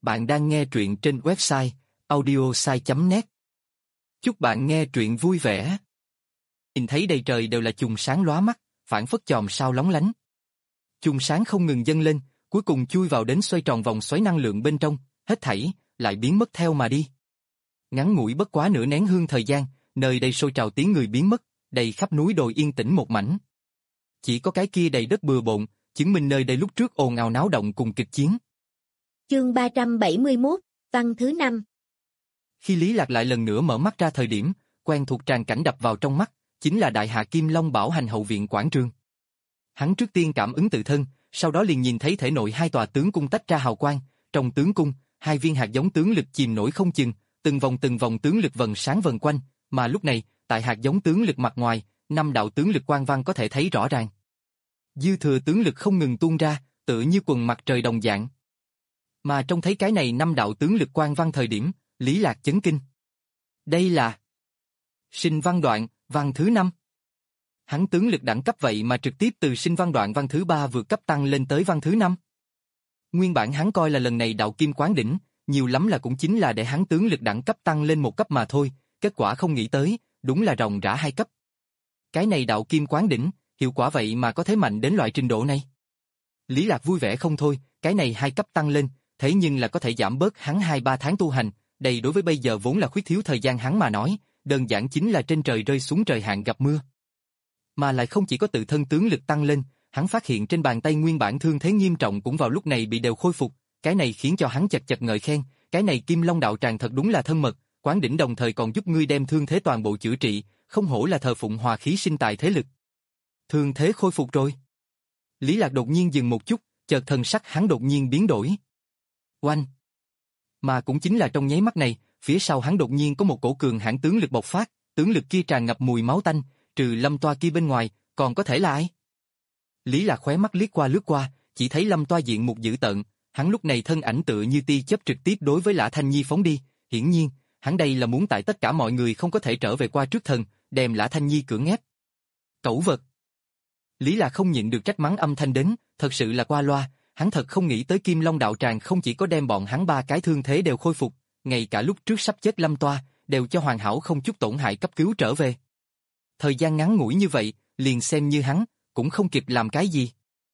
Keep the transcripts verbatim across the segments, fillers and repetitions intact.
Bạn đang nghe truyện trên website audiosai chấm net. Chúc bạn nghe truyện vui vẻ. Nhìn thấy đầy trời đều là chùm sáng lóa mắt, phảng phất chòm sao lóng lánh. Chùm sáng không ngừng dâng lên, cuối cùng chui vào đến xoay tròn vòng xoáy năng lượng bên trong, hết thảy lại biến mất theo mà đi. Ngắn ngủi bất quá nửa nén hương thời gian, nơi đây sôi trào tiếng người biến mất, đầy khắp núi đồi yên tĩnh một mảnh. Chỉ có cái kia đầy đất bừa bộn, chứng minh nơi đây lúc trước ồn ào náo động cùng kịch chiến. Chương ba trăm bảy mươi mốt, văn thứ năm. Khi Lý Lạc lại lần nữa mở mắt ra thời điểm, quen thuộc tràng cảnh đập vào trong mắt, chính là Đại Hạ Kim Long Bảo Hành hậu viện quảng trường. Hắn trước tiên cảm ứng tự thân, sau đó liền nhìn thấy thể nội hai tòa tướng cung tách ra hào quang, trong tướng cung, hai viên hạt giống tướng lực chìm nổi không chừng, từng vòng từng vòng tướng lực vần sáng vần quanh, mà lúc này, tại hạt giống tướng lực mặt ngoài, năm đạo tướng lực quang văn có thể thấy rõ ràng. Dư thừa tướng lực không ngừng tuôn ra, tựa như quần mặt trời đồng dạng. Mà trông thấy cái này năm đạo tướng lực quang văn thời điểm, Lý Lạc chấn kinh. Đây là sinh văn đoạn, văn thứ năm. Hắn tướng lực đẳng cấp vậy mà trực tiếp từ sinh văn đoạn văn thứ ba vượt cấp tăng lên tới văn thứ năm. Nguyên bản hắn coi là lần này đạo kim quán đỉnh, nhiều lắm là cũng chính là để hắn tướng lực đẳng cấp tăng lên một cấp mà thôi, kết quả không nghĩ tới, đúng là ròng rã hai cấp. Cái này đạo kim quán đỉnh, hiệu quả vậy mà có thế mạnh đến loại trình độ này. Lý Lạc vui vẻ không thôi, cái này hai cấp tăng lên, thế nhưng là có thể giảm bớt hắn hai ba tháng tu hành, đây đối với bây giờ vốn là khuyết thiếu thời gian hắn mà nói, đơn giản chính là trên trời rơi xuống trời hạn gặp mưa. Mà lại không chỉ có tự thân tướng lực tăng lên, hắn phát hiện trên bàn tay nguyên bản thương thế nghiêm trọng cũng vào lúc này bị đều khôi phục, cái này khiến cho hắn chật chật ngợi khen, cái này Kim Long đạo tràng thật đúng là thân mật, quán đỉnh đồng thời còn giúp ngươi đem thương thế toàn bộ chữa trị, không hổ là thờ phụng hòa khí sinh tài thế lực. Thương thế khôi phục rồi. Lý Lạc đột nhiên dừng một chút, chợt thần sắc hắn đột nhiên biến đổi. Oanh! Mà cũng chính là trong nháy mắt này, phía sau hắn đột nhiên có một cổ cường hãn tướng lực bộc phát, tướng lực kia tràn ngập mùi máu tanh, trừ Lâm Toa kia bên ngoài, còn có thể là ai? Lý Lạc khóe mắt liếc qua lướt qua, chỉ thấy Lâm Toa diện mục dữ tợn, hắn lúc này thân ảnh tựa như tia chớp trực tiếp đối với Lã Thanh Nhi phóng đi, hiển nhiên, hắn đây là muốn tại tất cả mọi người không có thể trở về qua trước thần, đem Lã Thanh Nhi cưỡng ép. Cẩu vật! Lý Lạc không nhịn được trách mắng âm thanh đến, thật sự là qua loa, hắn thật không nghĩ tới Kim Long đạo tràng không chỉ có đem bọn hắn ba cái thương thế đều khôi phục, ngay cả lúc trước sắp chết Lâm Toa, đều cho hoàn hảo không chút tổn hại cấp cứu trở về. Thời gian ngắn ngủi như vậy, liền xem như hắn, cũng không kịp làm cái gì.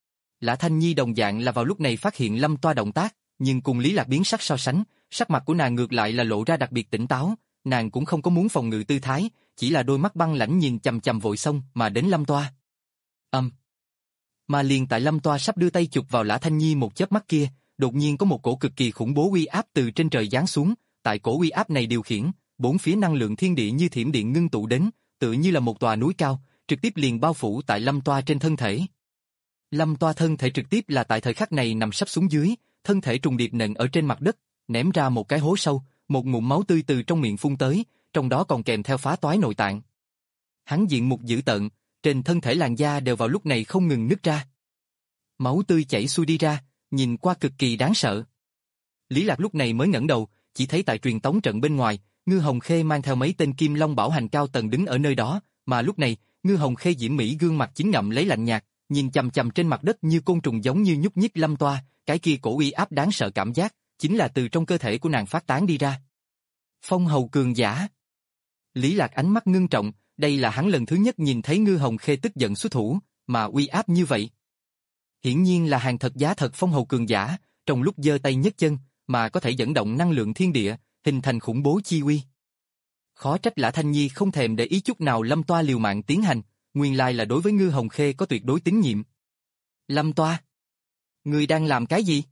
Lã Thanh Nhi đồng dạng là vào lúc này phát hiện Lâm Toa động tác, nhưng cùng Lý Lạc biến sắc so sánh, sắc mặt của nàng ngược lại là lộ ra đặc biệt tỉnh táo, nàng cũng không có muốn phòng ngự tư thái, chỉ là đôi mắt băng lãnh nhìn chằm chằm vội xông mà đến Lâm Toa. Âm. Um. Mà liền tại Lâm Toa sắp đưa tay chụp vào Lã Thanh Nhi một chớp mắt kia, đột nhiên có một cổ cực kỳ khủng bố uy áp từ trên trời giáng xuống, tại cổ uy áp này điều khiển, bốn phía năng lượng thiên địa như thiểm điện ngưng tụ đến, tựa như là một tòa núi cao, trực tiếp liền bao phủ tại Lâm Toa trên thân thể. Lâm Toa thân thể trực tiếp là tại thời khắc này nằm sấp xuống dưới, thân thể trùng điệp nện ở trên mặt đất, ném ra một cái hố sâu, một ngụm máu tươi từ trong miệng phun tới, trong đó còn kèm theo phá toái nội tạng. Hắn diện mục dữ tợn, trên thân thể làn da đều vào lúc này không ngừng nứt ra. Máu tươi chảy xuôi đi ra, nhìn qua cực kỳ đáng sợ. Lý Lạc lúc này mới ngẩng đầu, chỉ thấy tại truyền tống trận bên ngoài, Ngư Hồng Khê mang theo mấy tên Kim Long Bảo Hành cao tầng đứng ở nơi đó, mà lúc này, Ngư Hồng Khê diễm mỹ gương mặt chính ngậm lấy lạnh nhạt, nhìn chằm chằm trên mặt đất như côn trùng giống như nhúc nhích Lâm Toa, cái kia cổ uy áp đáng sợ cảm giác, chính là từ trong cơ thể của nàng phát tán đi ra. Phong hầu cường giả. Lý Lạc ánh mắt ngưng trọng, đây là hắn lần thứ nhất nhìn thấy Ngư Hồng Khê tức giận xuất thủ, mà uy áp như vậy. Hiển nhiên là hàng thật giá thật phong hầu cường giả, trong lúc giơ tay nhấc chân, mà có thể dẫn động năng lượng thiên địa, hình thành khủng bố chi uy. Khó trách Lã Thanh Nhi không thèm để ý chút nào Lâm Toa liều mạng tiến hành, nguyên lai là đối với Ngư Hồng Khê có tuyệt đối tín nhiệm. Lâm Toa, ngươi đang làm cái gì?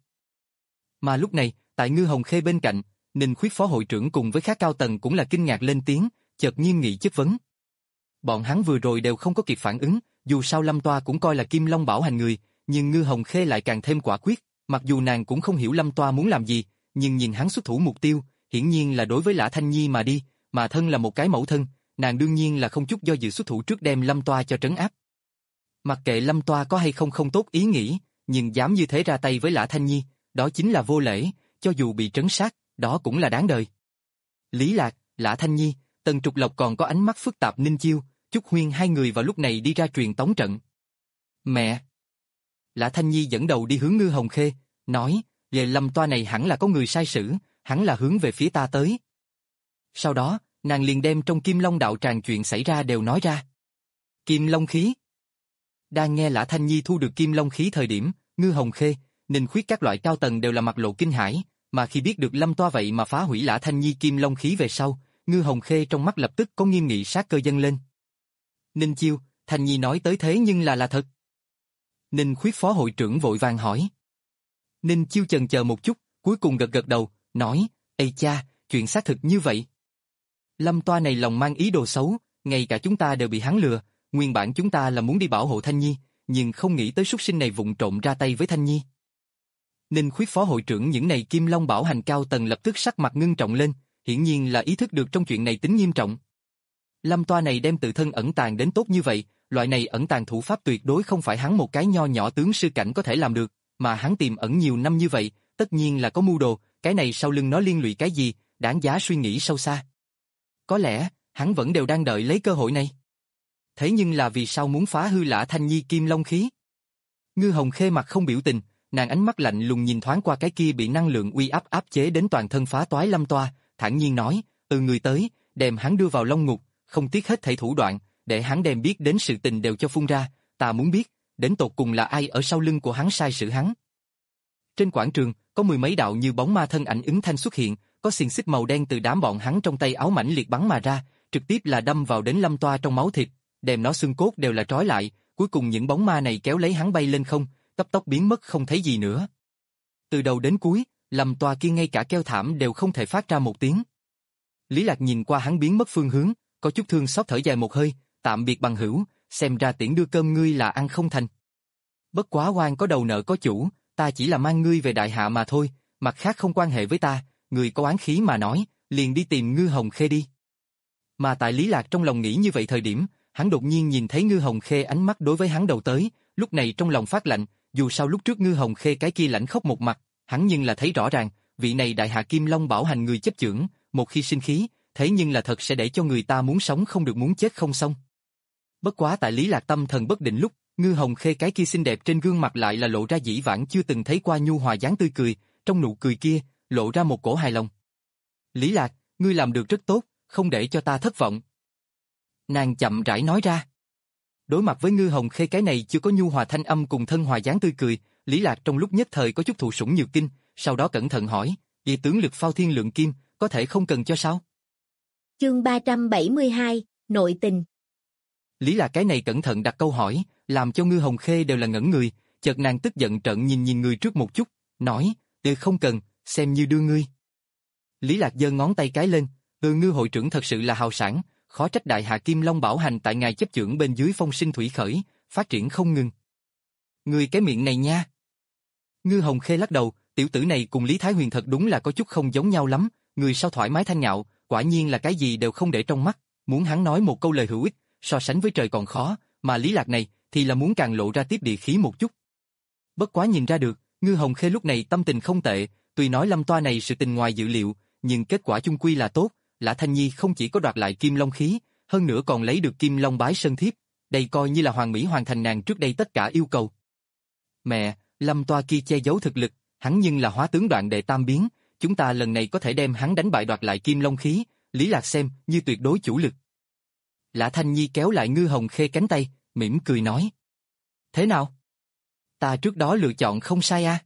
Mà lúc này, tại Ngư Hồng Khê bên cạnh, Ninh Khuyết phó hội trưởng cùng với các cao tầng cũng là kinh ngạc lên tiếng, chợt nghiêm nghị chất vấn. Bọn hắn vừa rồi đều không có kịp phản ứng, dù sao Lâm Toa cũng coi là Kim Long Bảo Hành người, nhưng Ngư Hồng Khê lại càng thêm quả quyết, mặc dù nàng cũng không hiểu Lâm Toa muốn làm gì, nhưng nhìn hắn xuất thủ mục tiêu, hiển nhiên là đối với Lã Thanh Nhi mà đi, mà thân là một cái mẫu thân, nàng đương nhiên là không chút do dự xuất thủ trước đem Lâm Toa cho trấn áp. Mặc kệ Lâm Toa có hay không không tốt ý nghĩ, nhưng dám như thế ra tay với Lã Thanh Nhi, đó chính là vô lễ, cho dù bị trấn sát, đó cũng là đáng đời. Lý Lạc, Lã Thanh Nhi, Tần Trục Lộc còn có ánh mắt phức tạp Ninh Chiêu, Trúc Huyên hai người vào lúc này đi ra truyền tống trận. Mẹ! Lã Thanh Nhi dẫn đầu đi hướng Ngư Hồng Khê, nói, về Lâm Toa này hẳn là có người sai sử, hắn là hướng về phía ta tới. Sau đó, nàng liền đem trong Kim Long đạo tràng chuyện xảy ra đều nói ra. Kim Long khí. Đang nghe Lã Thanh Nhi thu được Kim Long khí thời điểm, Ngư Hồng Khê, Ninh Khuyết các loại cao tầng đều là mặt lộ kinh hãi, mà khi biết được Lâm Toa vậy mà phá hủy Lã Thanh Nhi Kim Long khí về sau, Ngư Hồng Khê trong mắt lập tức có nghiêm nghị sát cơ dâng lên. Ninh Chiêu, Thanh Nhi nói tới thế nhưng là là thật. Ninh Khuyết phó hội trưởng vội vàng hỏi. Ninh Chiêu chần chờ một chút, cuối cùng gật gật đầu, nói, ây cha, chuyện xác thực như vậy. Lâm Toa này lòng mang ý đồ xấu, ngay cả chúng ta đều bị hắn lừa, nguyên bản chúng ta là muốn đi bảo hộ Thanh Nhi, nhưng không nghĩ tới súc sinh này vụng trộm ra tay với Thanh Nhi. Ninh Khuyết phó hội trưởng những này Kim Long bảo hành cao tầng lập tức sắc mặt ngưng trọng lên, hiển nhiên là ý thức được trong chuyện này tính nghiêm trọng. Lâm Toa này đem tự thân ẩn tàng đến tốt như vậy, loại này ẩn tàng thủ pháp tuyệt đối không phải hắn một cái nho nhỏ tướng sư cảnh có thể làm được, mà hắn tiềm ẩn nhiều năm như vậy, tất nhiên là có mưu đồ, cái này sau lưng nó liên lụy cái gì, đáng giá suy nghĩ sâu xa. Có lẽ, hắn vẫn đều đang đợi lấy cơ hội này. Thế nhưng là vì sao muốn phá hư Lã Thanh Nhi Kim Long khí? Ngư Hồng Khê mặt không biểu tình, nàng ánh mắt lạnh lùng nhìn thoáng qua cái kia bị năng lượng uy áp áp chế đến toàn thân phá toái Lâm Toa, thản nhiên nói, từ người tới, đem hắn đưa vào Long Ngục, không tiếc hết thảy thủ đoạn, để hắn đem biết đến sự tình đều cho phun ra, ta muốn biết, đến tột cùng là ai ở sau lưng của hắn sai sự hắn. Trên quảng trường, có mười mấy đạo như bóng ma thân ảnh ứng thanh xuất hiện, có xiềng xích màu đen từ đám bọn hắn trong tay áo mãnh liệt bắn mà ra, trực tiếp là đâm vào đến Lâm Toa trong máu thịt, đem nó xương cốt đều là trói lại, cuối cùng những bóng ma này kéo lấy hắn bay lên không, cấp tốc biến mất không thấy gì nữa. Từ đầu đến cuối, Lâm Toa kia ngay cả kêu thảm đều không thể phát ra một tiếng. Lý Lạc nhìn qua hắn biến mất phương hướng, có chút thương xót thở dài một hơi, tạm biệt bằng hữu, xem ra tiễn đưa cơm ngươi là ăn không thành. Bất quá oan có đầu nợ có chủ, ta chỉ là mang ngươi về đại hạ mà thôi, mặt khác không quan hệ với ta, người có oán khí mà nói, liền đi tìm Ngư Hồng Khê đi. Mà tại Lý Lạc trong lòng nghĩ như vậy thời điểm, hắn đột nhiên nhìn thấy Ngư Hồng Khê ánh mắt đối với hắn đầu tới, lúc này trong lòng phát lạnh, dù sao lúc trước Ngư Hồng Khê cái kia lãnh khốc một mặt, hắn nhưng là thấy rõ ràng, vị này đại hạ Kim Long bảo hành người chấp chưởng, một khi sinh khí, thế nhưng là thật sẽ để cho người ta muốn sống không được muốn chết không xong. Bất quá tại Lý Lạc tâm thần bất định lúc, Ngư Hồng Khê cái kia xinh đẹp trên gương mặt lại là lộ ra dĩ vãng chưa từng thấy qua nhu hòa dáng tươi cười, trong nụ cười kia, lộ ra một cổ hài lòng. Lý Lạc, ngươi làm được rất tốt, không để cho ta thất vọng. Nàng chậm rãi nói ra. Đối mặt với Ngư Hồng Khê cái này chưa có nhu hòa thanh âm cùng thân hòa dáng tươi cười, Lý Lạc trong lúc nhất thời có chút thụ sủng nhược kinh, sau đó cẩn thận hỏi, "Y tướng lực phao thiên lượng kim, có thể không cần cho sao?" Chương ba trăm bảy mươi hai, nội tình. Lý Lạc cái này cẩn thận đặt câu hỏi, làm cho Ngư Hồng Khê đều là ngẩn người, chợt nàng tức giận trợn nhìn nhìn người trước một chút, nói, "Ừ không cần, xem như đưa ngươi." Lý Lạc giơ ngón tay cái lên, "Ừ Ngư hội trưởng thật sự là hào sảng, khó trách đại hạ Kim Long bảo hành tại ngài chấp chưởng bên dưới phong sinh thủy khởi, phát triển không ngừng." "Ngươi cái miệng này nha." Ngư Hồng Khê lắc đầu, tiểu tử này cùng Lý Thái Huyền thật đúng là có chút không giống nhau lắm, người sau thoải mái thanh ngạo, quả nhiên là cái gì đều không để trong mắt, muốn hắn nói một câu lời hữu ích, so sánh với trời còn khó, mà Lý Lạc này thì là muốn càng lộ ra tiếp địa khí một chút. Bất quá nhìn ra được, Ngư Hồng Khê lúc này tâm tình không tệ, tuy nói Lâm Toa này sự tình ngoài dự liệu, nhưng kết quả chung quy là tốt, Lã Thanh Nhi không chỉ có đoạt lại Kim Long khí, hơn nữa còn lấy được Kim Long bái sơn thiếp, đây coi như là hoàn mỹ hoàn thành nàng trước đây tất cả yêu cầu. Mẹ, Lâm Toa kia che giấu thực lực, hắn nhưng là hóa tướng đoạn đệ tam biến, chúng ta lần này có thể đem hắn đánh bại đoạt lại Kim Long khí, Lý Lạc xem như tuyệt đối chủ lực. Lã Thanh Nhi kéo lại Ngư Hồng Khê cánh tay, mỉm cười nói. Thế nào? Ta trước đó lựa chọn không sai à?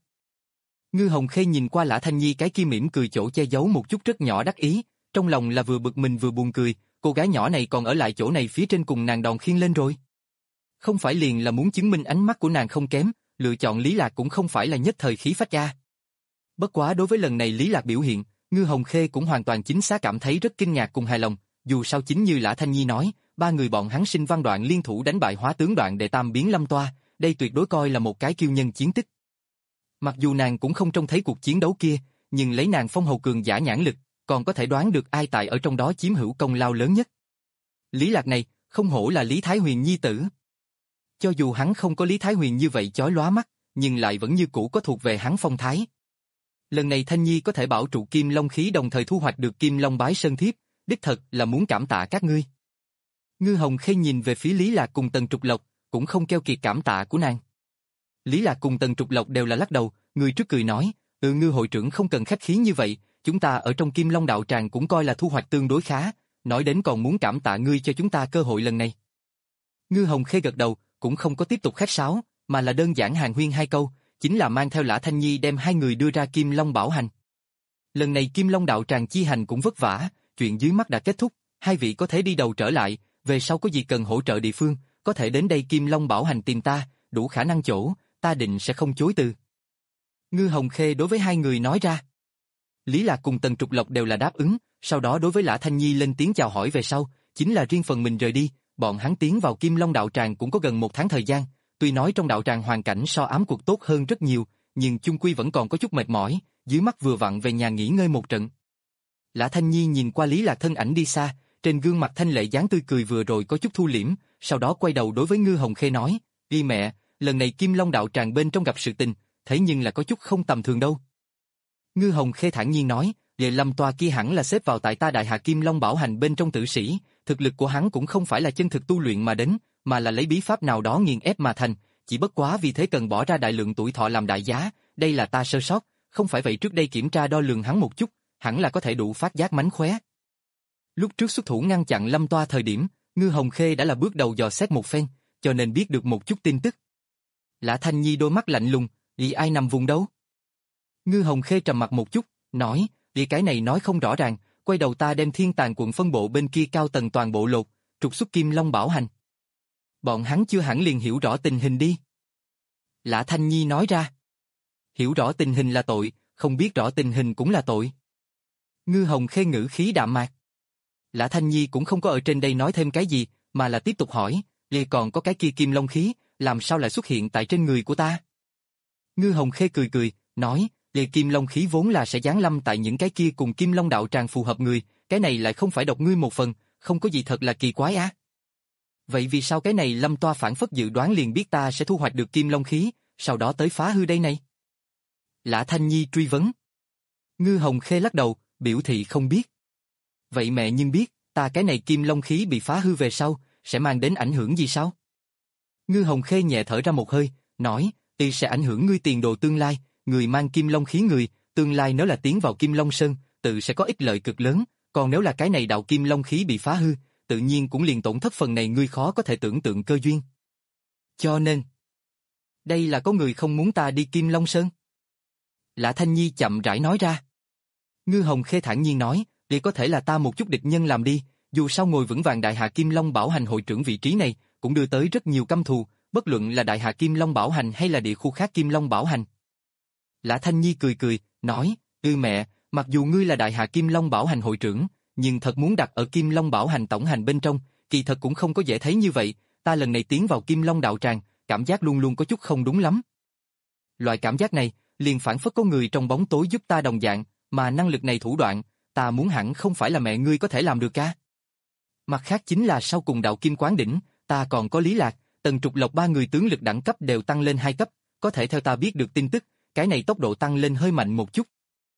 Ngư Hồng Khê nhìn qua Lã Thanh Nhi cái kia mỉm cười chỗ che giấu một chút rất nhỏ đắc ý, trong lòng là vừa bực mình vừa buồn cười, cô gái nhỏ này còn ở lại chỗ này phía trên cùng nàng đòn khiêng lên rồi. Không phải liền là muốn chứng minh ánh mắt của nàng không kém, lựa chọn Lý Lạc cũng không phải là nhất thời khí phách a. Bất quá đối với lần này Lý Lạc biểu hiện, Ngư Hồng Khê cũng hoàn toàn chính xác cảm thấy rất kinh ngạc cùng hài lòng, dù sao chính như Lã Thanh Nhi nói, ba người bọn hắn sinh văn đoạn liên thủ đánh bại hóa tướng đoạn đệ tam biến Lâm Toa, đây tuyệt đối coi là một cái kiêu nhân chiến tích. Mặc dù nàng cũng không trông thấy cuộc chiến đấu kia, nhưng lấy nàng phong hầu cường giả nhãn lực, còn có thể đoán được ai tại ở trong đó chiếm hữu công lao lớn nhất. Lý Lạc này, không hổ là Lý Thái Huyền nhi tử. Cho dù hắn không có Lý Thái Huyền như vậy chói lóa mắt, nhưng lại vẫn như cũ có thuộc về hắn phong thái. Lần này Thanh Nhi có thể bảo trụ Kim Long khí đồng thời thu hoạch được Kim Long bái sơn thiếp, đích thật là muốn cảm tạ các ngươi. Ngư Hồng Khê nhìn về phía Lý Lạc cùng Tần Trục Lộc, cũng không keo kiệt cảm tạ của nàng. Lý Lạc cùng Tần Trục Lộc đều là lắc đầu, người trước cười nói, ừ Ngư hội trưởng không cần khách khí như vậy, chúng ta ở trong Kim Long đạo tràng cũng coi là thu hoạch tương đối khá, nói đến còn muốn cảm tạ ngươi cho chúng ta cơ hội lần này. Ngư Hồng Khê gật đầu, cũng không có tiếp tục khách sáo, mà là đơn giản hàn huyên hai câu, chính là mang theo Lã Thanh Nhi đem hai người đưa ra Kim Long Bảo Hành. Lần này Kim Long đạo tràng chi hành cũng vất vả, chuyện dưới mắt đã kết thúc, hai vị có thể đi đầu trở lại, về sau có gì cần hỗ trợ địa phương, có thể đến đây Kim Long Bảo Hành tìm ta, đủ khả năng chỗ, ta định sẽ không chối từ. Ngư Hồng Khê đối với hai người nói ra. Lý Lạc cùng Tần Trục Lộc đều là đáp ứng, sau đó đối với Lã Thanh Nhi lên tiếng chào hỏi về sau, chính là riêng phần mình rời đi, bọn hắn tiến vào Kim Long đạo tràng cũng có gần một tháng thời gian, tuy nói trong đạo tràng hoàn cảnh so ám cuộc tốt hơn rất nhiều, nhưng chung quy vẫn còn có chút mệt mỏi, dưới mắt vừa vặn về nhà nghỉ ngơi một trận. Lã Thanh Nhi nhìn qua Lý Lạc thân ảnh đi xa, trên gương mặt thanh lệ dáng tươi cười vừa rồi có chút thu liễm, sau đó quay đầu đối với Ngư Hồng Khê nói, "Y mẹ, lần này Kim Long đạo tràng bên trong gặp sự tình, thế nhưng là có chút không tầm thường đâu." Ngư Hồng Khê thản nhiên nói, "Về Lâm Toa kia hẳn là xếp vào tại ta Đại Hà Kim Long Bảo Hành bên trong tử sĩ, thực lực của hắn cũng không phải là chân thực tu luyện mà đến, mà là lấy bí pháp nào đó nghiền ép mà thành, chỉ bất quá vì thế cần bỏ ra đại lượng tuổi thọ làm đại giá, đây là ta sơ sót, không phải vậy trước đây kiểm tra đo lường hắn một chút, hẳn là có thể đủ phát giác mánh khóe." Lúc trước xuất thủ ngăn chặn Lâm Toa thời điểm, Ngư Hồng Khê đã là bước đầu dò xét một phen, cho nên biết được một chút tin tức. Lã Thanh Nhi đôi mắt lạnh lùng, "Vì ai nằm vùng đâu?" Ngư Hồng Khê trầm mặt một chút, nói, "Vì cái này nói không rõ ràng, quay đầu ta đem Thiên Tàn quận phân bộ bên kia cao tầng toàn bộ lột, trục xuất Kim Long Bảo Hành." Bọn hắn chưa hẳn liền hiểu rõ tình hình đi. Lã Thanh Nhi nói ra. Hiểu rõ tình hình là tội, không biết rõ tình hình cũng là tội. Ngư Hồng Khê ngữ khí đạm mạc. Lã Thanh Nhi cũng không có ở trên đây nói thêm cái gì, mà là tiếp tục hỏi, "Lê còn có cái kia kim long khí, làm sao lại xuất hiện tại trên người của ta?" Ngư Hồng Khê cười cười, nói, "Lê kim long khí vốn là sẽ giáng lâm tại những cái kia cùng Kim Long đạo tràng phù hợp người, cái này lại không phải độc ngươi một phần, không có gì thật là kỳ quái á." "Vậy vì sao cái này Lâm Toa phản phất dự đoán liền biết ta sẽ thu hoạch được kim long khí, sau đó tới phá hư đây này?" Lã Thanh Nhi truy vấn. Ngư Hồng Khê lắc đầu, biểu thị không biết. "Vậy mẹ nhưng biết, ta cái này kim long khí bị phá hư về sau, sẽ mang đến ảnh hưởng gì sao?" Ngư Hồng Khê nhẹ thở ra một hơi, nói, "Y sẽ ảnh hưởng ngươi tiền đồ tương lai, người mang kim long khí người, tương lai nếu là tiến vào Kim Long Sơn, tự sẽ có ích lợi cực lớn, còn nếu là cái này đạo kim long khí bị phá hư, tự nhiên cũng liền tổn thất phần này ngươi khó có thể tưởng tượng cơ duyên. Cho nên, đây là có người không muốn ta đi Kim Long Sơn." Lã Thanh Nhi chậm rãi nói ra. Ngư Hồng Khê thản nhiên nói, "Để có thể là ta một chút địch nhân làm đi, dù sao ngồi vững vàng Đại Hà Kim Long Bảo Hành hội trưởng vị trí này, cũng đưa tới rất nhiều căm thù, bất luận là Đại Hà Kim Long Bảo Hành hay là địa khu khác Kim Long Bảo Hành." Lã Thanh Nhi cười cười, nói, "Ư mẹ, mặc dù ngươi là Đại Hà Kim Long Bảo Hành hội trưởng, nhưng thật muốn đặt ở Kim Long Bảo Hành tổng hành bên trong, kỳ thật cũng không có dễ thấy như vậy, ta lần này tiến vào Kim Long đạo tràng, cảm giác luôn luôn có chút không đúng lắm." Loại cảm giác này, liền phản phất có người trong bóng tối giúp ta đồng dạng, mà năng lực này thủ đoạn, ta muốn hẳn không phải là mẹ ngươi có thể làm được ca. Mặt khác chính là sau cùng đạo Kim Quán Đỉnh, ta còn có Lý Lạc, Tần Trục Lộc ba người tướng lực đẳng cấp đều tăng lên hai cấp, có thể theo ta biết được tin tức, cái này tốc độ tăng lên hơi mạnh một chút.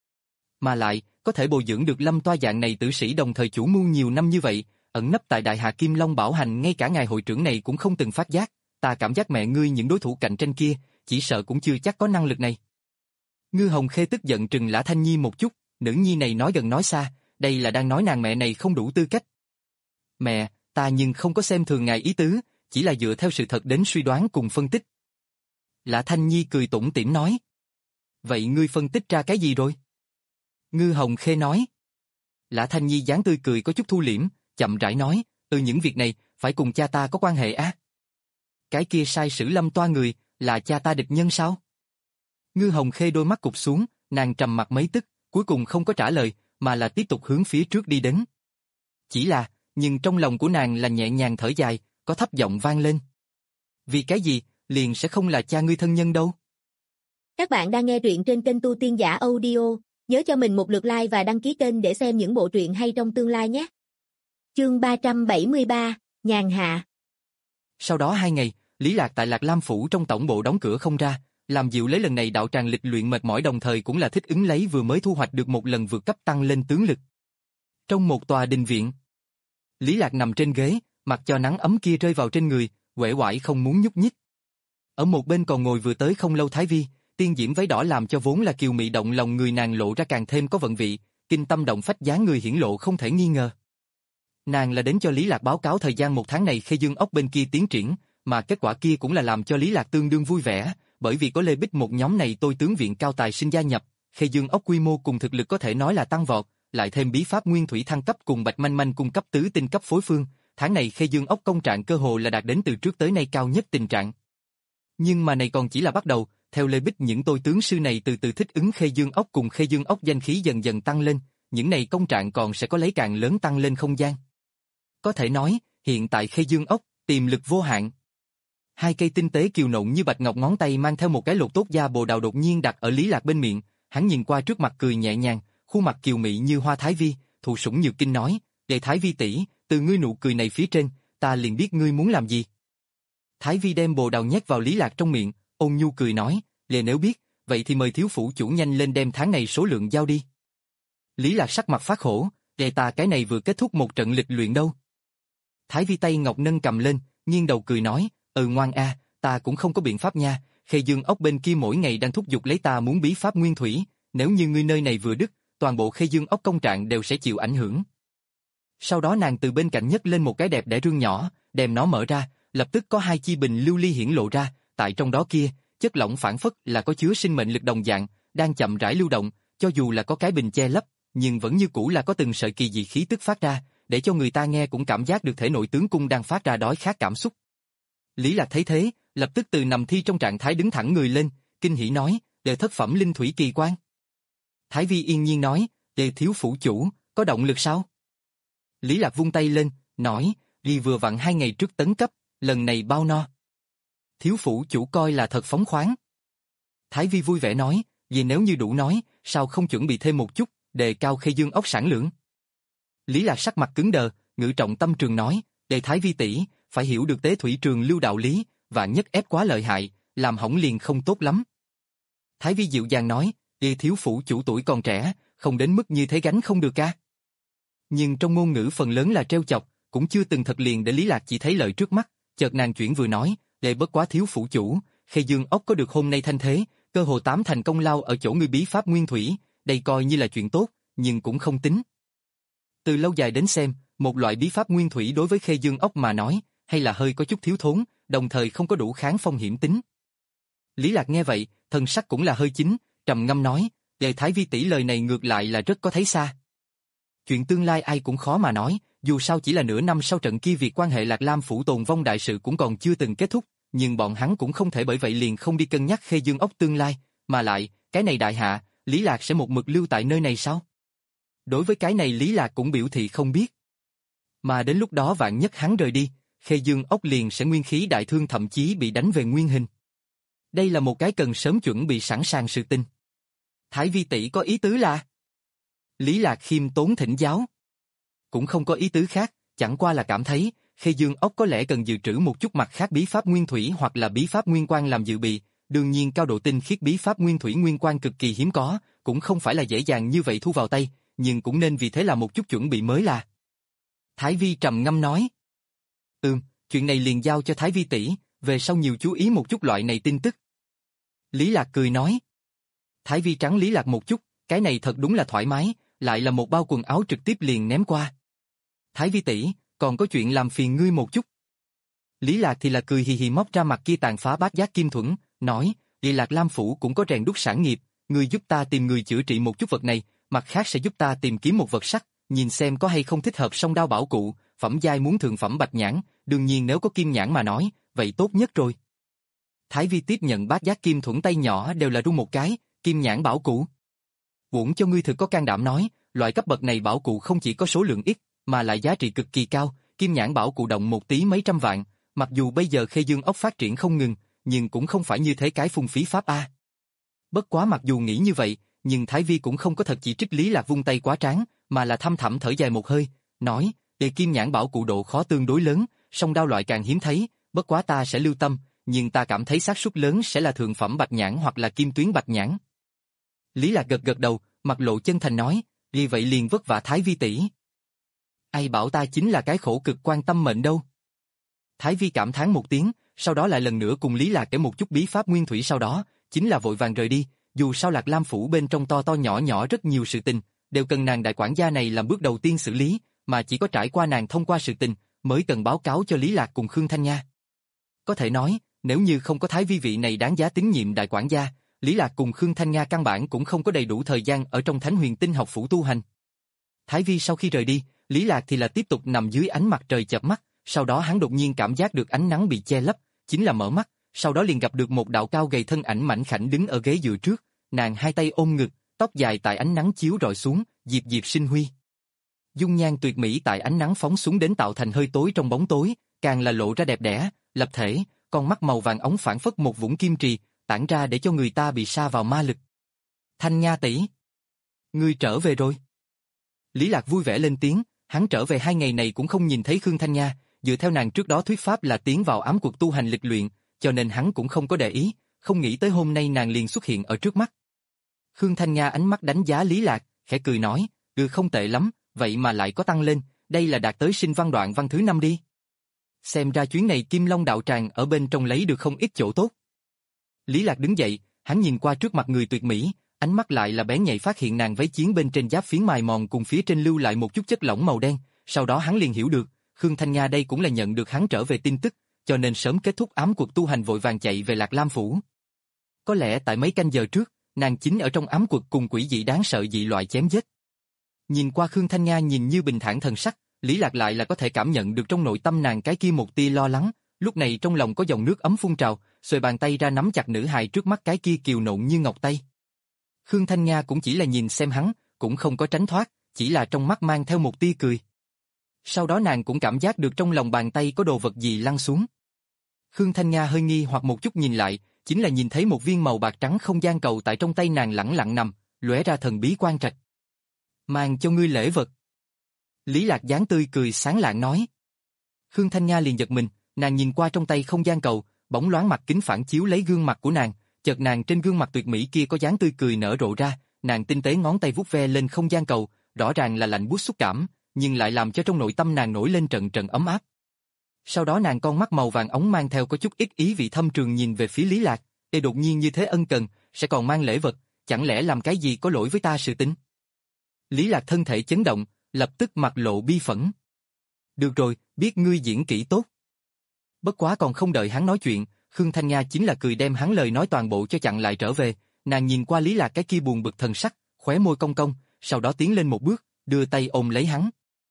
Mà lại, có thể bồi dưỡng được Lâm Toa dạng này tử sĩ đồng thời chủ mưu nhiều năm như vậy, ẩn nấp tại Đại Hà Kim Long Bảo Hành ngay cả ngài hội trưởng này cũng không từng phát giác, ta cảm giác mẹ ngươi những đối thủ cạnh tranh kia, chỉ sợ cũng chưa chắc có năng lực này. Ngư Hồng Khê tức giận trừng Lã Thanh Nhi một chút, nữ nhi này nói gần nói xa, đây là đang nói nàng mẹ này không đủ tư cách. "Mẹ, ta nhưng không có xem thường ngài ý tứ, chỉ là dựa theo sự thật đến suy đoán cùng phân tích." Lã Thanh Nhi cười tủm tỉm nói. "Vậy ngươi phân tích ra cái gì rồi?" Ngư Hồng Khê nói. Lã Thanh Nhi dáng tươi cười có chút thu liễm, chậm rãi nói, "Ừ những việc này, phải cùng cha ta có quan hệ á." "Cái kia sai sử Lâm Toa người, là cha ta địch nhân sao?" Ngư Hồng Khê đôi mắt cụp xuống, nàng trầm mặt mấy tức, cuối cùng không có trả lời, mà là tiếp tục hướng phía trước đi đến. Chỉ là, nhưng trong lòng của nàng là nhẹ nhàng thở dài, có thấp giọng vang lên. "Vì cái gì, liền sẽ không là cha ngươi thân nhân đâu?" Các bạn đang nghe truyện trên kênh Tu Tiên Giả Audio, nhớ cho mình một lượt like và đăng ký kênh để xem những bộ truyện hay trong tương lai nhé. Chương ba trăm bảy mươi ba, Nhàn Hạ. Sau đó hai ngày, Lý Lạc tại Lạc Lam Phủ trong tổng bộ đóng cửa không ra, làm dịu lấy lần này đạo tràng lịch luyện mệt mỏi đồng thời cũng là thích ứng lấy vừa mới thu hoạch được một lần vượt cấp tăng lên tướng lực. Trong một tòa đình viện, Lý Lạc nằm trên ghế, mặc cho nắng ấm kia rơi vào trên người, uể oải không muốn nhúc nhích. Ở một bên còn ngồi vừa tới không lâu Thái Vi, tiên diễm váy đỏ làm cho vốn là kiều mị động lòng người nàng lộ ra càng thêm có vận vị, kinh tâm động phách dáng người hiển lộ không thể nghi ngờ. Nàng là đến cho Lý Lạc báo cáo thời gian một tháng này Khê Dương ốc bên kia tiến triển, mà kết quả kia cũng là làm cho Lý Lạc tương đương vui vẻ, bởi vì có Lê Bích một nhóm này tôi tướng viện cao tài sinh gia nhập, Khê Dương ốc quy mô cùng thực lực có thể nói là tăng vọt, lại thêm bí pháp nguyên thủy thăng cấp cùng Bạch Manh Manh cung cấp tứ tinh cấp phối phương, tháng này Khê Dương ốc công trạng cơ hồ là đạt đến từ trước tới nay cao nhất tình trạng. Nhưng mà này còn chỉ là bắt đầu, theo Lê Bích những tôi tướng sư này từ từ thích ứng Khê Dương ốc cùng Khê Dương ốc danh khí dần dần tăng lên, những này công trạng còn sẽ có lấy càng lớn tăng lên không gian. Có thể nói, hiện tại Khê Dương ốc, tiềm lực vô hạn. Hai cây tinh tế kiều nộn như bạch ngọc ngón tay mang theo một cái lột tốt da bồ đào đột nhiên đặt ở Lý Lạc bên miệng, hắn nhìn qua trước mặt cười nhẹ nhàng, khuôn mặt kiều mị như hoa thái vi, thụ sủng nhược kinh nói, "Đệ Thái Vi tỷ, từ ngươi nụ cười này phía trên, ta liền biết ngươi muốn làm gì." Thái Vi đem bồ đào nhét vào Lý Lạc trong miệng, ôn nhu cười nói, "Lệ nếu biết, vậy thì mời thiếu phủ chủ nhanh lên đem tháng này số lượng giao đi." Lý Lạc sắc mặt phát khổ, "Đệ ta cái này vừa kết thúc một trận lịch luyện đâu." Thái Vi tay ngọc nâng cầm lên, nghiêng đầu cười nói, "Ừ ngoan a, ta cũng không có biện pháp nha, Khê Dương ốc bên kia mỗi ngày đang thúc giục lấy ta muốn bí pháp nguyên thủy, nếu như ngươi nơi này vừa đứt, toàn bộ Khê Dương ốc công trạng đều sẽ chịu ảnh hưởng." Sau đó nàng từ bên cạnh nhấc lên một cái đẹp đẽ rương nhỏ, đem nó mở ra, lập tức có hai chi bình lưu ly hiển lộ ra, tại trong đó kia, chất lỏng phản phất là có chứa sinh mệnh lực đồng dạng, đang chậm rãi lưu động, cho dù là có cái bình che lấp, nhưng vẫn như cũ là có từng sợi kỳ dị khí tức phát ra, để cho người ta nghe cũng cảm giác được thể nội tướng cung đang phát ra đói khát cảm xúc. Lý Lạc thấy thế, lập tức từ nằm thi trong trạng thái đứng thẳng người lên, kinh hỉ nói, "Đệ thất phẩm linh thủy kỳ quan." Thái Vi yên nhiên nói, "Đệ thiếu phủ chủ, có động lực sao?" Lý Lạc vung tay lên, nói, "Ghi vừa vặn hai ngày trước tấn cấp, lần này bao no." Thiếu phủ chủ coi là thật phóng khoáng. Thái Vi vui vẻ nói, "Vì nếu như đủ nói, sao không chuẩn bị thêm một chút, đề cao Khê Dương ốc sản lượng." Lý Lạc sắc mặt cứng đờ, ngự trọng tâm trường nói, "Đệ Thái Vi tỷ, phải hiểu được tế thủy trường lưu đạo lý, vạn nhất ép quá lợi hại, làm hỏng liền không tốt lắm." Thái Vi dịu dàng nói, "Đệ thiếu phủ chủ tuổi còn trẻ, không đến mức như thế gánh không được ca." Nhưng trong ngôn ngữ phần lớn là trêu chọc, cũng chưa từng thật liền để Lý Lạc chỉ thấy lợi trước mắt, chợt nàng chuyển vừa nói, "Đệ bất quá thiếu phủ chủ, Khê Dương ốc có được hôm nay thanh thế, cơ hồ tám thành công lao ở chỗ ngươi bí pháp nguyên thủy, đây coi như là chuyện tốt, nhưng cũng không tính. Từ lâu dài đến xem, một loại bí pháp nguyên thủy đối với Khê Dương ốc mà nói, hay là hơi có chút thiếu thốn, đồng thời không có đủ kháng phong hiểm tính." Lý Lạc nghe vậy, thần sắc cũng là hơi chính, trầm ngâm nói, "Đệ Thái Vi tỷ lời này ngược lại là rất có thấy xa. Chuyện tương lai ai cũng khó mà nói, dù sao chỉ là nửa năm sau trận kia việc quan hệ Lạc Lam phủ tồn vong đại sự cũng còn chưa từng kết thúc, nhưng bọn hắn cũng không thể bởi vậy liền không đi cân nhắc Khê Dương ốc tương lai, mà lại, cái này đại hạ, Lý Lạc sẽ một mực lưu tại nơi này sao?" Đối với cái này Lý Lạc cũng biểu thị không biết. Mà đến lúc đó vạn nhất hắn rời đi, Khê Dương ốc liền sẽ nguyên khí đại thương thậm chí bị đánh về nguyên hình. Đây là một cái cần sớm chuẩn bị sẵn sàng sự tình. Thái Vi tỷ có ý tứ là? Lý Lạc khiêm tốn thỉnh giáo. Cũng không có ý tứ khác, chẳng qua là cảm thấy, Khê Dương ốc có lẽ cần dự trữ một chút mặt khác bí pháp nguyên thủy hoặc là bí pháp nguyên quan làm dự bị, đương nhiên cao độ tinh khiết bí pháp nguyên thủy nguyên quan cực kỳ hiếm có, cũng không phải là dễ dàng như vậy thu vào tay, nhưng cũng nên vì thế là một chút chuẩn bị mới là. Thái Vi trầm ngâm nói. Ừm, chuyện này liền giao cho Thái Vi tỷ, về sau nhiều chú ý một chút loại này tin tức. Lý Lạc cười nói. Thái Vi trắng Lý Lạc một chút, cái này thật đúng là thoải mái, lại là một bao quần áo trực tiếp liền ném qua. Thái Vi tỷ, còn có chuyện làm phiền ngươi một chút. Lý Lạc thì là cười hì hì móc ra mặt kia tàn phá bát giác kim thuẫn, nói, Địa Lạc Lam phủ cũng có rèn đúc sản nghiệp, ngươi giúp ta tìm người chữa trị một chút vật này, mặt khác sẽ giúp ta tìm kiếm một vật sắt, nhìn xem có hay không thích hợp song đao bảo cụ, phẩm giai muốn thượng phẩm bạch nhãn, đương nhiên nếu có kim nhãn mà nói, vậy tốt nhất rồi. Thái Vi tiếp nhận bát giác kim thuẫn tay nhỏ đều là rung một cái, kim nhãn bảo cụ. Uổng cho ngươi thực có can đảm nói, loại cấp bậc này bảo cụ không chỉ có số lượng ít, mà lại giá trị cực kỳ cao, kim nhãn bảo cụ động một tí mấy trăm vạn, mặc dù bây giờ Khê Dương ốc phát triển không ngừng, nhưng cũng không phải như thế cái phung phí pháp a. Bất quá mặc dù nghĩ như vậy, nhưng Thái Vi cũng không có thật chỉ trích Lý Lạc vung tay quá tráng, mà là thâm thẳm thở dài một hơi, nói, đề kim nhãn bảo cụ độ khó tương đối lớn, song đao loại càng hiếm thấy, bất quá ta sẽ lưu tâm, nhưng ta cảm thấy xác suất lớn sẽ là thượng phẩm bạch nhãn hoặc là kim tuyến bạch nhãn. Lý Lạc gật gật đầu, mặt lộ chân thành nói, vì vậy liền vất vả Thái Vi tỷ. Ai bảo ta chính là cái khổ cực quan tâm mệnh đâu. Thái Vi cảm thán một tiếng, sau đó lại lần nữa cùng Lý Lạc kể một chút bí pháp nguyên thủy sau đó, chính là vội vàng rời đi, dù sao Lạc Lam phủ bên trong to to nhỏ nhỏ rất nhiều sự tình, đều cần nàng đại quản gia này làm bước đầu tiên xử lý, mà chỉ có trải qua nàng thông qua sự tình, mới cần báo cáo cho Lý Lạc cùng Khương Thanh Nha. Có thể nói, nếu như không có Thái Vi vị này đáng giá tín nhiệm đại quản gia, Lý Lạc cùng Khương Thanh Nha căn bản cũng không có đầy đủ thời gian ở trong Thánh Huyền Tinh học phủ tu hành. Thái Vi sau khi rời đi, Lý Lạc thì là tiếp tục nằm dưới ánh mặt trời chợp mắt, sau đó hắn đột nhiên cảm giác được ánh nắng bị che lấp, chính là mở mắt, sau đó liền gặp được một đạo cao gầy thân ảnh mảnh khảnh đứng ở ghế dựa trước, nàng hai tay ôm ngực, tóc dài tại ánh nắng chiếu rọi xuống, diệp diệp sinh huy. Dung nhan tuyệt mỹ tại ánh nắng phóng xuống đến tạo thành hơi tối trong bóng tối, càng là lộ ra đẹp đẽ, lập thể, con mắt màu vàng óng phảng phất một vũng kim trì, tản ra để cho người ta bị sa vào ma lực. Thanh Nha tỷ, ngươi trở về rồi. Lý Lạc vui vẻ lên tiếng, hắn trở về hai ngày này cũng không nhìn thấy Khương Thanh Nha, dựa theo nàng trước đó thuyết pháp là tiến vào ám cuộc tu hành lịch luyện, cho nên hắn cũng không có để ý, không nghĩ tới hôm nay nàng liền xuất hiện ở trước mắt. Khương Thanh Nha ánh mắt đánh giá Lý Lạc, khẽ cười nói, ừ không tệ lắm, vậy mà lại có tăng lên, đây là đạt tới sinh văn đoạn văn thứ năm đi. Xem ra chuyến này Kim Long đạo tràng ở bên trong lấy được không ít chỗ tốt. Lý Lạc đứng dậy, hắn nhìn qua trước mặt người tuyệt mỹ, ánh mắt lại là bén nhạy phát hiện nàng váy chiến bên trên giáp phiến mài mòn cùng phía trên lưu lại một chút chất lỏng màu đen, sau đó hắn liền hiểu được, Khương Thanh Nha đây cũng là nhận được hắn trở về tin tức, cho nên sớm kết thúc ám cuộc tu hành vội vàng chạy về Lạc Lam phủ. Có lẽ tại mấy canh giờ trước, nàng chính ở trong ám cuộc cùng quỷ dị đáng sợ dị loại chém giết. Nhìn qua Khương Thanh Nha nhìn như bình thản thần sắc, Lý Lạc lại là có thể cảm nhận được trong nội tâm nàng cái kia một tia lo lắng, lúc này trong lòng có dòng nước ấm phun trào, xuề bàn tay ra nắm chặt nữ hài trước mắt cái kia kiều nộn như ngọc tay. Khương Thanh Nha cũng chỉ là nhìn xem hắn, cũng không có tránh thoát, chỉ là trong mắt mang theo một tia cười. Sau đó nàng cũng cảm giác được trong lòng bàn tay có đồ vật gì lăn xuống. Khương Thanh Nha hơi nghi hoặc một chút nhìn lại, chính là nhìn thấy một viên màu bạc trắng không gian cầu tại trong tay nàng lẳng lặng nằm, lóe ra thần bí quang trạch. Mang cho ngươi lễ vật. Lý Lạc dáng tươi cười sáng lạng nói. Khương Thanh Nha liền giật mình, nàng nhìn qua trong tay không gian cầu, bóng loáng mặt kính phản chiếu lấy gương mặt của nàng, chợt nàng trên gương mặt tuyệt mỹ kia có dáng tươi cười nở rộ ra, nàng tinh tế ngón tay vuốt ve lên không gian cầu, rõ ràng là lạnh buốt xúc cảm, nhưng lại làm cho trong nội tâm nàng nổi lên trận trận ấm áp. Sau đó nàng con mắt màu vàng ống mang theo có chút ít ý vị thâm trường nhìn về phía Lý Lạc, "Ê đột nhiên như thế ân cần, sẽ còn mang lễ vật, chẳng lẽ làm cái gì có lỗi với ta sự tính?" Lý Lạc thân thể chấn động, lập tức mặt lộ bi phẫn. "Được rồi, biết ngươi diễn kỹ tốt." Bất quá còn không đợi hắn nói chuyện, Khương Thanh Nha chính là cười đem hắn lời nói toàn bộ cho chặn lại trở về, nàng nhìn qua Lý Lạc cái kia buồn bực thần sắc, khóe môi cong cong, sau đó tiến lên một bước, đưa tay ôm lấy hắn.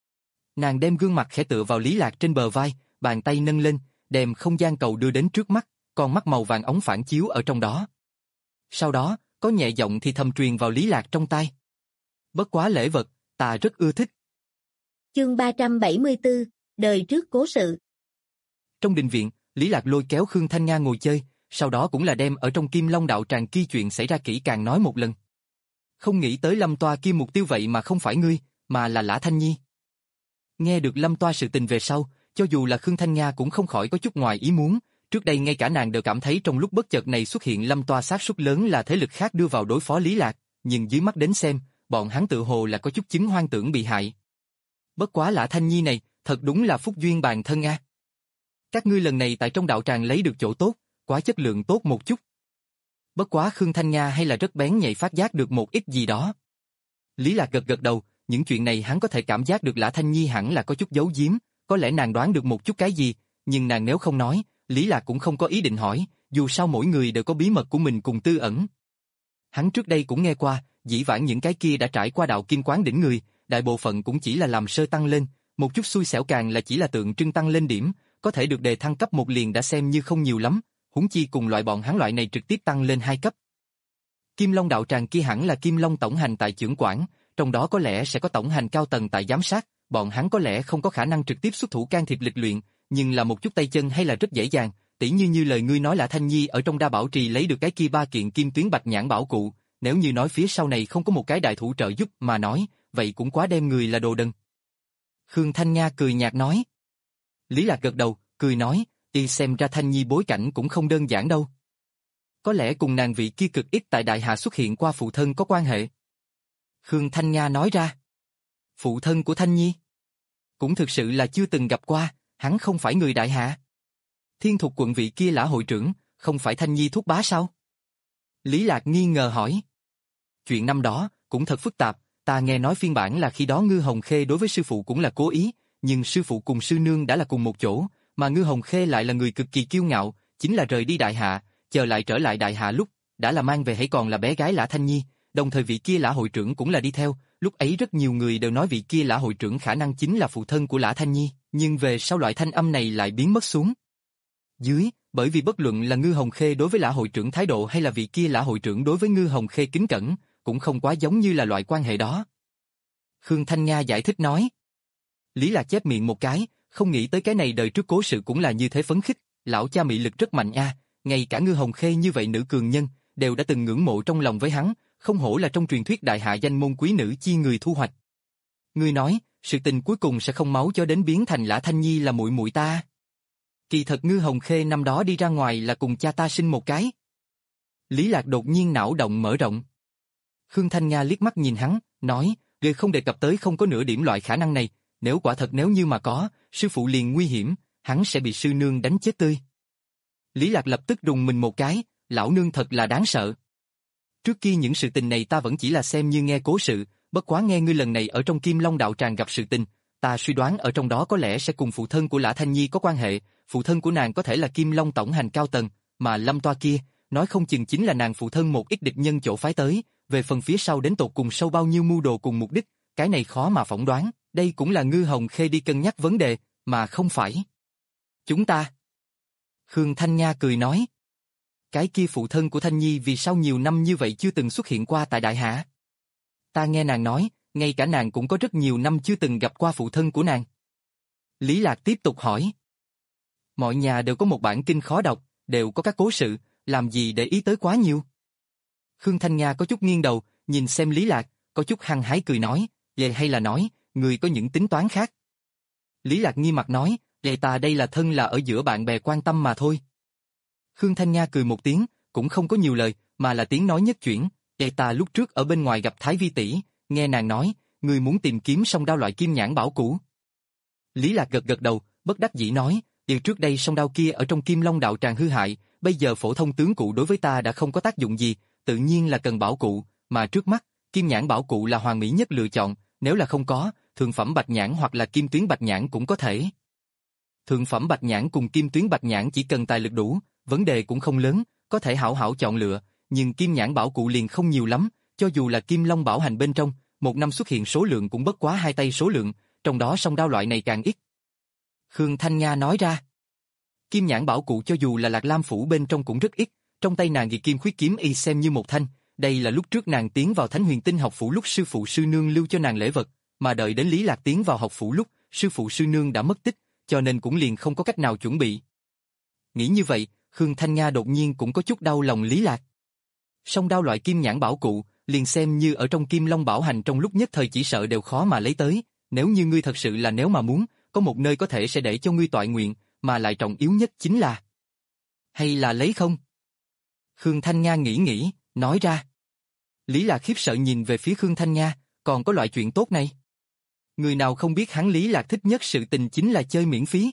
Nàng đem gương mặt khẽ tựa vào Lý Lạc trên bờ vai, bàn tay nâng lên, đem không gian cầu đưa đến trước mắt, con mắt màu vàng ống phản chiếu ở trong đó. Sau đó, có nhẹ giọng thì thầm truyền vào Lý Lạc trong tai. "Bất quá lễ vật, ta rất ưa thích." Chương ba trăm bảy mươi tư, đời trước cố sự. Trong đình viện, Lý Lạc lôi kéo Khương Thanh Nga ngồi chơi, sau đó cũng là đem ở trong Kim Long đạo tràng kia chuyện xảy ra kỹ càng nói một lần. Không nghĩ tới Lâm Toa kia mục tiêu vậy mà không phải ngươi, mà là Lã Thanh Nhi. Nghe được Lâm Toa sự tình về sau, cho dù là Khương Thanh Nga cũng không khỏi có chút ngoài ý muốn, trước đây ngay cả nàng đều cảm thấy trong lúc bất chợt này xuất hiện Lâm Toa xác suất lớn là thế lực khác đưa vào đối phó Lý Lạc, nhưng dưới mắt đến xem, bọn hắn tự hồ là có chút chứng hoang tưởng bị hại. Bất quá Lã Thanh Nhi này, thật đúng là phúc duyên bàn thân a. Các ngươi lần này tại trong đạo tràng lấy được chỗ tốt, quá chất lượng tốt một chút. Bất quá Khương Thanh Nga hay là rất bén nhạy phát giác được một ít gì đó. Lý Lạc gật gật đầu, những chuyện này hắn có thể cảm giác được Lã Thanh Nhi hẳn là có chút giấu giếm, có lẽ nàng đoán được một chút cái gì, nhưng nàng nếu không nói, Lý Lạc cũng không có ý định hỏi, dù sao mỗi người đều có bí mật của mình cùng tư ẩn. Hắn trước đây cũng nghe qua, dĩ vãng những cái kia đã trải qua đạo kim quán đỉnh người, đại bộ phận cũng chỉ là làm sơ tăng lên, một chút xui xẻo càng là chỉ là tượng trưng tăng lên điểm, có thể được đề thăng cấp một liền đã xem như không nhiều lắm, huống chi cùng loại bọn hắn loại này trực tiếp tăng lên hai cấp. Kim Long đạo tràng kia hẳn là Kim Long tổng hành tại chưởng quản, trong đó có lẽ sẽ có tổng hành cao tầng tại giám sát, bọn hắn có lẽ không có khả năng trực tiếp xuất thủ can thiệp lịch luyện, nhưng là một chút tay chân hay là rất dễ dàng, tỉ như như lời ngươi nói là Thanh Nhi ở trong đa bảo trì lấy được cái kia ba kiện kim tuyến bạch nhãn bảo cụ, nếu như nói phía sau này không có một cái đại thủ trợ giúp mà nói, vậy cũng quá đem người là đồ đần. Khương Thanh Nga cười nhạt nói. Lý Lạc gật đầu, cười nói, y xem ra Thanh Nhi bối cảnh cũng không đơn giản đâu. Có lẽ cùng nàng vị kia cực ít tại Đại Hà xuất hiện qua phụ thân có quan hệ. Khương Thanh Nga nói ra. Phụ thân của Thanh Nhi? Cũng thực sự là chưa từng gặp qua, hắn không phải người Đại Hà. Thiên Thục quận vị kia Lã hội trưởng, không phải Thanh Nhi thúc bá sao? Lý Lạc nghi ngờ hỏi. Chuyện năm đó, cũng thật phức tạp, ta nghe nói phiên bản là khi đó Ngư Hồng Khê đối với sư phụ cũng là cố ý, nhưng sư phụ cùng sư nương đã là cùng một chỗ, mà Ngư Hồng Khê lại là người cực kỳ kiêu ngạo, chính là rời đi đại hạ, chờ lại trở lại đại hạ lúc, đã là mang về hãy còn là bé gái Lã Thanh Nhi, đồng thời vị kia Lã hội trưởng cũng là đi theo, lúc ấy rất nhiều người đều nói vị kia Lã hội trưởng khả năng chính là phụ thân của Lã Thanh Nhi, nhưng về sau loại thanh âm này lại biến mất xuống. Dưới, bởi vì bất luận là Ngư Hồng Khê đối với Lã hội trưởng thái độ hay là vị kia Lã hội trưởng đối với Ngư Hồng Khê kính cẩn, cũng không quá giống như là loại quan hệ đó. Khương Thanh Nga giải thích nói. Lý Lạc chép miệng một cái, không nghĩ tới cái này đời trước cố sự cũng là như thế phấn khích, lão cha mị lực rất mạnh a, ngay cả Ngư Hồng Khê như vậy nữ cường nhân, đều đã từng ngưỡng mộ trong lòng với hắn, không hổ là trong truyền thuyết đại hạ danh môn quý nữ chi người thu hoạch. Ngươi nói, sự tình cuối cùng sẽ không máu cho đến biến thành Lã Thanh Nhi là muội muội ta. Kỳ thật Ngư Hồng Khê năm đó đi ra ngoài là cùng cha ta sinh một cái. Lý Lạc đột nhiên não động mở rộng. Khương Thanh Nga liếc mắt nhìn hắn, nói, ngươi không đề cập tới không có nửa điểm loại khả năng này, nếu quả thật nếu như mà có, sư phụ liền nguy hiểm, hắn sẽ bị sư nương đánh chết tươi. Lý Lạc lập tức rùng mình một cái, lão nương thật là đáng sợ. Trước kia những sự tình này ta vẫn chỉ là xem như nghe cố sự, bất quá nghe ngươi lần này ở trong Kim Long đạo tràng gặp sự tình, ta suy đoán ở trong đó có lẽ sẽ cùng phụ thân của Lã Thanh Nhi có quan hệ, phụ thân của nàng có thể là Kim Long tổng hành cao tầng, mà Lâm Toa kia, nói không chừng chính là nàng phụ thân một ít địch nhân chỗ phái tới, về phần phía sau đến tột cùng sâu bao nhiêu mưu đồ cùng mục đích, cái này khó mà phỏng đoán, đây cũng là Ngư Hồng Khê đi cân nhắc vấn đề, mà không phải chúng ta. Khương Thanh Nga cười nói. Cái kia phụ thân của Thanh Nhi vì sao nhiều năm như vậy chưa từng xuất hiện qua tại đại hạ? Ta nghe nàng nói, ngay cả nàng cũng có rất nhiều năm chưa từng gặp qua phụ thân của nàng. Lý Lạc tiếp tục hỏi. Mọi nhà đều có một bản kinh khó đọc, đều có các cố sự, làm gì để ý tới quá nhiều? Khương Thanh Nga có chút nghiêng đầu, nhìn xem Lý Lạc, có chút hăng hái cười nói, vậy hay là nói, người có những tính toán khác? Lý Lạc nghi mặt nói, vậy ta đây là thân là ở giữa bạn bè quan tâm mà thôi. Khương Thanh Nga cười một tiếng, cũng không có nhiều lời, mà là tiếng nói nhất chuyển, vậy ta lúc trước ở bên ngoài gặp Thái Vi tỷ, nghe nàng nói, người muốn tìm kiếm song đao loại kim nhãn bảo cũ. Lý Lạc gật gật đầu, bất đắc dĩ nói, điều trước đây song đao kia ở trong Kim Long đạo tràng hư hại, bây giờ phổ thông tướng cụ đối với ta đã không có tác dụng gì, tự nhiên là cần bảo cụ, mà trước mắt, kim nhãn bảo cụ là hoàn mỹ nhất lựa chọn, nếu là không có, thượng phẩm bạch nhãn hoặc là kim tuyến bạch nhãn cũng có thể. Thượng phẩm bạch nhãn cùng kim tuyến bạch nhãn chỉ cần tài lực đủ, vấn đề cũng không lớn, có thể hảo hảo chọn lựa, nhưng kim nhãn bảo cụ liền không nhiều lắm, cho dù là Kim Long bảo hành bên trong, một năm xuất hiện số lượng cũng bất quá hai tay số lượng, trong đó song đao loại này càng ít. Khương Thanh Nga nói ra, kim nhãn bảo cụ cho dù là Lạc Lam phủ bên trong cũng rất ít, trong tay nàng thì kim khuyết kiếm y xem như một thanh, đây là lúc trước nàng tiến vào Thánh Huyền Tinh học phủ lúc sư phụ sư nương lưu cho nàng lễ vật, mà đợi đến Lý Lạc tiến vào học phủ lúc, sư phụ sư nương đã mất tích, cho nên cũng liền không có cách nào chuẩn bị. Nghĩ như vậy, Khương Thanh Nga đột nhiên cũng có chút đau lòng Lý Lạc. Song đao loại kim nhãn bảo cụ, liền xem như ở trong Kim Long bảo hành trong lúc nhất thời chỉ sợ đều khó mà lấy tới, nếu như ngươi thật sự là nếu mà muốn, có một nơi có thể sẽ để cho ngươi toại nguyện, mà lại trọng yếu nhất chính là hay là lấy không? Khương Thanh Nga nghĩ nghĩ, nói ra. Lý Lạc khiếp sợ nhìn về phía Khương Thanh Nga, còn có loại chuyện tốt này. Người nào không biết hắn Lý Lạc thích nhất sự tình chính là chơi miễn phí.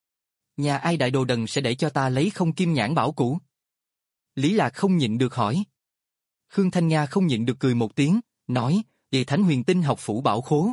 Nhà ai đại đồ đần sẽ để cho ta lấy không kim nhãn bảo cụ? Lý Lạc không nhịn được hỏi. Khương Thanh Nga không nhịn được cười một tiếng, nói, về Thánh Huyền Tinh học phủ bảo khố.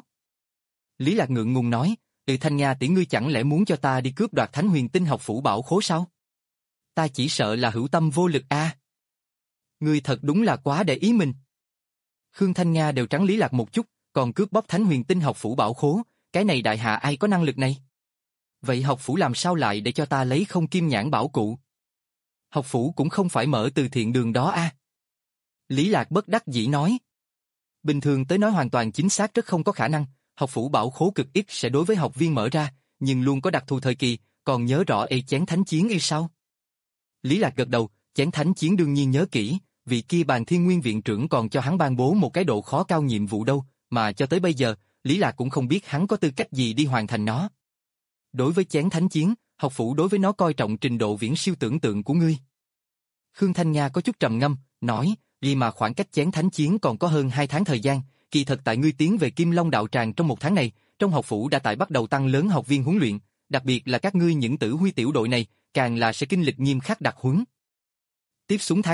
Lý Lạc ngượng ngùng nói, từ Thanh Nga tỷ ngươi chẳng lẽ muốn cho ta đi cướp đoạt Thánh Huyền Tinh học phủ bảo khố sao? Ta chỉ sợ là hữu tâm vô lực a. À. Ngươi thật đúng là quá để ý mình. Khương Thanh Nga đều trắng Lý Lạc một chút, còn cướp bóc Thánh Huyền Tinh học phủ bảo khố, cái này đại hạ ai có năng lực này? Vậy học phủ làm sao lại để cho ta lấy không kim nhãn bảo cụ? Học phủ cũng không phải mở từ thiện đường đó a. À. Lý Lạc bất đắc dĩ nói. Bình thường tới nói hoàn toàn chính xác rất không có khả năng, học phủ bảo khố cực ít sẽ đối với học viên mở ra, nhưng luôn có đặc thù thời kỳ, còn nhớ rõ y chén thánh chiến y sao? Lý Lạc gật đầu, chén thánh chiến đương nhiên nhớ kỹ, vị kia Bàn Thiên Nguyên viện trưởng còn cho hắn ban bố một cái độ khó cao nhiệm vụ đâu, mà cho tới bây giờ, Lý Lạc cũng không biết hắn có tư cách gì đi hoàn thành nó. Đối với chén thánh chiến, học phủ đối với nó coi trọng trình độ viễn siêu tưởng tượng của ngươi. Khương Thanh Nga có chút trầm ngâm, nói, vì mà khoảng cách chén thánh chiến còn có hơn hai tháng thời gian, kỳ thật tại ngươi tiến về Kim Long đạo tràng trong một tháng này, trong học phủ đã tại bắt đầu tăng lớn học viên huấn luyện, đặc biệt là các ngươi những tử huy tiểu đội này, càng là sẽ kinh lịch nghiêm khắc đặc huấn. Tiếp xuống tháng này,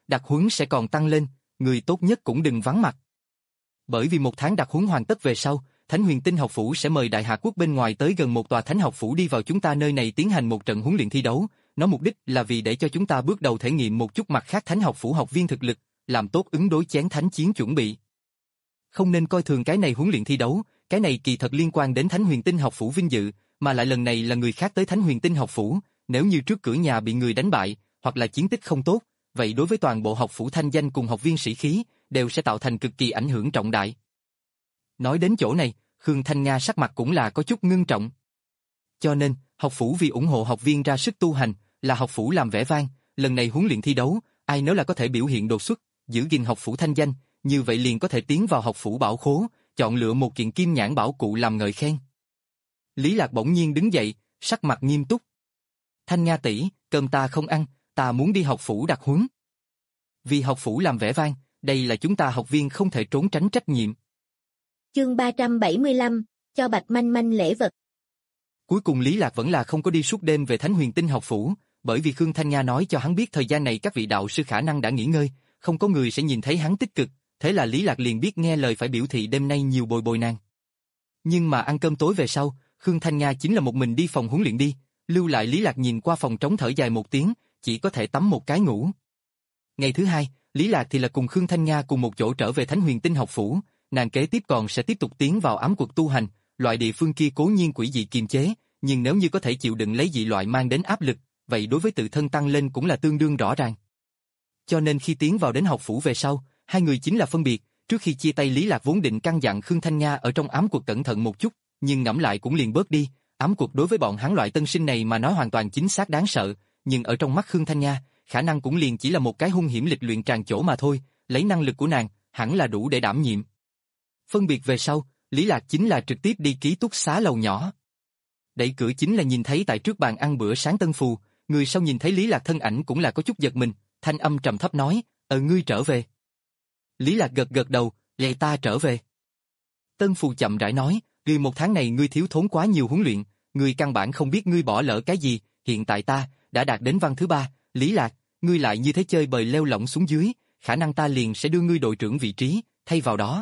đặc huấn sẽ còn tăng lên, người tốt nhất cũng đừng vắng mặt. Bởi vì một tháng đặc huấn hoàn tất về sau, Thánh Huyền Tinh học phủ sẽ mời đại hạ quốc bên ngoài tới gần một tòa thánh học phủ đi vào chúng ta nơi này tiến hành một trận huấn luyện thi đấu, nó mục đích là vì để cho chúng ta bước đầu thể nghiệm một chút mặt khác thánh học phủ học viên thực lực, làm tốt ứng đối chén thánh chiến chuẩn bị. Không nên coi thường cái này huấn luyện thi đấu, cái này kỳ thật liên quan đến Thánh Huyền Tinh học phủ vinh dự, mà lại lần này là người khác tới Thánh Huyền Tinh học phủ, nếu như trước cửa nhà bị người đánh bại, hoặc là chiến tích không tốt, vậy đối với toàn bộ học phủ thanh danh cùng học viên sĩ khí, đều sẽ tạo thành cực kỳ ảnh hưởng trọng đại. Nói đến chỗ này, Khương Thanh Nga sắc mặt cũng là có chút ngưng trọng. Cho nên, học phủ vì ủng hộ học viên ra sức tu hành, là học phủ làm vẻ vang, lần này huấn luyện thi đấu, ai nếu là có thể biểu hiện đột xuất, giữ gìn học phủ thanh danh, như vậy liền có thể tiến vào học phủ bảo khố, chọn lựa một kiện kim nhãn bảo cụ làm ngợi khen. Lý Lạc bỗng nhiên đứng dậy, sắc mặt nghiêm túc. Thanh Nga tỷ, cơm ta không ăn, ta muốn đi học phủ đặc huấn. Vì học phủ làm vẻ vang, đây là chúng ta học viên không thể trốn tránh trách nhiệm. Chương ba trăm bảy mươi lăm, cho Bạch Manh Manh lễ vật. Cuối cùng Lý Lạc vẫn là không có đi suốt đêm về Thánh Huyền Tinh học phủ, bởi vì Khương Thanh Nga nói cho hắn biết thời gian này các vị đạo sư khả năng đã nghỉ ngơi, không có người sẽ nhìn thấy hắn tích cực, thế là Lý Lạc liền biết nghe lời phải biểu thị đêm nay nhiều bồi bồi nàng. Nhưng mà ăn cơm tối về sau, Khương Thanh Nga chính là một mình đi phòng huấn luyện đi, lưu lại Lý Lạc nhìn qua phòng trống thở dài một tiếng, chỉ có thể tắm một cái ngủ. Ngày thứ hai, Lý Lạc thì là cùng Khương Thanh Nga cùng một chỗ trở về Thánh Huyền Tinh học phủ, nàng kế tiếp còn sẽ tiếp tục tiến vào ám cuộc tu hành, loại địa phương kia cố nhiên quỷ dị kiềm chế, nhưng nếu như có thể chịu đựng lấy dị loại mang đến áp lực, vậy đối với tự thân tăng lên cũng là tương đương rõ ràng. Cho nên khi tiến vào đến học phủ về sau, hai người chính là phân biệt, trước khi chia tay Lý Lạc vốn định căn dặn Khương Thanh Nga ở trong ám cuộc cẩn thận một chút, nhưng ngẫm lại cũng liền bớt đi, ám cuộc đối với bọn hắn loại tân sinh này mà nói hoàn toàn chính xác đáng sợ, nhưng ở trong mắt Khương Thanh Nga, khả năng cũng liền chỉ là một cái hung hiểm lịch luyện tràn chỗ mà thôi, lấy năng lực của nàng, hẳn là đủ để đảm nhiệm. Phân biệt về sau, Lý Lạc chính là trực tiếp đi ký túc xá lầu nhỏ. Đẩy cửa chính là nhìn thấy tại trước bàn ăn bữa sáng Tân Phù, người sau nhìn thấy Lý Lạc thân ảnh cũng là có chút giật mình, thanh âm trầm thấp nói, ờ ngươi trở về. Lý Lạc gật gật đầu, lệ ta trở về. Tân Phù chậm rãi nói, ngươi một tháng này ngươi thiếu thốn quá nhiều huấn luyện, ngươi căn bản không biết ngươi bỏ lỡ cái gì, hiện tại ta, đã đạt đến văn thứ ba, Lý Lạc, ngươi lại như thế chơi bời leo lỏng xuống dưới, khả năng ta liền sẽ đưa ngươi đội trưởng vị trí, thay vào đó.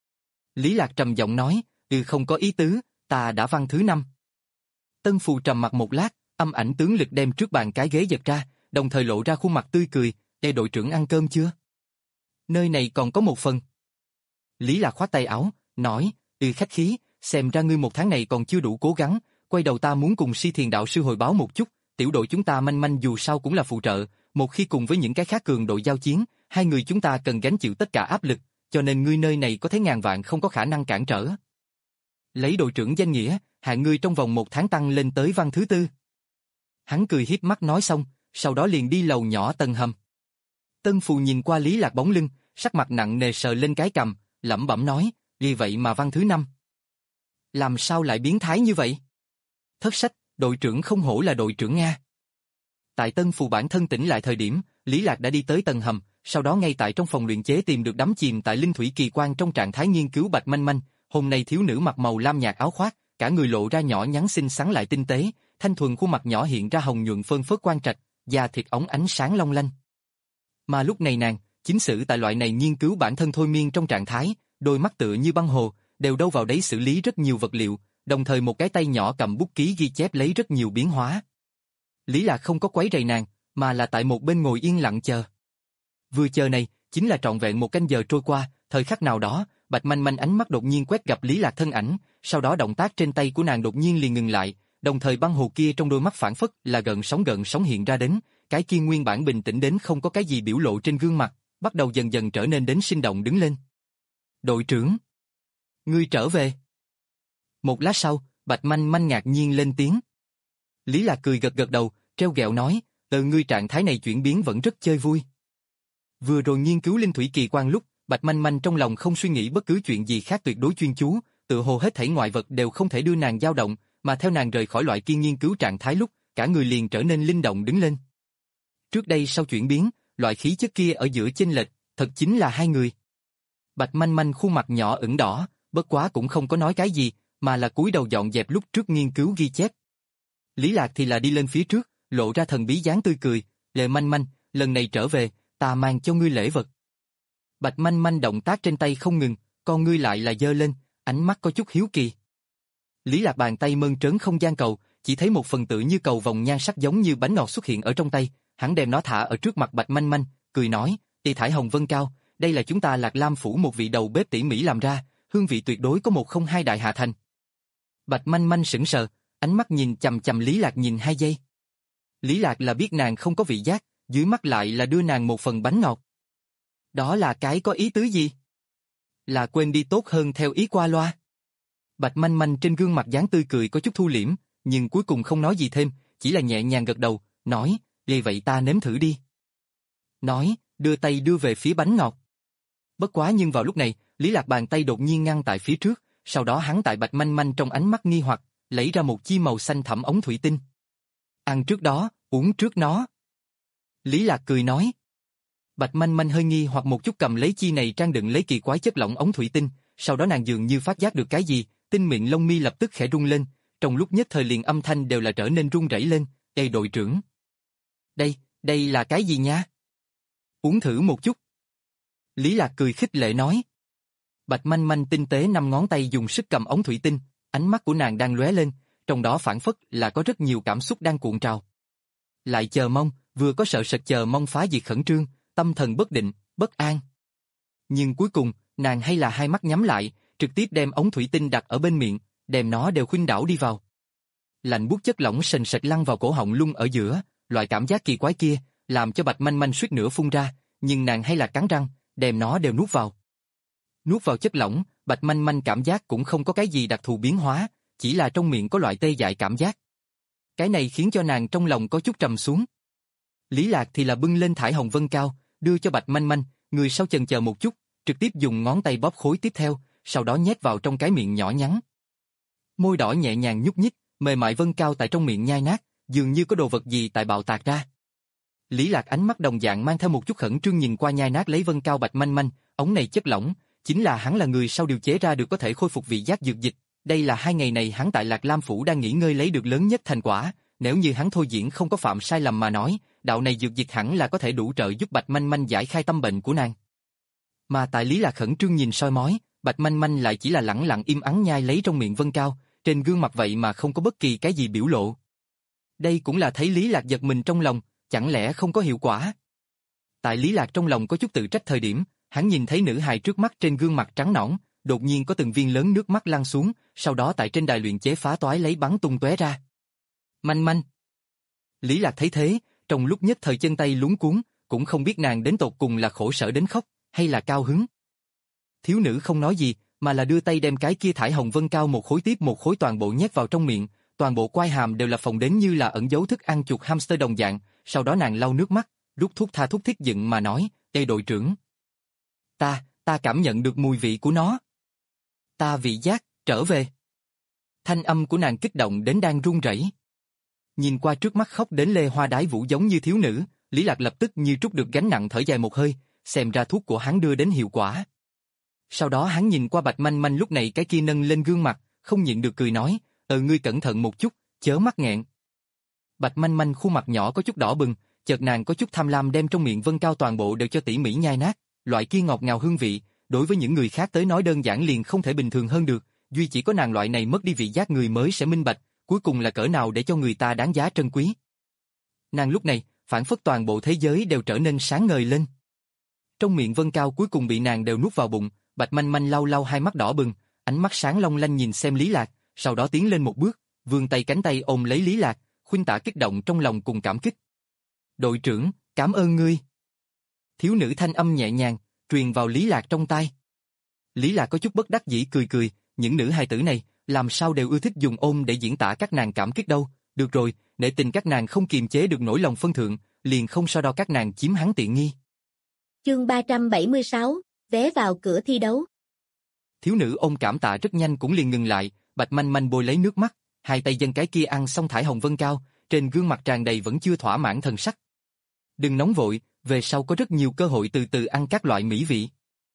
Lý Lạc trầm giọng nói, ừ không có ý tứ, ta đã văn thứ năm. Tân Phù trầm mặt một lát, âm ảnh tướng lực đem trước bàn cái ghế giật ra, đồng thời lộ ra khuôn mặt tươi cười, "Ê đội trưởng ăn cơm chưa? Nơi này còn có một phần." Lý Lạc khoát tay áo, nói, "Ừ khách khí, xem ra ngươi một tháng này còn chưa đủ cố gắng, quay đầu ta muốn cùng Si Thiền đạo sư hồi báo một chút, tiểu đội chúng ta manh manh dù sao cũng là phụ trợ, một khi cùng với những cái khác cường đội giao chiến, hai người chúng ta cần gánh chịu tất cả áp lực, cho nên ngươi nơi này có thấy ngàn vạn không có khả năng cản trở." Lấy đội trưởng danh nghĩa, hạ ngươi trong vòng một tháng tăng lên tới văn thứ tư. Hắn cười hiếp mắt nói xong, sau đó liền đi lầu nhỏ tầng hầm. Tân Phù nhìn qua Lý Lạc bóng lưng, sắc mặt nặng nề sờ lên cái cằm, lẩm bẩm nói, vì vậy mà văn thứ năm. Làm sao lại biến thái như vậy? Thất sách, đội trưởng không hổ là đội trưởng Nga. Tại Tân Phù bản thân tỉnh lại thời điểm, Lý Lạc đã đi tới tầng hầm, sau đó ngay tại trong phòng luyện chế tìm được đắm chìm tại linh thủy kỳ quan trong trạng thái nghiên cứu Bạch Manh Manh. Hôm nay thiếu nữ mặc màu lam nhạt áo khoác, cả người lộ ra nhỏ nhắn xinh xắn lại tinh tế, thanh thuần khuôn mặt nhỏ hiện ra hồng nhuận phơn phớt quang trạch, da thịt óng ánh sáng long lanh. Mà lúc này nàng, chính sử tại loại này nghiên cứu bản thân thôi miên trong trạng thái, đôi mắt tựa như băng hồ, đều đâu vào đấy xử lý rất nhiều vật liệu, đồng thời một cái tay nhỏ cầm bút ký ghi chép lấy rất nhiều biến hóa. Lý Lạc không có quấy rầy nàng, mà là tại một bên ngồi yên lặng chờ. Vừa chờ này, chính là trọn vẹn một canh giờ trôi qua, thời khắc nào đó, Bạch Manh Manh ánh mắt đột nhiên quét gặp Lý Lạc thân ảnh, sau đó động tác trên tay của nàng đột nhiên liền ngừng lại, đồng thời băng hồ kia trong đôi mắt phản phất là gần sóng gần sóng hiện ra đến, cái kia nguyên bản bình tĩnh đến không có cái gì biểu lộ trên gương mặt, bắt đầu dần dần trở nên đến sinh động đứng lên. Đội trưởng, ngươi trở về. Một lát sau, Bạch Manh Manh ngạc nhiên lên tiếng. Lý Lạc cười gật gật đầu, treo ghẹo nói, từ ngươi trạng thái này chuyển biến vẫn rất chơi vui. Vừa rồi nghiên cứu linh thủy kỳ quan lúc, Bạch Manh Manh trong lòng không suy nghĩ bất cứ chuyện gì khác, tuyệt đối chuyên chú, tựa hồ hết thảy ngoại vật đều không thể đưa nàng dao động, mà theo nàng rời khỏi loại kia nghiên cứu trạng thái lúc, cả người liền trở nên linh động đứng lên. Trước đây sau chuyển biến, loại khí chất kia ở giữa chênh lệch, thật chính là hai người. Bạch Manh Manh khuôn mặt nhỏ ửng đỏ, bất quá cũng không có nói cái gì, mà là cúi đầu dọn dẹp lúc trước nghiên cứu ghi chép. Lý Lạc thì là đi lên phía trước, lộ ra thần bí dáng tươi cười, "Lệ Manh Manh, lần này trở về, ta mang cho ngươi lễ vật. Bạch Manh Manh động tác trên tay không ngừng, con ngươi lại là giơ lên, ánh mắt có chút hiếu kỳ. Lý Lạc bàn tay mơn trớn không gian cầu, chỉ thấy một phần tự như cầu vòng nhan sắc giống như bánh ngọt xuất hiện ở trong tay, hắn đem nó thả ở trước mặt Bạch Manh Manh, cười nói, "Tỳ thải hồng vân cao, đây là chúng ta Lạc Lam phủ một vị đầu bếp tỉ mỉ làm ra, hương vị tuyệt đối có một không hai đại hạ thành." Bạch Manh Manh sững sờ, ánh mắt nhìn chằm chằm Lý Lạc nhìn hai giây. Lý Lạc là biết nàng không có vị giác, dưới mắt lại là đưa nàng một phần bánh ngọt. Đó là cái có ý tứ gì? Là quên đi tốt hơn theo ý qua loa. Bạch Manh Manh trên gương mặt dáng tươi cười có chút thu liễm, nhưng cuối cùng không nói gì thêm, chỉ là nhẹ nhàng gật đầu, nói, "Vậy vậy ta nếm thử đi." Nói, đưa tay đưa về phía bánh ngọt. Bất quá nhưng vào lúc này, Lý Lạc bàn tay đột nhiên ngăn tại phía trước, sau đó hắn tại Bạch Manh Manh trong ánh mắt nghi hoặc, lấy ra một chi màu xanh thẳm ống thủy tinh. "Ăn trước đó, uống trước nó." Lý Lạc cười nói. Bạch Manh Manh hơi nghi hoặc một chút cầm lấy chi này trang đựng lấy kỳ quái chất lỏng ống thủy tinh, sau đó nàng dường như phát giác được cái gì, tinh miệng lông mi lập tức khẽ rung lên, trong lúc nhất thời liền âm thanh đều là trở nên run rẩy lên, "Ê đội trưởng, đây, đây là cái gì nha? Uống thử một chút." Lý Lạc cười khích lệ nói. Bạch Manh Manh tinh tế năm ngón tay dùng sức cầm ống thủy tinh, ánh mắt của nàng đang lóe lên, trong đó phảng phất là có rất nhiều cảm xúc đang cuộn trào. Lại chờ mong, vừa có sợ sệt chờ mong phá diệt khẩn trương, tâm thần bất định, bất an. Nhưng cuối cùng, nàng hay là hai mắt nhắm lại, trực tiếp đem ống thủy tinh đặt ở bên miệng, đem nó đều khuynh đảo đi vào. Lạnh buốt chất lỏng sền sệt lăn vào cổ họng lung ở giữa, loại cảm giác kỳ quái kia, làm cho Bạch Manh Manh suýt nữa phun ra, nhưng nàng hay là cắn răng, đem nó đều nuốt vào. Nuốt vào chất lỏng, Bạch Manh Manh cảm giác cũng không có cái gì đặc thù biến hóa, chỉ là trong miệng có loại tê dại cảm giác. Cái này khiến cho nàng trong lòng có chút trầm xuống. Lý Lạc thì là bưng lên thải hồng vân cao, đưa cho Bạch Manh Manh, người sau chần chờ một chút, trực tiếp dùng ngón tay bóp khối tiếp theo, sau đó nhét vào trong cái miệng nhỏ nhắn. Môi đỏ nhẹ nhàng nhúc nhích, mềm mại vân cao tại trong miệng nhai nát, dường như có đồ vật gì tại bạo tạc ra. Lý Lạc ánh mắt đồng dạng mang theo một chút khẩn trương nhìn qua nhai nát lấy vân cao Bạch Manh Manh, ống này chất lỏng, chính là hắn là người sau điều chế ra được có thể khôi phục vị giác dược dịch. Đây là hai ngày này hắn tại Lạc Lam phủ đang nghỉ ngơi lấy được lớn nhất thành quả, nếu như hắn thôi diễn không có phạm sai lầm mà nói, đạo này dược dịch hẳn là có thể đủ trợ giúp Bạch Manh Manh giải khai tâm bệnh của nàng. Mà tại Lý Lạc khẩn trương nhìn soi mói, Bạch Manh Manh lại chỉ là lẳng lặng im ắng nhai lấy trong miệng vân cao, trên gương mặt vậy mà không có bất kỳ cái gì biểu lộ. Đây cũng là thấy Lý Lạc giật mình trong lòng, chẳng lẽ không có hiệu quả? Tại Lý Lạc trong lòng có chút tự trách thời điểm, hắn nhìn thấy nữ hài trước mắt trên gương mặt trắng nõn, đột nhiên có từng viên lớn nước mắt lăn xuống, sau đó tại trên đài luyện chế phá toái lấy bắn tung tóe ra. Manh Manh. Lý Lạc thấy thế, trong lúc nhất thời chân tay luống cuống, cũng không biết nàng đến tột cùng là khổ sở đến khóc, hay là cao hứng. Thiếu nữ không nói gì, mà là đưa tay đem cái kia thải hồng vân cao một khối tiếp một khối toàn bộ nhét vào trong miệng, toàn bộ quai hàm đều là phồng đến như là ẩn giấu thức ăn chuột hamster đồng dạng, sau đó nàng lau nước mắt, rút thuốc tha thuốc thiết giận mà nói, "Ê đội trưởng, ta, ta cảm nhận được mùi vị của nó. Ta vị giác, trở về." Thanh âm của nàng kích động đến đang run rẩy. Nhìn qua trước mắt khóc đến lê hoa đái vũ giống như thiếu nữ, Lý Lạc lập tức như trút được gánh nặng thở dài một hơi, xem ra thuốc của hắn đưa đến hiệu quả. Sau đó hắn nhìn qua Bạch Manh Manh lúc này cái kia nâng lên gương mặt, không nhịn được cười nói, "Ờ ngươi cẩn thận một chút, chớ mắc nghẹn." Bạch Manh Manh khuôn mặt nhỏ có chút đỏ bừng, chợt nàng có chút tham lam đem trong miệng vân cao toàn bộ đều cho tỉ mỉ nhai nát, loại kia ngọt ngào hương vị, đối với những người khác tới nói đơn giản liền không thể bình thường hơn được, duy chỉ có nàng loại này mất đi vị giác người mới sẽ minh bạch, cuối cùng là cỡ nào để cho người ta đáng giá trân quý. Nàng lúc này, phảng phất toàn bộ thế giới đều trở nên sáng ngời lên. Trong miệng vân cao cuối cùng bị nàng đều nuốt vào bụng, Bạch Manh Manh lau lau hai mắt đỏ bừng, ánh mắt sáng long lanh nhìn xem Lý Lạc, sau đó tiến lên một bước, vươn tay cánh tay ôm lấy Lý Lạc, khuynh tả kích động trong lòng cùng cảm kích. "Đội trưởng, cảm ơn ngươi." Thiếu nữ thanh âm nhẹ nhàng, truyền vào Lý Lạc trong tai. Lý Lạc có chút bất đắc dĩ cười cười, những nữ hài tử này, làm sao đều ưa thích dùng ôm để diễn tả các nàng cảm kích đâu, được rồi, để tình các nàng không kiềm chế được nỗi lòng phân thượng, liền không so đo các nàng chiếm hắn tiện nghi. Chương ba trăm bảy mươi sáu, vé vào cửa thi đấu. Thiếu nữ ôm cảm tạ rất nhanh cũng liền ngừng lại, Bạch Manh Manh bôi lấy nước mắt, hai tay dâng cái kia ăn xong thải hồng vân cao, trên gương mặt tràn đầy vẫn chưa thỏa mãn thần sắc. "Đừng nóng vội, về sau có rất nhiều cơ hội từ từ ăn các loại mỹ vị."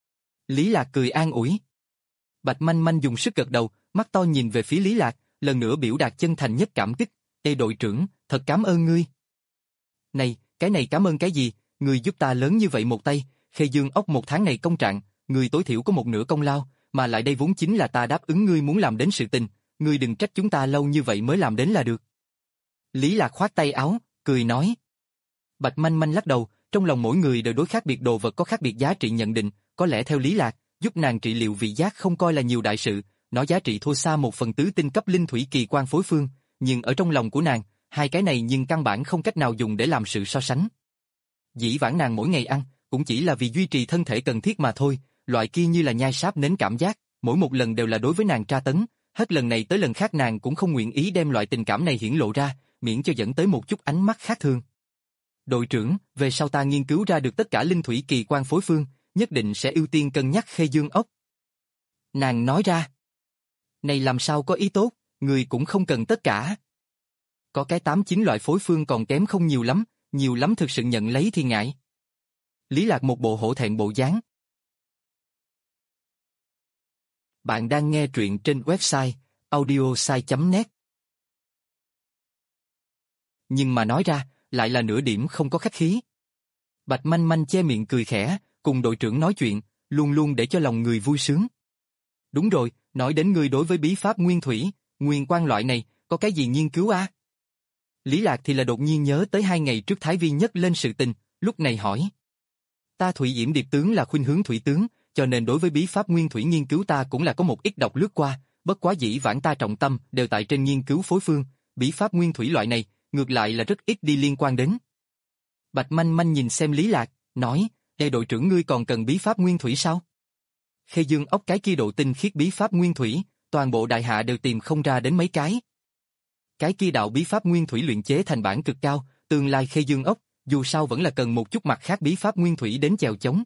Lý Lạc cười an ủi. Bạch Manh Manh dùng sức gật đầu, mắt to nhìn về phía Lý Lạc, lần nữa biểu đạt chân thành nhất cảm kích, "Ê đội trưởng, thật cảm ơn ngươi." "Này, cái này cảm ơn cái gì, người giúp ta lớn như vậy một tay, Khê Dương ốc một tháng này công trạng, người tối thiểu có một nửa công lao, mà lại đây vốn chính là ta đáp ứng ngươi muốn làm đến sự tình, ngươi đừng trách chúng ta lâu như vậy mới làm đến là được. Lý Lạc khoát tay áo, cười nói. Bạch Manh Manh lắc đầu, trong lòng mỗi người đều đối khác biệt đồ vật có khác biệt giá trị nhận định, có lẽ theo Lý Lạc, giúp nàng trị liệu vị giác không coi là nhiều đại sự, nó giá trị thua xa một phần tứ tinh cấp linh thủy kỳ quan phối phương, nhưng ở trong lòng của nàng, hai cái này nhưng căn bản không cách nào dùng để làm sự so sánh. Dĩ vãng nàng mỗi ngày ăn, cũng chỉ là vì duy trì thân thể cần thiết mà thôi, loại kia như là nhai sáp nến cảm giác, mỗi một lần đều là đối với nàng tra tấn, hết lần này tới lần khác nàng cũng không nguyện ý đem loại tình cảm này hiển lộ ra, miễn cho dẫn tới một chút ánh mắt khác thường. Đội trưởng, về sau ta nghiên cứu ra được tất cả linh thủy kỳ quan phối phương, nhất định sẽ ưu tiên cân nhắc Khê Dương ốc. Nàng nói ra. Này làm sao có ý tốt, người cũng không cần tất cả. Có cái tám chín loại phối phương còn kém không nhiều lắm, nhiều lắm thực sự nhận lấy thì ngại. Lý Lạc một bộ hổ thẹn bộ dáng. Bạn đang nghe truyện trên website audiosai chấm net. Nhưng mà nói ra, lại là nửa điểm không có khách khí. Bạch Manh Manh che miệng cười khẽ, cùng đội trưởng nói chuyện, luôn luôn để cho lòng người vui sướng. Đúng rồi, nói đến ngươi đối với bí pháp nguyên thủy, nguyên quan loại này, có cái gì nghiên cứu à? Lý Lạc thì là đột nhiên nhớ tới hai ngày trước Thái Vi nhắc lên sự tình, lúc này hỏi. Ta Thủy Diễm Điệp tướng là khuynh hướng thủy tướng, cho nên đối với bí pháp nguyên thủy nghiên cứu ta cũng là có một ít đọc lướt qua, bất quá dĩ vãng ta trọng tâm đều tại trên nghiên cứu phối phương, bí pháp nguyên thủy loại này, ngược lại là rất ít đi liên quan đến. Bạch Manh Manh nhìn xem Lý Lạc, nói, "Ê đội trưởng ngươi còn cần bí pháp nguyên thủy sao?" Khê Dương ốc cái kia độ tinh khiết bí pháp nguyên thủy, toàn bộ đại hạ đều tìm không ra đến mấy cái. Cái kia đạo bí pháp nguyên thủy luyện chế thành bản cực cao, tương lai Khê Dương ốc, dù sao vẫn là cần một chút mặt khác bí pháp nguyên thủy đến chèo chống.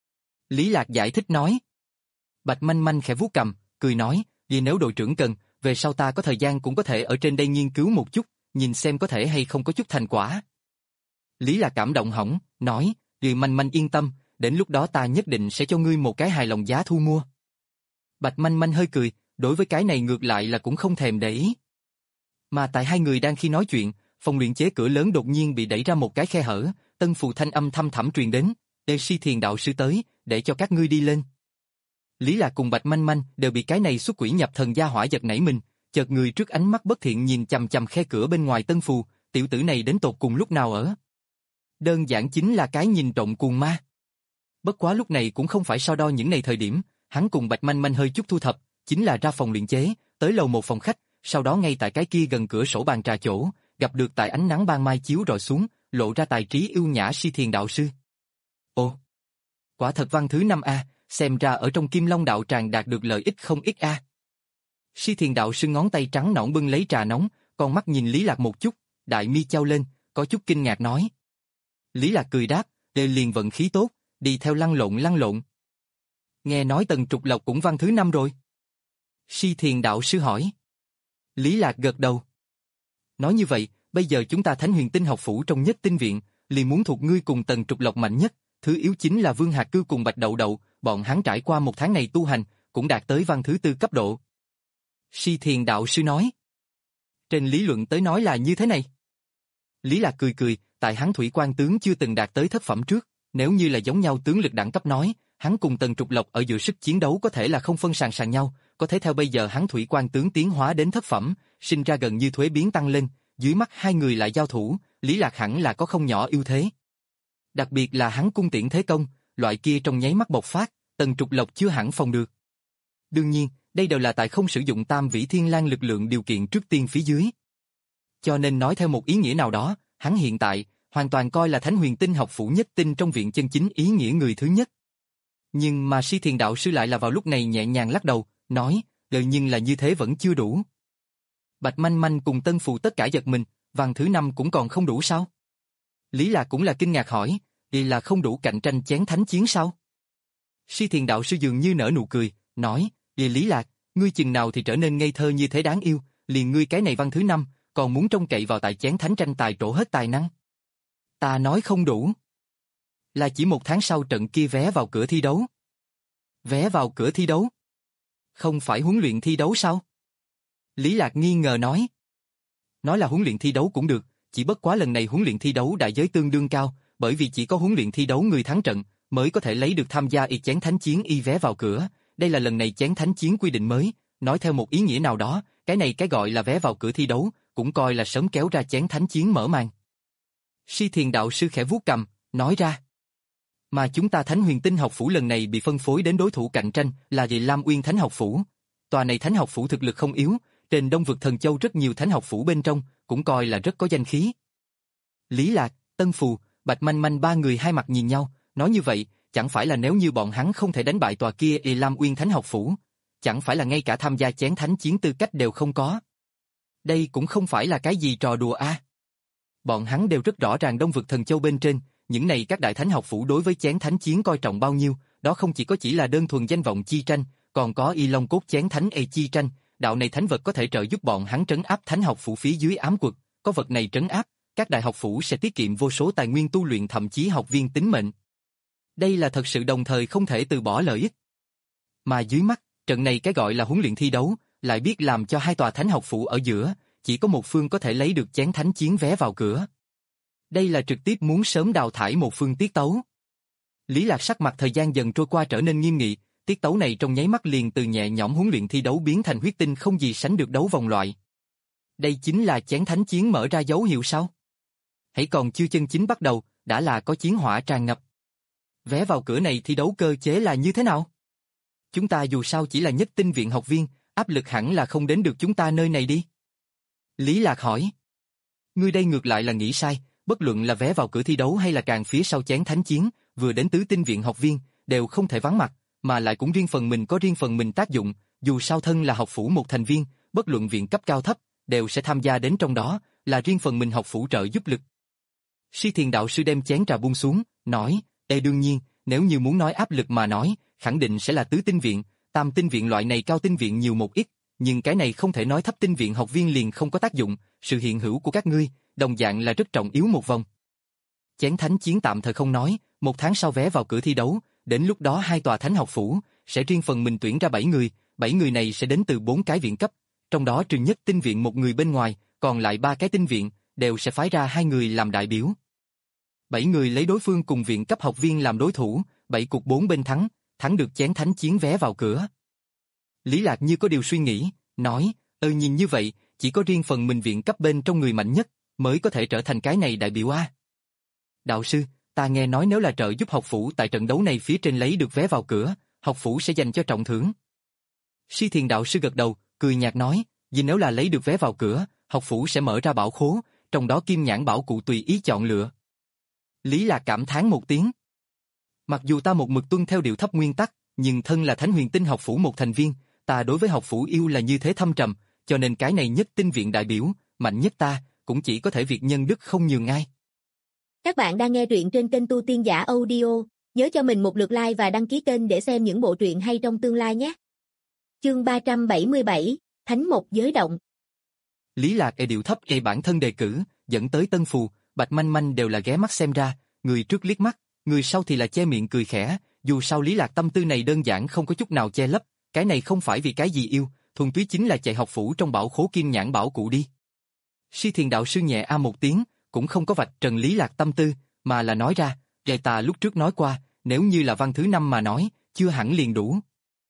Lý Lạc giải thích nói. Bạch Manh Manh khẽ vuốt cầm, cười nói, vì nếu đội trưởng cần, về sau ta có thời gian cũng có thể ở trên đây nghiên cứu một chút, nhìn xem có thể hay không có chút thành quả. Lý Lạc cảm động hỏng, nói, vì Manh Manh yên tâm, đến lúc đó ta nhất định sẽ cho ngươi một cái hài lòng giá thu mua. Bạch Manh Manh hơi cười, đối với cái này ngược lại là cũng không thèm để ý. Mà tại hai người đang khi nói chuyện, phòng luyện chế cửa lớn đột nhiên bị đẩy ra một cái khe hở, tân phù thanh âm thăm thẳm truyền đến, để Si Thiền đạo sư tới, để cho các ngươi đi lên. Lý Lạc cùng Bạch Manh Manh đều bị cái này xuất quỷ nhập thần gia hỏa giật nảy mình, chợt người trước ánh mắt bất thiện nhìn chằm chằm khe cửa bên ngoài tân phù, tiểu tử này đến tột cùng lúc nào ở. Đơn giản chính là cái nhìn trộm cuồng ma. Bất quá lúc này cũng không phải so đo những này thời điểm, hắn cùng Bạch Manh Manh hơi chút thu thập, chính là ra phòng luyện chế, tới lầu một phòng khách, sau đó ngay tại cái kia gần cửa sổ bàn trà chỗ, gặp được tại ánh nắng ban mai chiếu rọi xuống, lộ ra tài trí ưu nhã Si Thiền đạo sư. Ồ, quả thật văn thứ năm a, xem ra ở trong Kim Long đạo tràng đạt được lợi ích không ít a. Si Thiền đạo sư ngón tay trắng nõn bưng lấy trà nóng, con mắt nhìn Lý Lạc một chút, đại mi chau lên, có chút kinh ngạc nói. Lý Lạc cười đáp, đề liền vận khí tốt, đi theo lăn lộn lăn lộn. Nghe nói Tần Trục Lộc cũng văn thứ năm rồi. Si Thiền đạo sư hỏi. Lý Lạc gật đầu. Nói như vậy, bây giờ chúng ta Thánh Huyền Tinh học phủ trong nhất tinh viện, liền muốn thuộc ngươi cùng Tần Trục Lộc mạnh nhất, thứ yếu chính là Vương Hạc Cư cùng Bạch Đậu Đậu, bọn hắn trải qua một tháng này tu hành, cũng đạt tới văn thứ tư cấp độ. Si Thiền đạo sư nói. Trên lý luận tới nói là như thế này. Lý Lạc cười cười, tại hắn thủy quan tướng chưa từng đạt tới thất phẩm trước, nếu như là giống nhau tướng lực đẳng cấp nói, hắn cùng Tần Trục Lộc ở giữa sức chiến đấu có thể là không phân sàn sàn nhau, có thể theo bây giờ hắn thủy quan tướng tiến hóa đến thất phẩm, sinh ra gần như thuế biến tăng lên, dưới mắt hai người lại giao thủ, Lý Lạc hẳn là có không nhỏ ưu thế. Đặc biệt là hắn cung tiễn thế công, loại kia trong nháy mắt bộc phát, Tần Trục Lộc chưa hẳn phòng được. Đương nhiên, đây đều là tại không sử dụng tam vĩ thiên lang lực lượng điều kiện trước tiên phía dưới. Cho nên nói theo một ý nghĩa nào đó, hắn hiện tại hoàn toàn coi là Thánh Huyền Tinh học phủ nhất tinh trong viện chân chính ý nghĩa người thứ nhất. Nhưng mà Si Thiền đạo sư lại là vào lúc này nhẹ nhàng lắc đầu, nói, đời nhưng là như thế vẫn chưa đủ. Bạch Manh Manh cùng Tân Phù tất cả giật mình, văn thứ năm cũng còn không đủ sao? Lý Lạc cũng là kinh ngạc hỏi, vì là không đủ cạnh tranh chén thánh chiến sao? Si Thiền đạo sư dường như nở nụ cười, nói, vì Lý Lạc, ngươi chừng nào thì trở nên ngây thơ như thế đáng yêu, liền ngươi cái này văn thứ năm, còn muốn trông cậy vào tại chén thánh tranh tài trổ hết tài năng. Ta nói không đủ. Là chỉ một tháng sau trận kia vé vào cửa thi đấu. Vé vào cửa thi đấu? Không phải huấn luyện thi đấu sao? Lý Lạc nghi ngờ nói. Nói là huấn luyện thi đấu cũng được, chỉ bất quá lần này huấn luyện thi đấu đại giới tương đương cao, bởi vì chỉ có huấn luyện thi đấu người thắng trận mới có thể lấy được tham gia y chén thánh chiến y vé vào cửa. Đây là lần này chén thánh chiến quy định mới, nói theo một ý nghĩa nào đó, cái này cái gọi là vé vào cửa thi đấu, cũng coi là sớm kéo ra chén thánh chiến mở màn. Si Thiền đạo sư khẽ vuốt cằm, nói ra. Mà chúng ta Thánh Huyền Tinh học phủ lần này bị phân phối đến đối thủ cạnh tranh là về Lam Uyên Thánh học phủ. Tòa này Thánh học phủ thực lực không yếu, trên Đông vực Thần Châu rất nhiều Thánh học phủ bên trong, cũng coi là rất có danh khí. Lý Lạc, Tân Phù, Bạch Manh Manh ba người hai mặt nhìn nhau, nói như vậy, chẳng phải là nếu như bọn hắn không thể đánh bại tòa kia y Lam Uyên Thánh học phủ, chẳng phải là ngay cả tham gia chén thánh chiến tư cách đều không có. Đây cũng không phải là cái gì trò đùa a. À. Bọn hắn đều rất rõ ràng Đông vực Thần Châu bên trên, những này các đại thánh học phủ đối với chén thánh chiến coi trọng bao nhiêu, đó không chỉ có chỉ là đơn thuần danh vọng chi tranh, còn có y long cốt chén thánh e chi tranh, đạo này thánh vật có thể trợ giúp bọn hắn trấn áp thánh học phủ phía dưới ám quật, có vật này trấn áp, các đại học phủ sẽ tiết kiệm vô số tài nguyên tu luyện thậm chí học viên tính mệnh. Đây là thật sự đồng thời không thể từ bỏ lợi ích. Mà dưới mắt, trận này cái gọi là huấn luyện thi đấu, lại biết làm cho hai tòa thánh học phủ ở giữa, chỉ có một phương có thể lấy được chén thánh chiến vé vào cửa. Đây là trực tiếp muốn sớm đào thải một phương tiết tấu. Lý Lạc sắc mặt thời gian dần trôi qua trở nên nghiêm nghị, tiết tấu này trong nháy mắt liền từ nhẹ nhõm huấn luyện thi đấu biến thành huyết tinh không gì sánh được đấu vòng loại. Đây chính là chén thánh chiến mở ra dấu hiệu sao? Hãy còn chưa chân chính bắt đầu, đã là có chiến hỏa tràn ngập. Vé vào cửa này thi đấu cơ chế là như thế nào? Chúng ta dù sao chỉ là nhất tinh viện học viên, áp lực hẳn là không đến được chúng ta nơi này đi. Lý Lạc hỏi. Ngươi đây ngược lại là nghĩ sai, bất luận là vé vào cửa thi đấu hay là càng phía sau chén thánh chiến, vừa đến tứ tinh viện học viên, đều không thể vắng mặt, mà lại cũng riêng phần mình có riêng phần mình tác dụng, dù sao thân là học phủ một thành viên, bất luận viện cấp cao thấp, đều sẽ tham gia đến trong đó, là riêng phần mình học phủ trợ giúp lực. Si Thiền đạo sư đem chén trà buông xuống, nói, Ê đương nhiên, nếu như muốn nói áp lực mà nói, khẳng định sẽ là tứ tinh viện, tam tinh viện loại này cao tinh viện nhiều một ít, nhưng cái này không thể nói thấp tinh viện học viên liền không có tác dụng, sự hiện hữu của các ngươi, đồng dạng là rất trọng yếu một vòng. Chén thánh chiến tạm thời không nói, một tháng sau vé vào cửa thi đấu, đến lúc đó hai tòa thánh học phủ, sẽ riêng phần mình tuyển ra bảy người, bảy người này sẽ đến từ bốn cái viện cấp, trong đó trừ nhất tinh viện một người bên ngoài, còn lại ba cái tinh viện, đều sẽ phái ra hai người làm đại biểu. Bảy người lấy đối phương cùng viện cấp học viên làm đối thủ, bảy cuộc bốn bên thắng, thắng được chén thánh chiến vé vào cửa. Lý Lạc như có điều suy nghĩ, nói, ơ nhìn như vậy, chỉ có riêng phần mình viện cấp bên trong người mạnh nhất, mới có thể trở thành cái này đại biểu A. Đạo sư, ta nghe nói nếu là trợ giúp học phủ tại trận đấu này phía trên lấy được vé vào cửa, học phủ sẽ dành cho trọng thưởng. Si Thiền đạo sư gật đầu, cười nhạt nói, vì nếu là lấy được vé vào cửa, học phủ sẽ mở ra bảo khố, trong đó kim nhãn bảo cụ tùy ý chọn lựa. Lý Lạc cảm thán một tiếng. Mặc dù ta một mực tuân theo điều thấp nguyên tắc, nhưng thân là Thánh Huyền Tinh học phủ một thành viên, ta đối với học phủ yêu là như thế thâm trầm, cho nên cái này nhất tinh viện đại biểu, mạnh nhất ta, cũng chỉ có thể việc nhân đức không nhường ai. Các bạn đang nghe truyện trên kênh Tu Tiên Giả Audio, nhớ cho mình một lượt like và đăng ký kênh để xem những bộ truyện hay trong tương lai nhé. Chương ba trăm bảy mươi bảy, Thánh Mộc Giới Động. Lý Lạc e điệu thấp e bản thân đề cử, dẫn tới Tân Phù, Bạch Manh Manh đều là ghé mắt xem ra, người trước liếc mắt, người sau thì là che miệng cười khẽ, dù sao Lý Lạc tâm tư này đơn giản không có chút nào che lấp, cái này không phải vì cái gì yêu, thuần túy chính là chạy học phủ trong bảo khố kim nhãn bảo cụ đi. Si Thiền đạo sư nhẹ a một tiếng, cũng không có vạch trần Lý Lạc tâm tư, mà là nói ra, vậy ta lúc trước nói qua, nếu như là văn thứ năm mà nói, chưa hẳn liền đủ.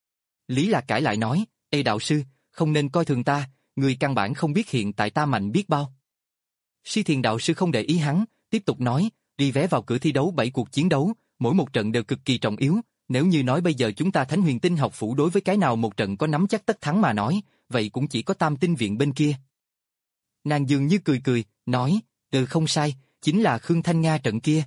Lý Lạc cãi lại nói, ê đạo sư, không nên coi thường ta, người căn bản không biết hiện tại ta mạnh biết bao. Si Thiền đạo sư không để ý hắn, tiếp tục nói, đi vé vào cửa thi đấu bảy cuộc chiến đấu, mỗi một trận đều cực kỳ trọng yếu, nếu như nói bây giờ chúng ta Thánh Huyền Tinh học phủ đối với cái nào một trận có nắm chắc tất thắng mà nói, vậy cũng chỉ có tam tinh viện bên kia. Nàng dường như cười cười, nói, ừ không sai, chính là Khương Thanh Nga trận kia.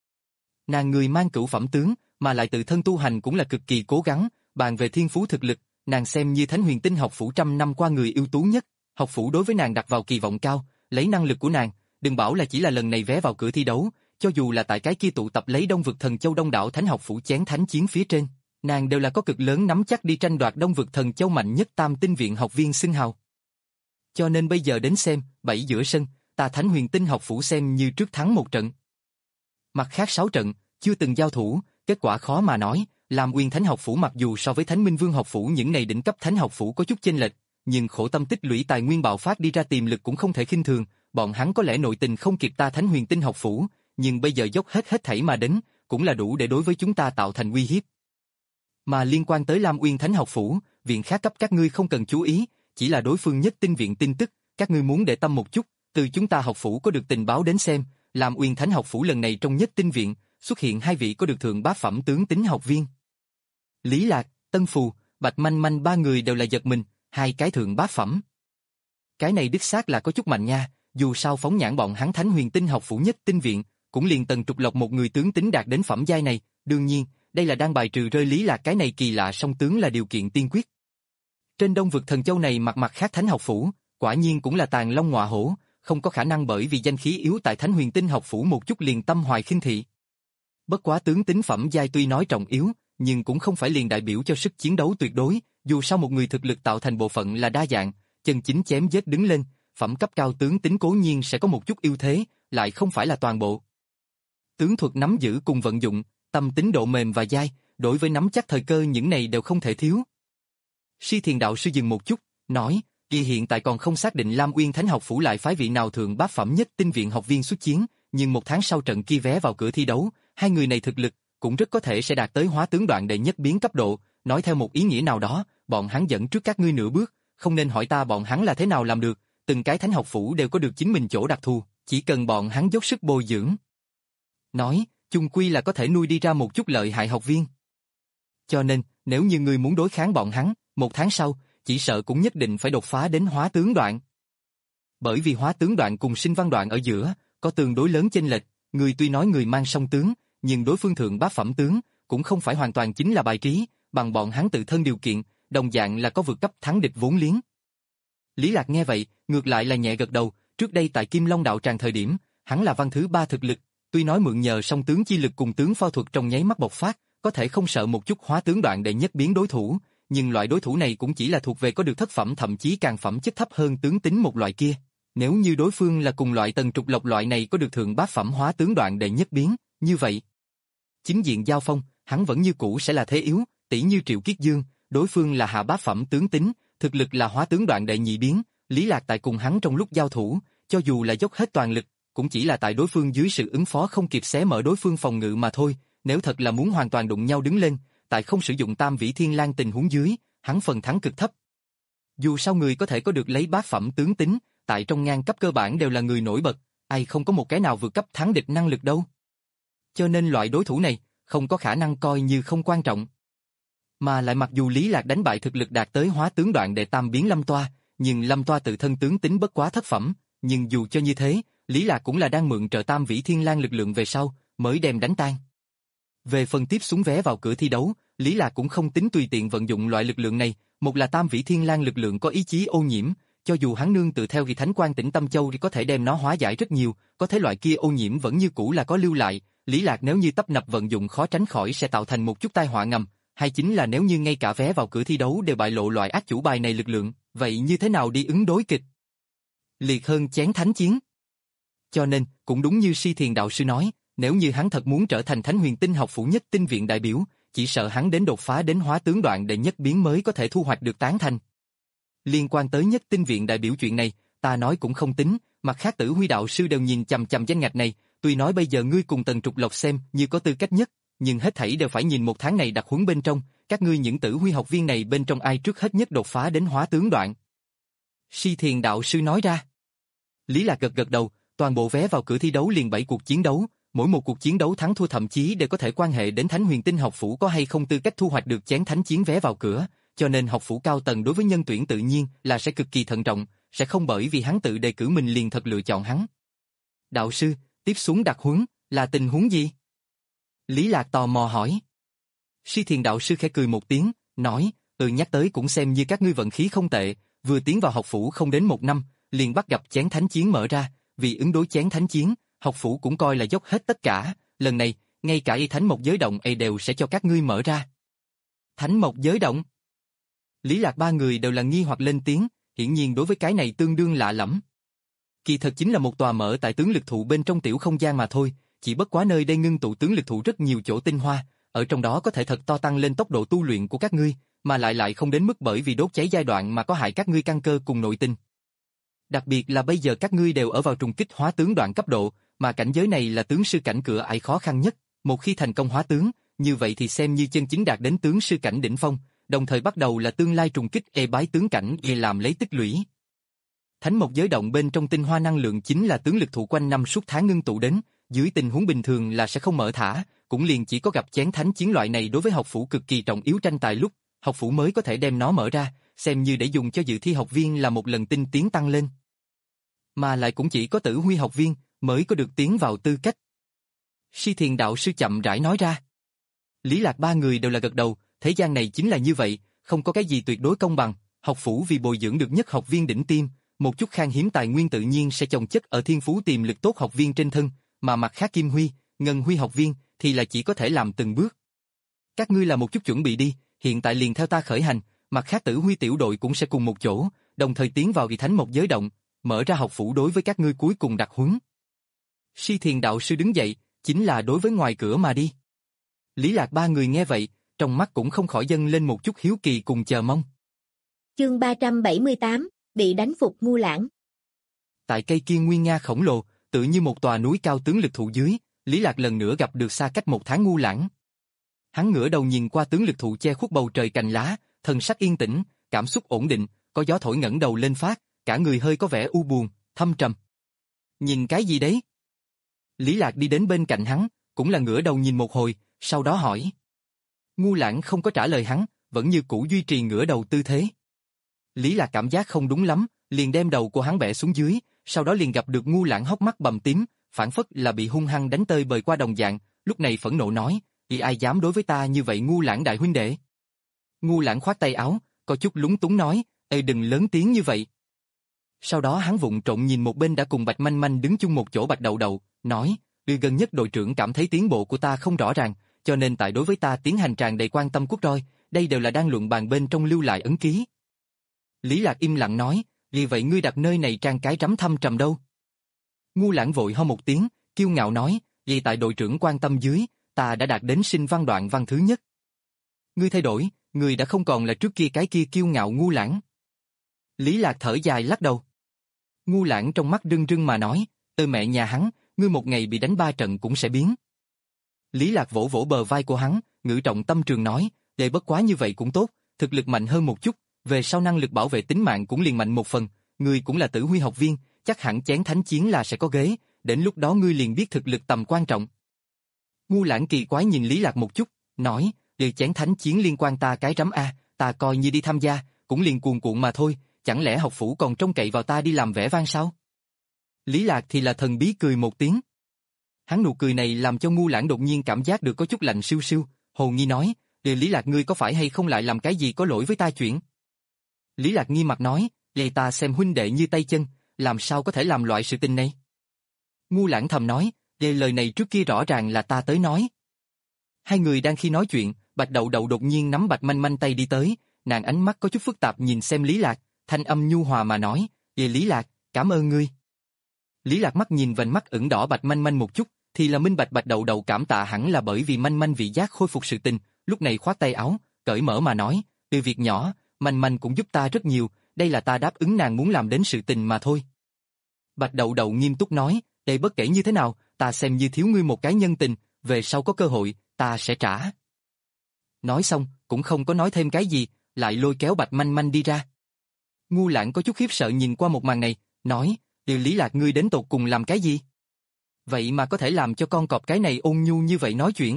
Nàng người mang cửu phẩm tướng, mà lại tự thân tu hành cũng là cực kỳ cố gắng, bàn về thiên phú thực lực, nàng xem như Thánh Huyền Tinh học phủ trăm năm qua người ưu tú nhất, học phủ đối với nàng đặt vào kỳ vọng cao, lấy năng lực của nàng, đừng bảo là chỉ là lần này vé vào cửa thi đấu, cho dù là tại cái kia tụ tập lấy Đông vực Thần Châu đông đảo thánh học phủ chén thánh chiến phía trên, nàng đều là có cực lớn nắm chắc đi tranh đoạt Đông vực Thần Châu mạnh nhất tam tinh viện học viên xưng hào. Cho nên bây giờ đến xem, bảy giữa sân, ta Thánh Huyền Tinh học phủ xem như trước thắng một trận. Mặt khác sáu trận, chưa từng giao thủ, kết quả khó mà nói, Lam Uyên Thánh học phủ mặc dù so với Thánh Minh Vương học phủ những này đỉnh cấp thánh học phủ có chút chênh lệch, nhưng khổ tâm tích lũy tài nguyên bạo phát đi ra tiềm lực cũng không thể khinh thường, bọn hắn có lẽ nội tình không kịp ta Thánh Huyền Tinh học phủ, nhưng bây giờ dốc hết hết thảy mà đến, cũng là đủ để đối với chúng ta tạo thành uy hiếp. Mà liên quan tới Lam Uyên Thánh học phủ, viện khác cấp các ngươi không cần chú ý, chỉ là đối phương nhất tinh viện tin tức, các ngươi muốn để tâm một chút, từ chúng ta học phủ có được tình báo đến xem, Lam Uyên Thánh học phủ lần này trong nhất tinh viện, xuất hiện hai vị có được thượng bá phẩm tướng tính học viên. Lý Lạc, Tân Phù, Bạch Manh Manh ba người đều là giật mình, hai cái thượng bá phẩm. Cái này đích xác là có chút mạnh nha, dù sao phóng nhãn bọn hắn Thánh Huyền Tinh học phủ nhất tinh viện, cũng liền Tần Trục Lộc một người tướng tính đạt đến phẩm giai này, đương nhiên, đây là đang bài trừ rơi Lý Lạc cái này kỳ lạ song tướng là điều kiện tiên quyết. Trên Đông vực Thần Châu này mặt mặt khác Thánh học phủ, quả nhiên cũng là tàn long ngọa hổ, không có khả năng bởi vì danh khí yếu tại Thánh Huyền Tinh học phủ một chút liền tâm hoài khinh thị. Bất quá tướng tính phẩm giai tuy nói trọng yếu, nhưng cũng không phải liền đại biểu cho sức chiến đấu tuyệt đối, dù sao một người thực lực tạo thành bộ phận là đa dạng, chân chính chém giết đứng lên, phẩm cấp cao tướng tính cố nhiên sẽ có một chút ưu thế, lại không phải là toàn bộ. Tướng thuật nắm giữ cùng vận dụng, tâm tính độ mềm và dai, đối với nắm chắc thời cơ những này đều không thể thiếu. Si Thiền đạo sư dừng một chút, nói, y hiện tại còn không xác định Lam Uyên Thánh học phủ lại phái vị nào thượng bá phẩm nhất tinh viện học viên xuất chiến, nhưng một tháng sau trận kia vé vào cửa thi đấu, hai người này thực lực cũng rất có thể sẽ đạt tới hóa tướng đoạn đệ nhất biến cấp độ, nói theo một ý nghĩa nào đó, bọn hắn dẫn trước các ngươi nửa bước, không nên hỏi ta bọn hắn là thế nào làm được, từng cái thánh học phủ đều có được chính mình chỗ đặc thù, chỉ cần bọn hắn dốc sức bồi dưỡng. Nói, chung quy là có thể nuôi đi ra một chút lợi hại học viên. Cho nên, nếu như ngươi muốn đối kháng bọn hắn, một tháng sau, chỉ sợ cũng nhất định phải đột phá đến hóa tướng đoạn. Bởi vì hóa tướng đoạn cùng sinh văn đoạn ở giữa, có tương đối lớn chênh lệch, người tuy nói người mang song tướng, nhưng đối phương thượng bá phẩm tướng, cũng không phải hoàn toàn chính là bài trí, bằng bọn hắn tự thân điều kiện, đồng dạng là có vượt cấp thắng địch vốn liếng. Lý Lạc nghe vậy, ngược lại là nhẹ gật đầu, trước đây tại Kim Long đạo tràng thời điểm, hắn là văn thứ ba thực lực, tuy nói mượn nhờ song tướng chi lực cùng tướng phao thuật trong nháy mắt bộc phát, có thể không sợ một chút hóa tướng đoạn đệ nhất biến đối thủ, nhưng loại đối thủ này cũng chỉ là thuộc về có được thất phẩm thậm chí càng phẩm chất thấp hơn tướng tính một loại kia. Nếu như đối phương là cùng loại Tần Trục Lộc loại này có được thượng bá phẩm hóa tướng đoạn đệ nhất biến, như vậy, chính diện giao phong, hắn vẫn như cũ sẽ là thế yếu, tỷ như Triệu Kiết Dương, đối phương là hạ bá phẩm tướng tính, thực lực là hóa tướng đoạn đệ nhị biến, Lý Lạc tại cùng hắn trong lúc giao thủ, cho dù là dốc hết toàn lực, cũng chỉ là tại đối phương dưới sự ứng phó không kịp xé mở đối phương phòng ngự mà thôi, nếu thật là muốn hoàn toàn đụng nhau đứng lên, tại không sử dụng Tam Vĩ Thiên Lang tình huống dưới, hắn phần thắng cực thấp. Dù sao người có thể có được lấy bát phẩm tướng tính, tại trong ngang cấp cơ bản đều là người nổi bật, ai không có một cái nào vượt cấp thắng địch năng lực đâu. Cho nên loại đối thủ này, không có khả năng coi như không quan trọng. Mà lại mặc dù Lý Lạc đánh bại thực lực đạt tới hóa tướng đoạn đệ tam biến Lâm Toa, nhưng Lâm Toa tự thân tướng tính bất quá thất phẩm, nhưng dù cho như thế, Lý Lạc cũng là đang mượn trợ Tam Vĩ Thiên Lang lực lượng về sau, mới đem đánh tan. Về phần tiếp xuống vé vào cửa thi đấu, Lý Lạc cũng không tính tùy tiện vận dụng loại lực lượng này, một là Tam Vĩ Thiên Lang lực lượng có ý chí ô nhiễm, cho dù hắn nương tự theo ghi Thánh Quan Tĩnh Tâm Châu thì có thể đem nó hóa giải rất nhiều, có thế loại kia ô nhiễm vẫn như cũ là có lưu lại, Lý Lạc nếu như tấp nập vận dụng khó tránh khỏi sẽ tạo thành một chút tai họa ngầm, hay chính là nếu như ngay cả vé vào cửa thi đấu đều bại lộ loại ác chủ bài này lực lượng, vậy như thế nào đi ứng đối kịch liệt hơn chén thánh chiến? Cho nên, cũng đúng như Si Thiền đạo sư nói, nếu như hắn thật muốn trở thành Thánh Huyền Tinh học phủ nhất tinh viện đại biểu, chỉ sợ hắn đến đột phá đến hóa tướng đoạn đệ nhất biến mới có thể thu hoạch được tán thành. Liên quan tới nhất tinh viện đại biểu chuyện này, ta nói cũng không tính, mặt khác Tử Huy đạo sư đều nhìn chằm chằm danh ngạch này, tuy nói bây giờ ngươi cùng Tần Trục Lộc xem như có tư cách nhất, nhưng hết thảy đều phải nhìn một tháng này đặc huấn bên trong, các ngươi những Tử Huy học viên này bên trong ai trước hết nhất đột phá đến hóa tướng đoạn. Si Thiền đạo sư nói ra. Lý Lạc gật gật đầu, toàn bộ vé vào cửa thi đấu liền bảy cuộc chiến đấu, mỗi một cuộc chiến đấu thắng thua thậm chí đều có thể quan hệ đến Thánh Huyền Tinh học phủ có hay không tư cách thu hoạch được chén thánh chiến vé vào cửa, cho nên học phủ cao tầng đối với nhân tuyển tự nhiên là sẽ cực kỳ thận trọng, sẽ không bởi vì hắn tự đề cử mình liền thật lựa chọn hắn. Đạo sư, tiếp xuống đặc huấn, là tình huống gì? Lý Lạc tò mò hỏi. Si Thiền đạo sư khẽ cười một tiếng, nói, ừ nhắc tới cũng xem như các ngươi vận khí không tệ, vừa tiến vào học phủ không đến một năm, liền bắt gặp chén thánh chiến mở ra, vì ứng đối chén thánh chiến, học phủ cũng coi là dốc hết tất cả, lần này, ngay cả y thánh mộc giới động ấy đều sẽ cho các ngươi mở ra. Thánh mộc giới động? Lý Lạc ba người đều là nghi hoặc lên tiếng, hiển nhiên đối với cái này tương đương lạ lẫm. Kỳ thật chính là một tòa mở tại tướng lực thụ bên trong tiểu không gian mà thôi, chỉ bất quá nơi đây ngưng tụ tướng lực thụ rất nhiều chỗ tinh hoa, ở trong đó có thể thật to tăng lên tốc độ tu luyện của các ngươi, mà lại lại không đến mức bởi vì đốt cháy giai đoạn mà có hại các ngươi căn cơ cùng nội tinh. Đặc biệt là bây giờ các ngươi đều ở vào trùng kích hóa tướng đoạn cấp độ, mà cảnh giới này là tướng sư cảnh cửa ải khó khăn nhất, một khi thành công hóa tướng, như vậy thì xem như chân chính đạt đến tướng sư cảnh đỉnh phong, đồng thời bắt đầu là tương lai trùng kích ê bái tướng cảnh để làm lấy tích lũy. Thánh mộc giới động bên trong tinh hoa năng lượng chính là tướng lực thụ quanh năm suốt tháng ngưng tụ đến, dưới tình huống bình thường là sẽ không mở thả, cũng liền chỉ có gặp chén thánh chiến loại này đối với học phủ cực kỳ trọng yếu tranh tài lúc, học phủ mới có thể đem nó mở ra, xem như để dùng cho dự thi học viên là một lần tinh tiến tăng lên. Mà lại cũng chỉ có tử huy học viên mới có được tiến vào tư cách. Si Thiền đạo sư chậm rãi nói ra. Lý Lạc ba người đều là gật đầu, thế gian này chính là như vậy, không có cái gì tuyệt đối công bằng, học phủ vì bồi dưỡng được nhất học viên đỉnh tiêm, một chút khan hiếm tài nguyên tự nhiên sẽ chồng chất ở thiên phú tiềm lực tốt học viên trên thân, mà mặt khác Kim Huy, Ngân Huy học viên thì là chỉ có thể làm từng bước. Các ngươi làm một chút chuẩn bị đi, hiện tại liền theo ta khởi hành, mặt khác Tử Huy tiểu đội cũng sẽ cùng một chỗ, đồng thời tiến vào Kỳ Thánh Mộc giới động, mở ra học phủ đối với các ngươi cuối cùng đặc huấn. Si Thiền đạo sư đứng dậy, chính là đối với ngoài cửa mà đi. Lý Lạc ba người nghe vậy, trong mắt cũng không khỏi dâng lên một chút hiếu kỳ cùng chờ mong. Chương ba trăm bảy mươi tám, bị đánh phục Ngu Lãng. Tại cây kia nguyên nga khổng lồ, tự như một tòa núi cao tướng lực thụ dưới, Lý Lạc lần nữa gặp được xa cách một tháng Ngu Lãng. Hắn ngửa đầu nhìn qua tướng lực thụ che khuất bầu trời cành lá, thần sắc yên tĩnh, cảm xúc ổn định, có gió thổi ngẩng đầu lên phát, cả người hơi có vẻ u buồn, thâm trầm. Nhìn cái gì đấy? Lý Lạc đi đến bên cạnh hắn, cũng là ngửa đầu nhìn một hồi, sau đó hỏi. Ngu Lãng không có trả lời hắn, vẫn như cũ duy trì ngửa đầu tư thế. Lý Lạc cảm giác không đúng lắm, liền đem đầu của hắn bẻ xuống dưới, sau đó liền gặp được Ngu Lãng hốc mắt bầm tím, phản phất là bị hung hăng đánh tơi bời qua đồng dạng, lúc này phẫn nộ nói, "Thì ai dám đối với ta như vậy Ngu Lãng đại huynh đệ?" Ngu Lãng khoát tay áo, có chút lúng túng nói, "Ê đừng lớn tiếng như vậy." Sau đó hắn vụng trộn nhìn một bên đã cùng Bạch Manh Manh đứng chung một chỗ Bạch Đậu Đậu, nói, "Vì gần nhất đội trưởng cảm thấy tiến bộ của ta không rõ ràng, cho nên tại đối với ta tiến hành tràn đầy quan tâm cút roi, đây đều là đang luận bàn bên trong lưu lại ấn ký." Lý Lạc im lặng nói, "Vì vậy ngươi đặt nơi này trang cái rắm thâm trầm đâu?" Ngu Lãng vội ho một tiếng, kiêu ngạo nói, "Vì tại đội trưởng quan tâm dưới, ta đã đạt đến sinh văn đoạn văn thứ nhất." Ngươi thay đổi, ngươi đã không còn là trước kia cái kia kiêu ngạo Ngu Lãng. Lý Lạc thở dài lắc đầu. Ngu Lãng trong mắt rưng rưng mà nói, "Ơ mẹ nhà hắn, ngươi một ngày bị đánh ba trận cũng sẽ biến." Lý Lạc vỗ vỗ bờ vai của hắn, ngữ trọng tâm trường nói, "Để bất quá như vậy cũng tốt, thực lực mạnh hơn một chút, về sau năng lực bảo vệ tính mạng cũng liền mạnh một phần, ngươi cũng là Tử Huy học viên, chắc hẳn chén thánh chiến là sẽ có ghế, đến lúc đó ngươi liền biết thực lực tầm quan trọng." Ngu Lãng kỳ quái nhìn Lý Lạc một chút, nói, "Điều chén thánh chiến liên quan ta cái rắm a, ta coi như đi tham gia, cũng liền cuồn cuộn mà thôi, chẳng lẽ học phủ còn trông cậy vào ta đi làm vẻ vang sao?" Lý Lạc thì là thần bí cười một tiếng. Hắn nụ cười này làm cho Ngu Lãng đột nhiên cảm giác được có chút lạnh siêu siêu, hồ nghi nói, "Điều Lý Lạc ngươi có phải hay không lại làm cái gì có lỗi với ta chuyện?" Lý Lạc nghi mặt nói, "Vậy ta xem huynh đệ như tay chân, làm sao có thể làm loại sự tình này?" Ngu Lãng thầm nói, "Vậy lời này trước kia rõ ràng là ta tới nói." Hai người đang khi nói chuyện, Bạch Đậu Đậu đột nhiên nắm Bạch Manh Manh tay đi tới, nàng ánh mắt có chút phức tạp nhìn xem Lý Lạc, thanh âm nhu hòa mà nói, "Vậy Lý Lạc, cảm ơn ngươi." Lý Lạc mắt nhìn vành mắt ửng đỏ Bạch Manh Manh một chút, thì là minh bạch Bạch Đậu Đậu cảm tạ hẳn là bởi vì Manh Manh vị giác khôi phục sự tình, lúc này khoát tay áo, cởi mở mà nói, "Từ việc nhỏ, Manh Manh cũng giúp ta rất nhiều, đây là ta đáp ứng nàng muốn làm đến sự tình mà thôi." Bạch Đậu Đậu nghiêm túc nói, "Đây bất kể như thế nào, ta xem như thiếu ngươi một cái nhân tình, về sau có cơ hội, ta sẽ trả." Nói xong, cũng không có nói thêm cái gì, lại lôi kéo Bạch Manh Manh đi ra. Ngu Lãng có chút khiếp sợ nhìn qua một màn này, nói, "Điều Lý Lạc ngươi đến tột cùng làm cái gì? Vậy mà có thể làm cho con cọp cái này ôn nhu như vậy nói chuyện?"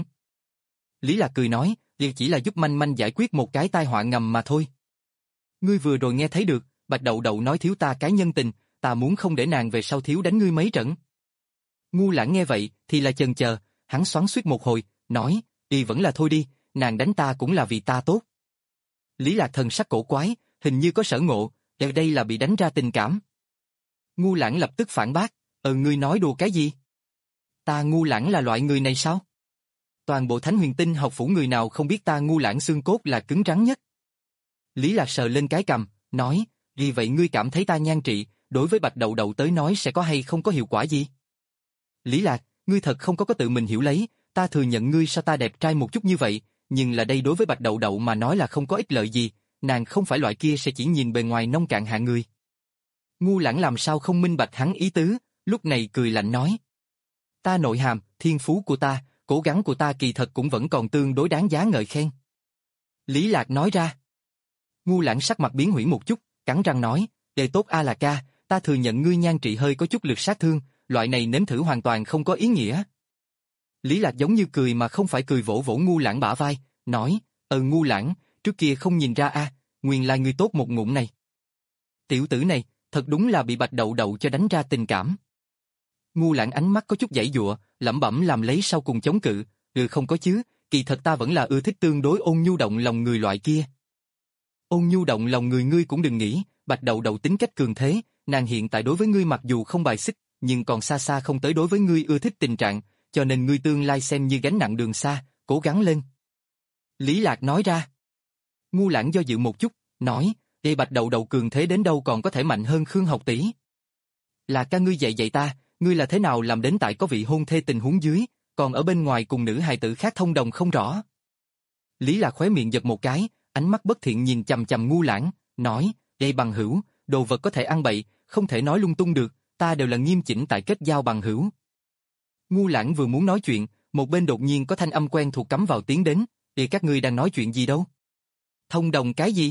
Lý Lạc cười nói, "Điều chỉ là giúp Manh Manh giải quyết một cái tai họa ngầm mà thôi. Ngươi vừa rồi nghe thấy được, Bạch Đậu Đậu nói thiếu ta cái nhân tình, ta muốn không để nàng về sau thiếu đánh ngươi mấy trận." Ngu Lãng nghe vậy, thì là chần chờ, hắn xoắn xuýt một hồi, nói, "Y vẫn là thôi đi, nàng đánh ta cũng là vì ta tốt." Lý Lạc thần sắc cổ quái, hình như có sở ngộ, "Đây đây là bị đánh ra tình cảm." Ngu Lãng lập tức phản bác, "Ờ ngươi nói đùa cái gì? Ta Ngu Lãng là loại người này sao? Toàn bộ Thánh Huyền Tinh học phủ người nào không biết ta Ngu Lãng xương cốt là cứng rắn nhất." Lý Lạc sờ lên cái cằm, nói, "Vì vậy ngươi cảm thấy ta nhan trị, đối với Bạch Đậu Đậu tới nói sẽ có hay không có hiệu quả gì?" "Lý Lạc, ngươi thật không có có tự mình hiểu lấy, ta thừa nhận ngươi sao ta đẹp trai một chút như vậy, nhưng là đây đối với Bạch Đậu Đậu mà nói là không có ích lợi gì, nàng không phải loại kia sẽ chỉ nhìn bề ngoài nông cạn hạ người." Ngu Lãng làm sao không minh bạch hắn ý tứ, lúc này cười lạnh nói, Ta nội hàm, thiên phú của ta, cố gắng của ta kỳ thật cũng vẫn còn tương đối đáng giá ngợi khen. Lý Lạc nói ra. Ngu Lãng sắc mặt biến hủy một chút, cắn răng nói, đề tốt A là ca, ta thừa nhận ngươi nhan trị hơi có chút lực sát thương, loại này nếm thử hoàn toàn không có ý nghĩa. Lý Lạc giống như cười mà không phải cười, vỗ vỗ Ngu Lãng bả vai, nói, ờ Ngu Lãng, trước kia không nhìn ra a, nguyên là ngươi tốt một ngụm này. Tiểu tử này, thật đúng là bị Bạch Đậu Đậu cho đánh ra tình cảm. Ngu Lãng ánh mắt có chút giãy giụa, lẩm bẩm làm lấy sau cùng chống cự, ừ không có chứ, kỳ thật ta vẫn là ưa thích tương đối ôn nhu động lòng người loại kia. Ôn nhu động lòng người ngươi cũng đừng nghĩ, Bạch Đậu Đậu tính cách cường thế, nàng hiện tại đối với ngươi mặc dù không bài xích, nhưng còn xa xa không tới đối với ngươi ưa thích tình trạng, cho nên ngươi tương lai xem như gánh nặng đường xa, cố gắng lên. Lý Lạc nói ra. Ngu Lãng do dự một chút, nói, đây Bạch Đậu Đậu cường thế đến đâu còn có thể mạnh hơn Khương học tỷ. Là ca ngươi dạy dạy ta, ngươi là thế nào làm đến tại có vị hôn thê tình huống dưới, còn ở bên ngoài cùng nữ hài tử khác thông đồng không rõ. Lý Lạc khóe miệng giật một cái, ánh mắt bất thiện nhìn chằm chằm Ngu Lãng, nói, đây bằng hữu, đồ vật có thể ăn bậy, không thể nói lung tung được, ta đều là nghiêm chỉnh tại kết giao bằng hữu. Ngu Lãng vừa muốn nói chuyện, một bên đột nhiên có thanh âm quen thuộc cắm vào tiếng đến, thì các ngươi đang nói chuyện gì đâu? Thông đồng cái gì?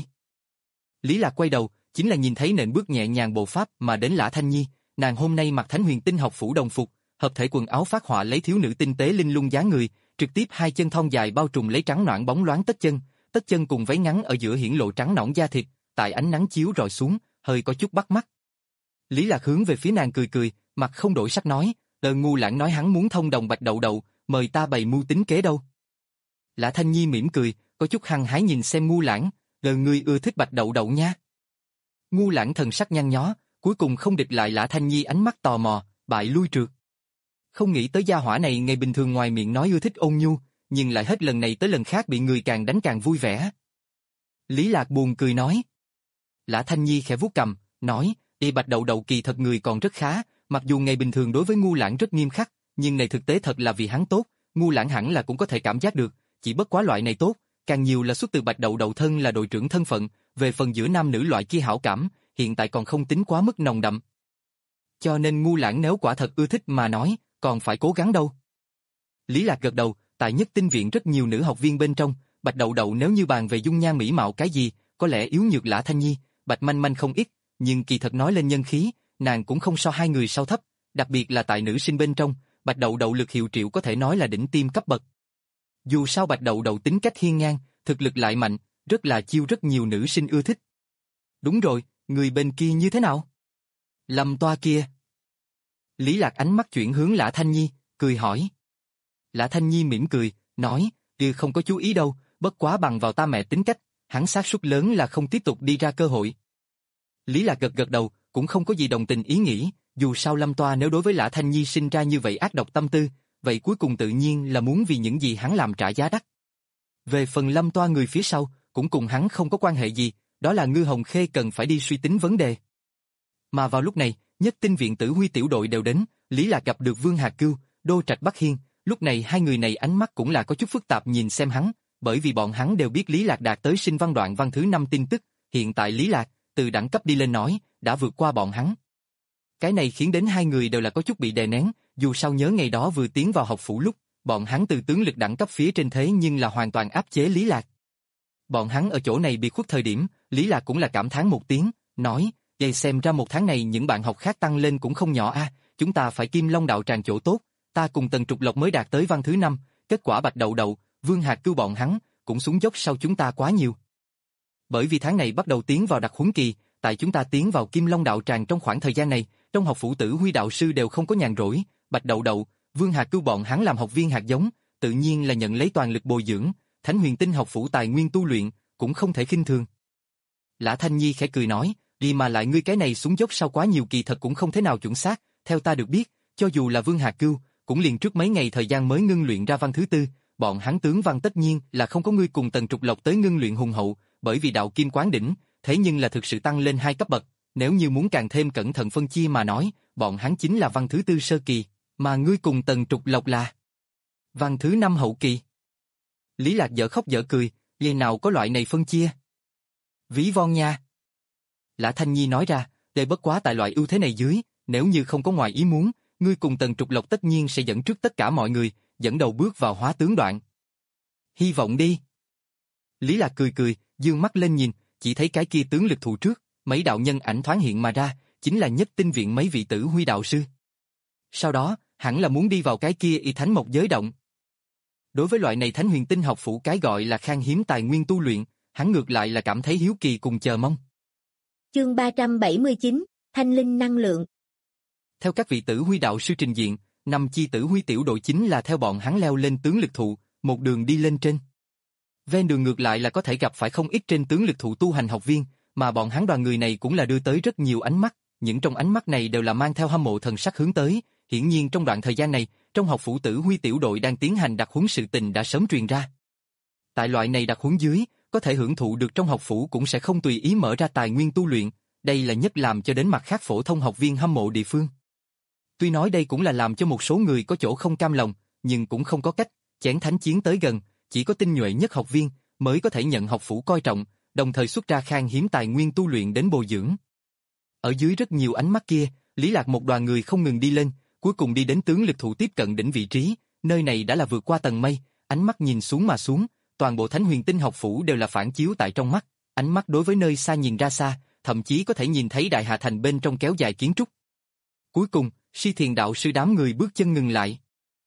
Lý Lạc quay đầu, chính là nhìn thấy nện bước nhẹ nhàng bộ pháp mà đến Lã Thanh Nhi, nàng hôm nay mặc Thánh Huyền Tinh học phủ đồng phục, hợp thể quần áo phát họa lấy thiếu nữ tinh tế linh lung dáng người, trực tiếp hai chân thon dài bao trùm lấy trắng nõn bóng loáng tất chân, tất chân cùng váy ngắn ở giữa hiển lộ trắng nõn da thịt, tại ánh nắng chiếu rọi xuống, hơi có chút bắt mắt. Lý Lạc hướng về phía nàng cười cười, mặt không đổi sắc nói, "Ờ Ngu Lãng nói hắn muốn thông đồng Bạch Đậu Đậu, mời ta bày mưu tính kế đâu." Lã Thanh Nhi mỉm cười, có chút hăng hái nhìn xem Ngu Lãng, "Ờ ngươi ưa thích Bạch Đậu Đậu nha." Ngu Lãng thần sắc nhăn nhó, cuối cùng không địch lại Lã Thanh Nhi ánh mắt tò mò, bại lui trượt. Không nghĩ tới gia hỏa này ngày bình thường ngoài miệng nói ưa thích ôn nhu, nhưng lại hết lần này tới lần khác bị người càng đánh càng vui vẻ. Lý Lạc buồn cười nói. Lã Thanh Nhi khẽ vuốt cằm, nói, "Y Bạch Đậu Đậu kỳ thật người còn rất khá, mặc dù ngày bình thường đối với Ngu Lãng rất nghiêm khắc, nhưng này thực tế thật là vì hắn tốt, Ngu Lãng hẳn là cũng có thể cảm giác được, chỉ bất quá loại này tốt, càng nhiều là xuất từ Bạch Đậu Đậu thân là đội trưởng thân phận, về phần giữa nam nữ loại kia hảo cảm, hiện tại còn không tính quá mức nồng đậm. Cho nên Ngu Lãng nếu quả thật ưa thích mà nói, còn phải cố gắng đâu." Lý Lạc gật đầu, tại Nhất Tinh viện rất nhiều nữ học viên bên trong, Bạch Đậu Đậu nếu như bàn về dung nhan mỹ mạo cái gì, có lẽ yếu nhược Lã Thanh Nhi, Bạch Manh Manh không ít, nhưng kỳ thật nói lên nhân khí, nàng cũng không so hai người sau thấp, đặc biệt là tại nữ sinh bên trong, Bạch Đậu Đậu lực hiệu triệu có thể nói là đỉnh tiêm cấp bậc. Dù sao Bạch Đậu Đậu tính cách hiên ngang, thực lực lại mạnh, rất là chiêu rất nhiều nữ sinh ưa thích. Đúng rồi, người bên kia như thế nào? Lâm toa kia. Lý Lạc ánh mắt chuyển hướng Lã Thanh Nhi, cười hỏi. Lã Thanh Nhi mỉm cười, nói, "Ừ không có chú ý đâu, bất quá bằng vào ta mẹ tính cách, hắn xác suất lớn là không tiếp tục đi ra cơ hội." Lý Lạc gật gật đầu, cũng không có gì đồng tình ý nghĩ, dù sao Lâm toa nếu đối với Lã Thanh Nhi sinh ra như vậy ác độc tâm tư, vậy cuối cùng tự nhiên là muốn vì những gì hắn làm trả giá đắt. Về phần Lâm toa người phía sau, cũng cùng hắn không có quan hệ gì, đó là Ngư Hồng Khê cần phải đi suy tính vấn đề. Mà vào lúc này, Nhất Tinh viện Tử Huy tiểu đội đều đến, Lý Lạc gặp được Vương Hạc Cưu, Đô Trạch Bắc Hiên, lúc này hai người này ánh mắt cũng là có chút phức tạp nhìn xem hắn, bởi vì bọn hắn đều biết Lý Lạc đạt tới sinh văn đoạn văn thứ năm tin tức, hiện tại Lý Lạc, từ đẳng cấp đi lên nói, đã vượt qua bọn hắn. Cái này khiến đến hai người đều là có chút bị đè nén, dù sao nhớ ngày đó vừa tiến vào học phủ lúc, bọn hắn từ tướng lực đẳng cấp phía trên thế nhưng là hoàn toàn áp chế Lý Lạc. Bọn hắn ở chỗ này bị khuất thời điểm, Lý Lạc cũng là cảm thán một tiếng, nói, vậy xem ra một tháng này những bạn học khác tăng lên cũng không nhỏ a, chúng ta phải Kim Long đạo tràng chỗ tốt, ta cùng Tần Trục Lộc mới đạt tới văn thứ năm, kết quả Bạch Đậu Đậu, Vương Hạc Cưu bọn hắn, cũng xuống dốc sau chúng ta quá nhiều. Bởi vì tháng này bắt đầu tiến vào đặc huấn kỳ, tại chúng ta tiến vào Kim Long đạo tràng trong khoảng thời gian này, trong học phủ Tử Huy đạo sư đều không có nhàn rỗi, Bạch Đậu Đậu, Vương Hạc Cưu bọn hắn làm học viên hạt giống, tự nhiên là nhận lấy toàn lực bồi dưỡng, Thánh Huyền Tinh học phủ tài nguyên tu luyện, cũng không thể khinh thường. Lã Thanh Nhi khẽ cười nói, đi mà lại ngươi cái này xuống dốc sau quá nhiều kỳ thật cũng không thế nào chuẩn xác, theo ta được biết, cho dù là Vương Hạc Cưu, cũng liền trước mấy ngày thời gian mới ngưng luyện ra văn thứ tư, bọn hắn tướng văn tất nhiên là không có ngươi cùng Tần Trục Lộc tới ngưng luyện hùng hậu, bởi vì đạo kim quán đỉnh, thế nhưng là thực sự tăng lên hai cấp bậc, nếu như muốn càng thêm cẩn thận phân chia mà nói, bọn hắn chính là văn thứ tư sơ kỳ, mà ngươi cùng Tần Trục Lộc là văn thứ năm hậu kỳ. Lý Lạc dở khóc dở cười, ngày nào có loại này phân chia. Ví von nha. Lã Thanh Nhi nói ra, đây bất quá tại loại ưu thế này dưới, nếu như không có ngoài ý muốn, ngươi cùng Tần Trục Lộc tất nhiên sẽ dẫn trước tất cả mọi người, dẫn đầu bước vào hóa tướng đoạn. Hy vọng đi. Lý Lạc cười cười, dương mắt lên nhìn, chỉ thấy cái kia tướng lực thụ trước, mấy đạo nhân ảnh thoáng hiện mà ra, chính là Nhất Tinh viện mấy vị tử huy đạo sư. Sau đó, hẳn là muốn đi vào cái kia y thánh mộc giới động. Đối với loại này thánh huyền tinh học phủ cái gọi là khan hiếm tài nguyên tu luyện, hắn ngược lại là cảm thấy hiếu kỳ cùng chờ mong. Chương ba trăm bảy mươi chín, Thanh linh năng lượng. Theo các vị tử huy đạo sư trình diện, năm chi tử huy tiểu đội chính là theo bọn hắn leo lên tướng lực thụ, một đường đi lên trên. Ven đường ngược lại là có thể gặp phải không ít trên tướng lực thụ tu hành học viên, mà bọn hắn đoàn người này cũng là đưa tới rất nhiều ánh mắt, những trong ánh mắt này đều là mang theo hâm mộ thần sắc hướng tới. Hiển nhiên trong đoạn thời gian này, trong học phủ tử huy tiểu đội đang tiến hành đặc huấn sự tình đã sớm truyền ra. Tại loại này đặc huấn dưới, có thể hưởng thụ được trong học phủ cũng sẽ không tùy ý mở ra tài nguyên tu luyện, đây là nhất làm cho đến mặt khác phổ thông học viên hâm mộ địa phương. Tuy nói đây cũng là làm cho một số người có chỗ không cam lòng, nhưng cũng không có cách, chén thánh chiến tới gần, chỉ có tinh nhuệ nhất học viên mới có thể nhận học phủ coi trọng, đồng thời xuất ra khan hiếm tài nguyên tu luyện đến bồi dưỡng. Ở dưới rất nhiều ánh mắt kia, Lý Lạc một đoàn người không ngừng đi lên, cuối cùng đi đến tướng lực thụ tiếp cận đỉnh vị trí, nơi này đã là vượt qua tầng mây, ánh mắt nhìn xuống mà xuống, toàn bộ Thánh Huyền Tinh học phủ đều là phản chiếu tại trong mắt, ánh mắt đối với nơi xa nhìn ra xa, thậm chí có thể nhìn thấy Đại Hà Thành bên trong kéo dài kiến trúc. Cuối cùng, Si Thiền đạo sư đám người bước chân ngừng lại.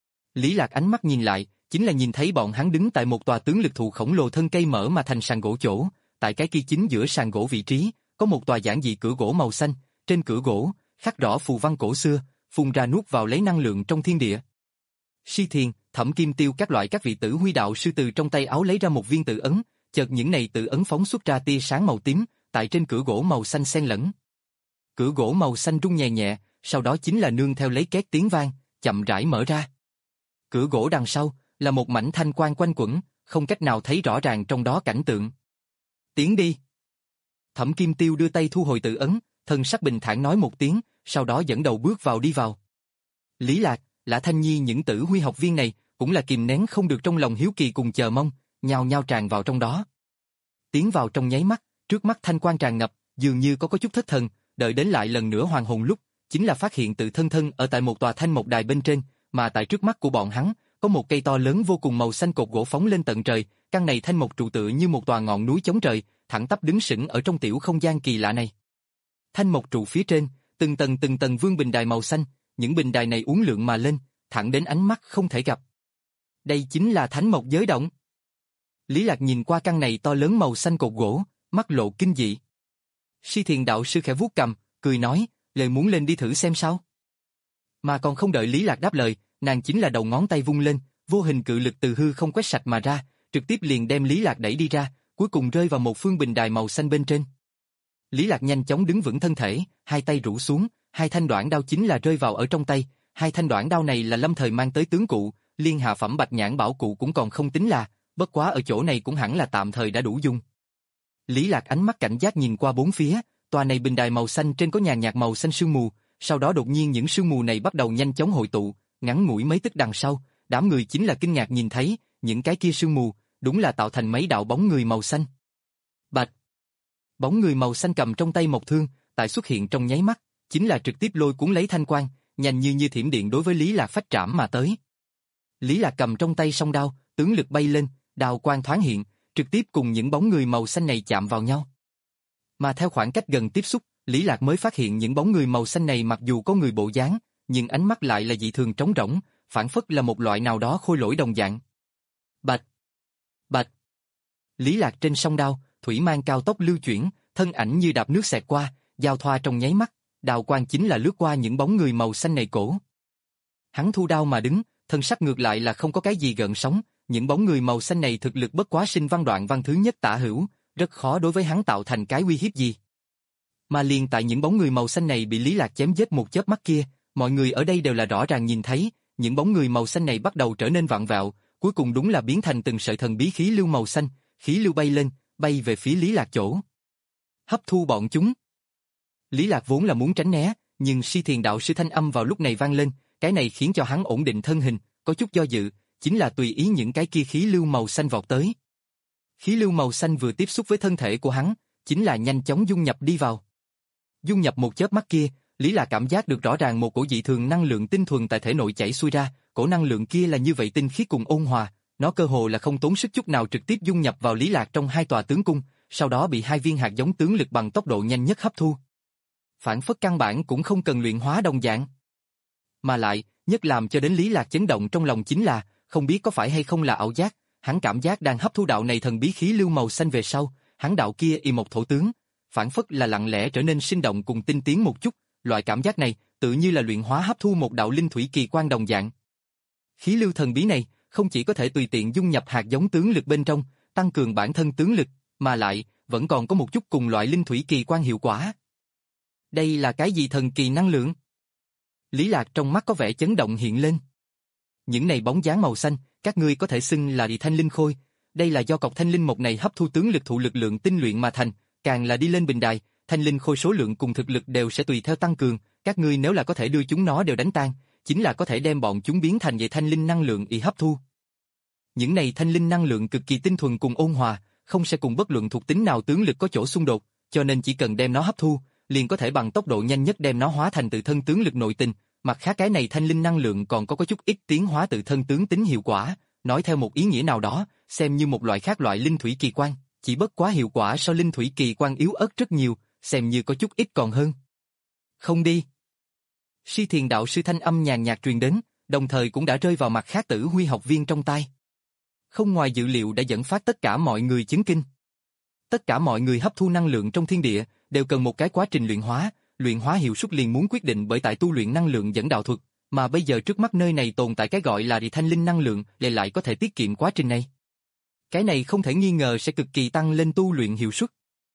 Lý Lạc ánh mắt nhìn lại, chính là nhìn thấy bọn hắn đứng tại một tòa tướng lực thụ khổng lồ thân cây mở mà thành sàn gỗ chỗ, tại cái kia chính giữa sàn gỗ vị trí, có một tòa giản dị cửa gỗ màu xanh, trên cửa gỗ khắc rõ phù văn cổ xưa, phun ra nuốt vào lấy năng lượng trong thiên địa. Si Thiền, Thẩm Kim Tiêu các loại các vị tử huy đạo sư từ trong tay áo lấy ra một viên tự ấn, chợt những này tự ấn phóng xuất ra tia sáng màu tím, tại trên cửa gỗ màu xanh xen lẫn. Cửa gỗ màu xanh rung nhẹ nhẹ, sau đó chính là nương theo lấy két tiếng vang, chậm rãi mở ra. Cửa gỗ đằng sau là một mảnh thanh quang quanh quẩn, không cách nào thấy rõ ràng trong đó cảnh tượng. Tiến đi. Thẩm Kim Tiêu đưa tay thu hồi tự ấn, thân sắc bình thản nói một tiếng, sau đó dẫn đầu bước vào đi vào. Lý Lạc, Lã Thanh Nhi những tử huy học viên này cũng là kìm nén không được trong lòng hiếu kỳ cùng chờ mong, nhao nhao tràn vào trong đó. Tiến vào trong nháy mắt, trước mắt thanh quang tràn ngập, dường như có có chút thất thần, đợi đến lại lần nữa hoàn hồn lúc, chính là phát hiện tự thân thân ở tại một tòa thanh mộc đài bên trên, mà tại trước mắt của bọn hắn, có một cây to lớn vô cùng màu xanh cột gỗ phóng lên tận trời, căn này thanh mộc trụ tựa như một tòa ngọn núi chống trời, thẳng tắp đứng sững ở trong tiểu không gian kỳ lạ này. Thanh mộc trụ phía trên, từng tầng từng tầng vương bình đài màu xanh, những bình đài này uốn lượn mà lên, thẳng đến ánh mắt không thể gặp. Đây chính là thánh mộc giới động. Lý Lạc nhìn qua căn này to lớn màu xanh cột gỗ, mắt lộ kinh dị. Si Thiền đạo sư khẽ vuốt cằm, cười nói, lời muốn lên đi thử xem sao. Mà còn không đợi Lý Lạc đáp lời, nàng chính là đầu ngón tay vung lên, vô hình cự lực từ hư không quét sạch mà ra, trực tiếp liền đem Lý Lạc đẩy đi ra, cuối cùng rơi vào một phương bình đài màu xanh bên trên. Lý Lạc nhanh chóng đứng vững thân thể, hai tay rũ xuống, hai thanh đoạn đao chính là rơi vào ở trong tay, hai thanh đoạn đao này là lâm thời mang tới tướng cụ, liên hạ phẩm bạch nhãn bảo cụ cũng còn không tính là, bất quá ở chỗ này cũng hẳn là tạm thời đã đủ dùng. Lý Lạc ánh mắt cảnh giác nhìn qua bốn phía, tòa này bình đài màu xanh trên có nhàn nhạt màu xanh sương mù, sau đó đột nhiên những sương mù này bắt đầu nhanh chóng hội tụ, ngắn ngủi mấy tức đằng sau, đám người chính là kinh ngạc nhìn thấy, những cái kia sương mù, đúng là tạo thành mấy đạo bóng người màu xanh. Bạch. Bóng người màu xanh cầm trong tay một thương, tại xuất hiện trong nháy mắt, chính là trực tiếp lôi cuốn lấy thanh quang, nhanh như như thiểm điện đối với Lý Lạc phách trảm mà tới. Lý Lạc cầm trong tay song đao, tướng lực bay lên, đao quang thoáng hiện, trực tiếp cùng những bóng người màu xanh này chạm vào nhau. Mà theo khoảng cách gần tiếp xúc, Lý Lạc mới phát hiện những bóng người màu xanh này mặc dù có người bộ dáng, nhưng ánh mắt lại là dị thường trống rỗng, phản phất là một loại nào đó khôi lỗi đồng dạng. Bạch, bạch. Lý Lạc trên song đao, thủy mang cao tốc lưu chuyển, thân ảnh như đạp nước xẹt qua, giao thoa trong nháy mắt, đao quang chính là lướt qua những bóng người màu xanh này cổ. Hắn thu đao mà đứng, thân sắc ngược lại là không có cái gì gợn sóng, những bóng người màu xanh này thực lực bất quá sinh văn đoạn văn thứ nhất tả hữu, rất khó đối với hắn tạo thành cái uy hiếp gì. Mà liền tại những bóng người màu xanh này bị Lý Lạc chém giết một chớp mắt kia, mọi người ở đây đều là rõ ràng nhìn thấy, những bóng người màu xanh này bắt đầu trở nên vặn vẹo, cuối cùng đúng là biến thành từng sợi thần bí khí lưu màu xanh, khí lưu bay lên, bay về phía Lý Lạc chỗ. Hấp thu bọn chúng. Lý Lạc vốn là muốn tránh né, nhưng Si Thiền đạo sư thanh âm vào lúc này vang lên, cái này khiến cho hắn ổn định thân hình, có chút do dự, chính là tùy ý những cái kia khí lưu màu xanh vọt tới. Khí lưu màu xanh vừa tiếp xúc với thân thể của hắn, chính là nhanh chóng dung nhập đi vào. Dung nhập một chớp mắt kia, Lý Lạc cảm giác được rõ ràng một cổ dị thường năng lượng tinh thuần tại thể nội chảy xuôi ra, cổ năng lượng kia là như vậy tinh khiết cùng ôn hòa, nó cơ hồ là không tốn sức chút nào trực tiếp dung nhập vào Lý Lạc trong hai tòa tướng cung, sau đó bị hai viên hạt giống tướng lực bằng tốc độ nhanh nhất hấp thu. Phản phất căn bản cũng không cần luyện hóa đồng dạng. Mà lại, nhất làm cho đến Lý Lạc chấn động trong lòng chính là, không biết có phải hay không là ảo giác, hắn cảm giác đang hấp thu đạo này thần bí khí lưu màu xanh về sau, hắn đạo kia y một thổ tướng, phản phất là lặng lẽ trở nên sinh động cùng tinh tiến một chút, loại cảm giác này tự như là luyện hóa hấp thu một đạo linh thủy kỳ quan đồng dạng. Khí lưu thần bí này không chỉ có thể tùy tiện dung nhập hạt giống tướng lực bên trong, tăng cường bản thân tướng lực, mà lại vẫn còn có một chút cùng loại linh thủy kỳ quan hiệu quả. Đây là cái gì thần kỳ năng lượng? Lý Lạc trong mắt có vẻ chấn động hiện lên. Những này bóng dáng màu xanh, các ngươi có thể xưng là đi thanh linh khôi, đây là do cọc thanh linh mộc này hấp thu tướng lực thụ lực lượng tinh luyện mà thành, càng là đi lên bình đài, thanh linh khôi số lượng cùng thực lực đều sẽ tùy theo tăng cường, các ngươi nếu là có thể đưa chúng nó đều đánh tan, chính là có thể đem bọn chúng biến thành vậy thanh linh năng lượng y hấp thu. Những này thanh linh năng lượng cực kỳ tinh thuần cùng ôn hòa, không sẽ cùng bất luận thuộc tính nào tướng lực có chỗ xung đột, cho nên chỉ cần đem nó hấp thu, liền có thể bằng tốc độ nhanh nhất đem nó hóa thành tự thân tướng lực nội tình. Mặt khác cái này thanh linh năng lượng còn có có chút ít tiến hóa tự thân tướng tính hiệu quả, nói theo một ý nghĩa nào đó, xem như một loại khác loại linh thủy kỳ quan, chỉ bất quá hiệu quả so linh thủy kỳ quan yếu ớt rất nhiều, xem như có chút ít còn hơn. Không đi. Si Thiền đạo sư thanh âm nhàn nhạt truyền đến, đồng thời cũng đã rơi vào mặt khác Tử Huy học viên trong tai. Không ngoài dự liệu đã dẫn phát tất cả mọi người chấn kinh. Tất cả mọi người hấp thu năng lượng trong thiên địa đều cần một cái quá trình luyện hóa, luyện hóa hiệu suất liền muốn quyết định bởi tại tu luyện năng lượng dẫn đạo thuật, mà bây giờ trước mắt nơi này tồn tại cái gọi là địa thanh linh năng lượng, lại lại có thể tiết kiệm quá trình này. Cái này không thể nghi ngờ sẽ cực kỳ tăng lên tu luyện hiệu suất.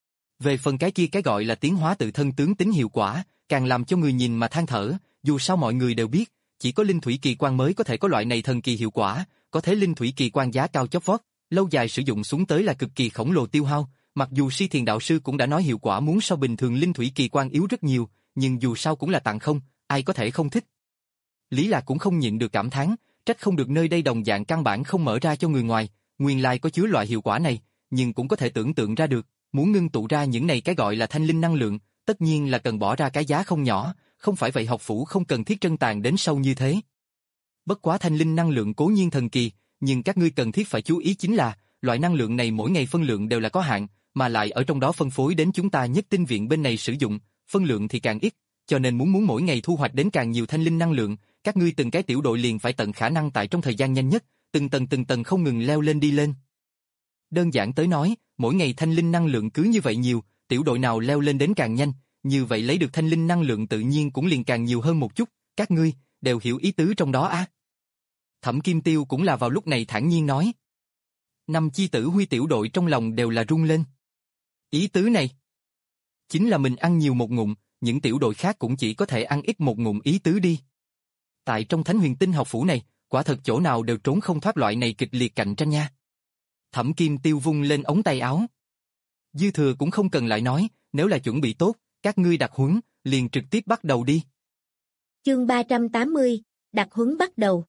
Về phần cái kia cái gọi là tiến hóa tự thân tướng tính hiệu quả, càng làm cho người nhìn mà than thở, dù sao mọi người đều biết, chỉ có linh thủy kỳ quan mới có thể có loại này thần kỳ hiệu quả, có thế linh thủy kỳ quan giá cao chót vót, lâu dài sử dụng xuống tới là cực kỳ khổng lồ tiêu hao, mặc dù Si Thiền đạo sư cũng đã nói hiệu quả muốn so bình thường linh thủy kỳ quan yếu rất nhiều, nhưng dù sao cũng là tặng không, ai có thể không thích. Lý Lạc cũng không nhịn được cảm thán, trách không được nơi đây đồng dạng căn bản không mở ra cho người ngoài, nguyên lai có chứa loại hiệu quả này, nhưng cũng có thể tưởng tượng ra được, muốn ngưng tụ ra những này cái gọi là thanh linh năng lượng, tất nhiên là cần bỏ ra cái giá không nhỏ, không phải vậy học phủ không cần thiết trân tàn đến sâu như thế. Bất quá thanh linh năng lượng cố nhiên thần kỳ, nhưng các ngươi cần thiết phải chú ý chính là, loại năng lượng này mỗi ngày phân lượng đều là có hạn, mà lại ở trong đó phân phối đến chúng ta nhất tinh viện bên này sử dụng, phân lượng thì càng ít, cho nên muốn muốn mỗi ngày thu hoạch đến càng nhiều thanh linh năng lượng, các ngươi từng cái tiểu đội liền phải tận khả năng tại trong thời gian nhanh nhất, từng tầng từng tầng không ngừng leo lên đi lên. Đơn giản tới nói, mỗi ngày thanh linh năng lượng cứ như vậy nhiều, tiểu đội nào leo lên đến càng nhanh, như vậy lấy được thanh linh năng lượng tự nhiên cũng liền càng nhiều hơn một chút, các ngươi đều hiểu ý tứ trong đó á. À? Thẩm Kim Tiêu cũng là vào lúc này thản nhiên nói. Năm chi Tử Huy tiểu đội trong lòng đều là rung lên. Ý tứ này, chính là mình ăn nhiều một ngụm, những tiểu đội khác cũng chỉ có thể ăn ít một ngụm ý tứ đi. Tại trong Thánh Huyền Tinh học phủ này, quả thật chỗ nào đều trốn không thoát loại này kịch liệt cạnh tranh nha. Thẩm Kim Tiêu vung lên ống tay áo. Dư thừa cũng không cần lại nói, nếu là chuẩn bị tốt, các ngươi đặt huấn, liền trực tiếp bắt đầu đi. Chương ba trăm tám mươi, đặt huấn bắt đầu.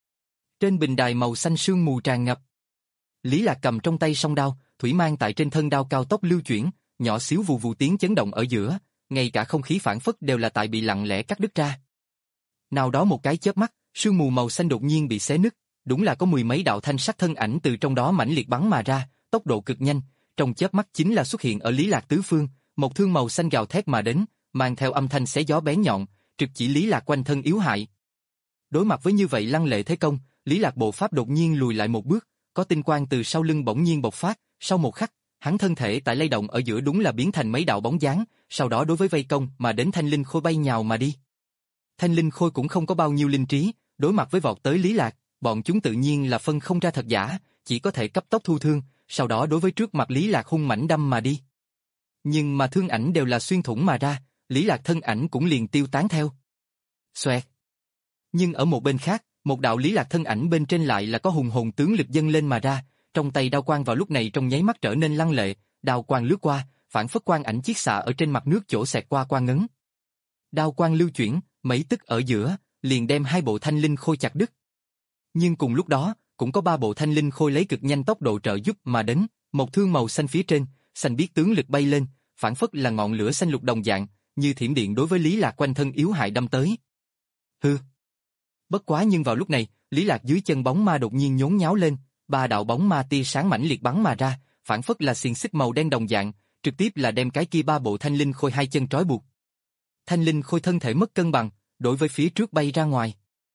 Trên bình đài màu xanh sương mù tràn ngập. Lý Lạc cầm trong tay song đao, thủy mang tại trên thân đao cao tốc lưu chuyển, nhỏ xíu vù vù tiếng chấn động ở giữa, ngay cả không khí phản phất đều là tại bị lặng lẽ cắt đứt ra. Nào đó một cái chớp mắt, sương mù màu xanh đột nhiên bị xé nứt, đúng là có mười mấy đạo thanh sắc thân ảnh từ trong đó mãnh liệt bắn mà ra, tốc độ cực nhanh, trong chớp mắt chính là xuất hiện ở Lý Lạc tứ phương, một thương màu xanh gào thét mà đến, mang theo âm thanh xé gió bén nhọn, trực chỉ Lý Lạc quanh thân yếu hại. Đối mặt với như vậy lăng lệ thế công, Lý Lạc bộ pháp đột nhiên lùi lại một bước, có tinh quang từ sau lưng bỗng nhiên bộc phát, sau một khắc, hắn thân thể tại lay động ở giữa đúng là biến thành mấy đạo bóng dáng, sau đó đối với vây công mà đến thanh linh khôi bay nhào mà đi. Thanh linh khôi cũng không có bao nhiêu linh trí, đối mặt với vọt tới Lý Lạc, bọn chúng tự nhiên là phân không ra thật giả, chỉ có thể cấp tốc thu thương, sau đó đối với trước mặt Lý Lạc hung mãnh đâm mà đi. Nhưng mà thương ảnh đều là xuyên thủng mà ra, Lý Lạc thân ảnh cũng liền tiêu tán theo. Xoẹt. Nhưng ở một bên khác, một đạo Lý Lạc thân ảnh bên trên lại là có hùng hồn tướng lực dâng lên mà ra, trong tay đao quang vào lúc này trong nháy mắt trở nên lăng lệ, đao quang lướt qua, phản phất quang ảnh chiết xạ ở trên mặt nước chỗ xẹt qua quang ngấn. Đao quang lưu chuyển, mấy tức ở giữa, liền đem hai bộ thanh linh khôi chặt đứt. Nhưng cùng lúc đó, cũng có ba bộ thanh linh khôi lấy cực nhanh tốc độ trợ giúp mà đến, một thương màu xanh phía trên, xanh biếc tướng lực bay lên, phản phất là ngọn lửa xanh lục đồng dạng, như thiểm điện đối với Lý Lạc quanh thân yếu hại đâm tới. Hừ. Bất quá nhưng vào lúc này, Lý Lạc dưới chân bóng ma đột nhiên nhốn nháo lên, ba đạo bóng ma tia sáng mãnh liệt bắn mà ra, phản phất là xiềng xích màu đen đồng dạng, trực tiếp là đem cái kia ba bộ thanh linh khôi hai chân trói buộc. Thanh linh khôi thân thể mất cân bằng, đối với phía trước bay ra ngoài.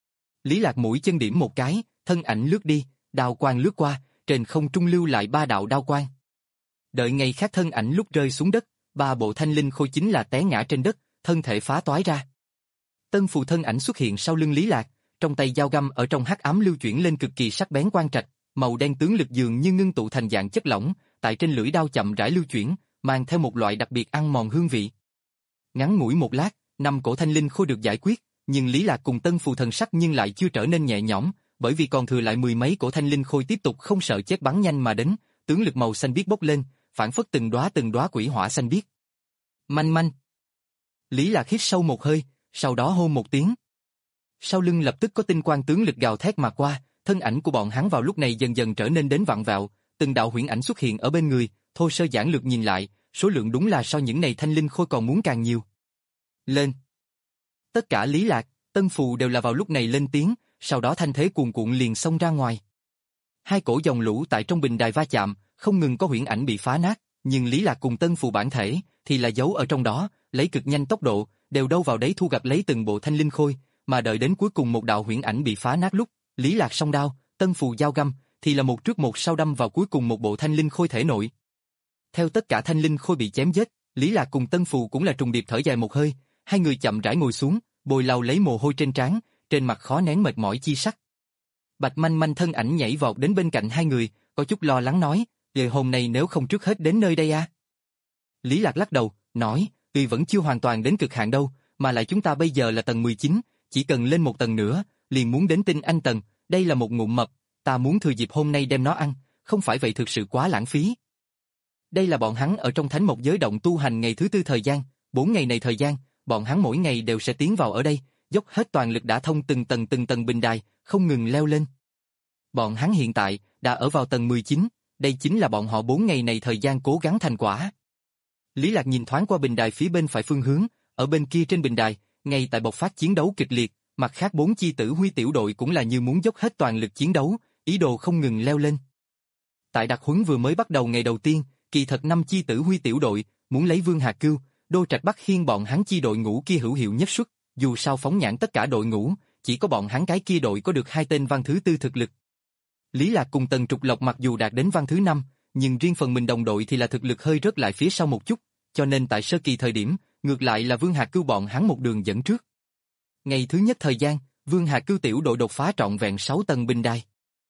Lý Lạc mũi chân điểm một cái, thân ảnh lướt đi, đao quang lướt qua, trên không trung lưu lại ba đạo đao quang. Đợi ngày khác thân ảnh lúc rơi xuống đất, ba bộ thanh linh khôi chính là té ngã trên đất, thân thể phá toái ra. Tân phù thân ảnh xuất hiện sau lưng Lý Lạc, trong tay dao găm ở trong hắc ám lưu chuyển lên cực kỳ sắc bén quang trạch, màu đen tướng lực dường như ngưng tụ thành dạng chất lỏng, tại trên lưỡi đao chậm rãi lưu chuyển, mang theo một loại đặc biệt ăn mòn hương vị. Ngắn ngủi một lát, năm cổ thanh linh khôi được giải quyết, nhưng Lý Lạc cùng tân phù thần sắc nhưng lại chưa trở nên nhẹ nhõm, bởi vì còn thừa lại mười mấy cổ thanh linh khôi tiếp tục không sợ chết bắn nhanh mà đến, tướng lực màu xanh biếc bốc lên, phản phất từng đóa từng đóa quỷ hỏa xanh biếc. Manh manh. Lý Lạc hít sâu một hơi, sau đó hô một tiếng. Sau lưng lập tức có tinh quang tướng lực gào thét mà qua, thân ảnh của bọn hắn vào lúc này dần dần trở nên đến vặn vẹo, từng đạo huyễn ảnh xuất hiện ở bên người, thô sơ giản lược nhìn lại, số lượng đúng là so những này thanh linh khôi còn muốn càng nhiều. Lên. Tất cả Lý Lạc, Tân Phù đều là vào lúc này lên tiếng, sau đó thanh thế cuồn cuộn liền xông ra ngoài. Hai cổ dòng lũ tại trong bình đài va chạm, không ngừng có huyễn ảnh bị phá nát, nhưng Lý Lạc cùng Tân Phù bản thể thì là giấu ở trong đó, lấy cực nhanh tốc độ, đều đâu vào đấy thu gặt lấy từng bộ thanh linh khôi, mà đợi đến cuối cùng một đạo huyễn ảnh bị phá nát lúc, Lý Lạc song đao, Tân Phù dao găm, thì là một trước một sau đâm vào cuối cùng một bộ thanh linh khôi thể nội. Theo tất cả thanh linh khôi bị chém giết, Lý Lạc cùng Tân Phù cũng là trùng điệp thở dài một hơi, hai người chậm rãi ngồi xuống, bồi lau lấy mồ hôi trên trán, trên mặt khó nén mệt mỏi chi sắc. Bạch Manh Manh thân ảnh nhảy vọt đến bên cạnh hai người, có chút lo lắng nói, "Giờ hôm nay nếu không trước hết đến nơi đây à?" Lý Lạc lắc đầu, nói, "Tuy vẫn chưa hoàn toàn đến cực hạn đâu, mà lại chúng ta bây giờ là tầng mười chín, chỉ cần lên một tầng nữa, liền muốn đến tinh anh tầng, đây là một ngụm mập, ta muốn thừa dịp hôm nay đem nó ăn, không phải vậy thực sự quá lãng phí." Đây là bọn hắn ở trong Thánh Mộc Giới động tu hành ngày thứ tư thời gian, bốn ngày này thời gian, bọn hắn mỗi ngày đều sẽ tiến vào ở đây, dốc hết toàn lực đả thông từng tầng từng tầng bình đài, không ngừng leo lên. Bọn hắn hiện tại đã ở vào tầng mười chín, đây chính là bọn họ bốn ngày này thời gian cố gắng thành quả. Lý Lạc nhìn thoáng qua bình đài phía bên phải phương hướng, ở bên kia trên bình đài, ngay tại bộc phát chiến đấu kịch liệt, mặt khác bốn chi tử huy tiểu đội cũng là như muốn dốc hết toàn lực chiến đấu, ý đồ không ngừng leo lên. Tại đặc huấn vừa mới bắt đầu ngày đầu tiên, kỳ thật năm chi tử huy tiểu đội muốn lấy Vương Hà Cưu, Đô Trạch Bắc Hiên bọn hắn chi đội ngũ kia hữu hiệu nhất suất, dù sao phóng nhãn tất cả đội ngũ, chỉ có bọn hắn cái kia đội có được hai tên văn thứ tư thực lực. Lý Lạc cùng Tần Trục Lộc mặc dù đạt đến văn thứ năm, nhưng riêng phần mình đồng đội thì là thực lực hơi rớt lại phía sau một chút, cho nên tại sơ kỳ thời điểm, ngược lại là Vương Hà Cưu bọn hắn một đường dẫn trước. Ngày thứ nhất thời gian, Vương Hà Cưu tiểu đội đột phá trọn vẹn sáu tầng bình đài.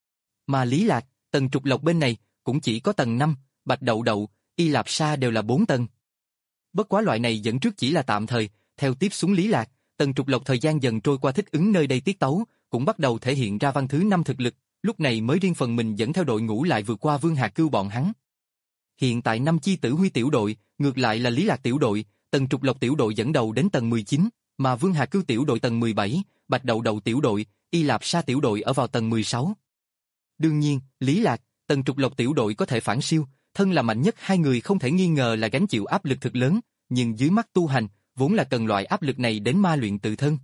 Mà Lý Lạc, Tần Trục Lộc bên này cũng chỉ có tầng năm, Bạch Đậu Đậu, Y Lạp Sa đều là bốn tầng. Bất quá loại này dẫn trước chỉ là tạm thời, theo tiếp xuống Lý Lạc, Tần Trục Lộc thời gian dần trôi qua thích ứng nơi đây tiết tấu, cũng bắt đầu thể hiện ra văn thứ năm thực lực, lúc này mới riêng phần mình dẫn theo đội ngũ lại vượt qua Vương Hà Cưu bọn hắn. Hiện tại năm chi tử huy tiểu đội, ngược lại là Lý Lạc tiểu đội, Tần Trục Lộc tiểu đội dẫn đầu đến tầng mười chín, mà Vương Hà Cưu tiểu đội tầng mười bảy, Bạch Đậu Đậu tiểu đội, Y Lạp Sa tiểu đội ở vào tầng mười sáu. Đương nhiên, Lý Lạc, Tần Trục Lộc tiểu đội có thể phản siêu, thân là mạnh nhất hai người không thể nghi ngờ là gánh chịu áp lực thực lớn, nhưng dưới mắt tu hành, vốn là cần loại áp lực này đến ma luyện tự thân.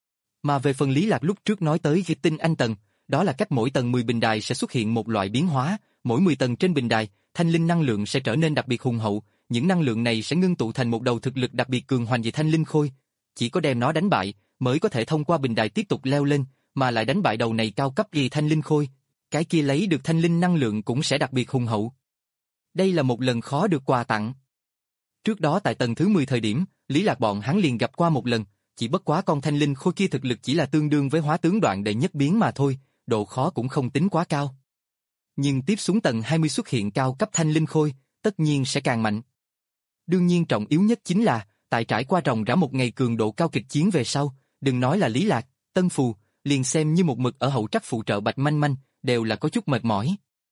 Mà về phần Lý Lạc lúc trước nói tới ghi tinh anh tầng, đó là cách mỗi tầng mười bình đài sẽ xuất hiện một loại biến hóa, mỗi mười tầng trên bình đài, thanh linh năng lượng sẽ trở nên đặc biệt hùng hậu, những năng lượng này sẽ ngưng tụ thành một đầu thực lực đặc biệt cường hoành về thanh linh khôi, chỉ có đem nó đánh bại mới có thể thông qua bình đài tiếp tục leo lên, mà lại đánh bại đầu này cao cấp gì thanh linh khôi, cái kia lấy được thanh linh năng lượng cũng sẽ đặc biệt hùng hậu. Đây là một lần khó được quà tặng. Trước đó tại tầng thứ mười thời điểm, Lý Lạc bọn hắn liền gặp qua một lần, chỉ bất quá con thanh linh khôi kia thực lực chỉ là tương đương với hóa tướng đoạn đệ nhất biến mà thôi, độ khó cũng không tính quá cao. Nhưng tiếp xuống tầng hai mươi xuất hiện cao cấp thanh linh khôi, tất nhiên sẽ càng mạnh. Đương nhiên trọng yếu nhất chính là, tại trải qua ròng rã một ngày cường độ cao kịch chiến về sau, đừng nói là Lý Lạc, Tân Phù, liền xem như một mực ở hậu trắc phụ trợ Bạch Manh Manh, đều là có chút mệt mỏi.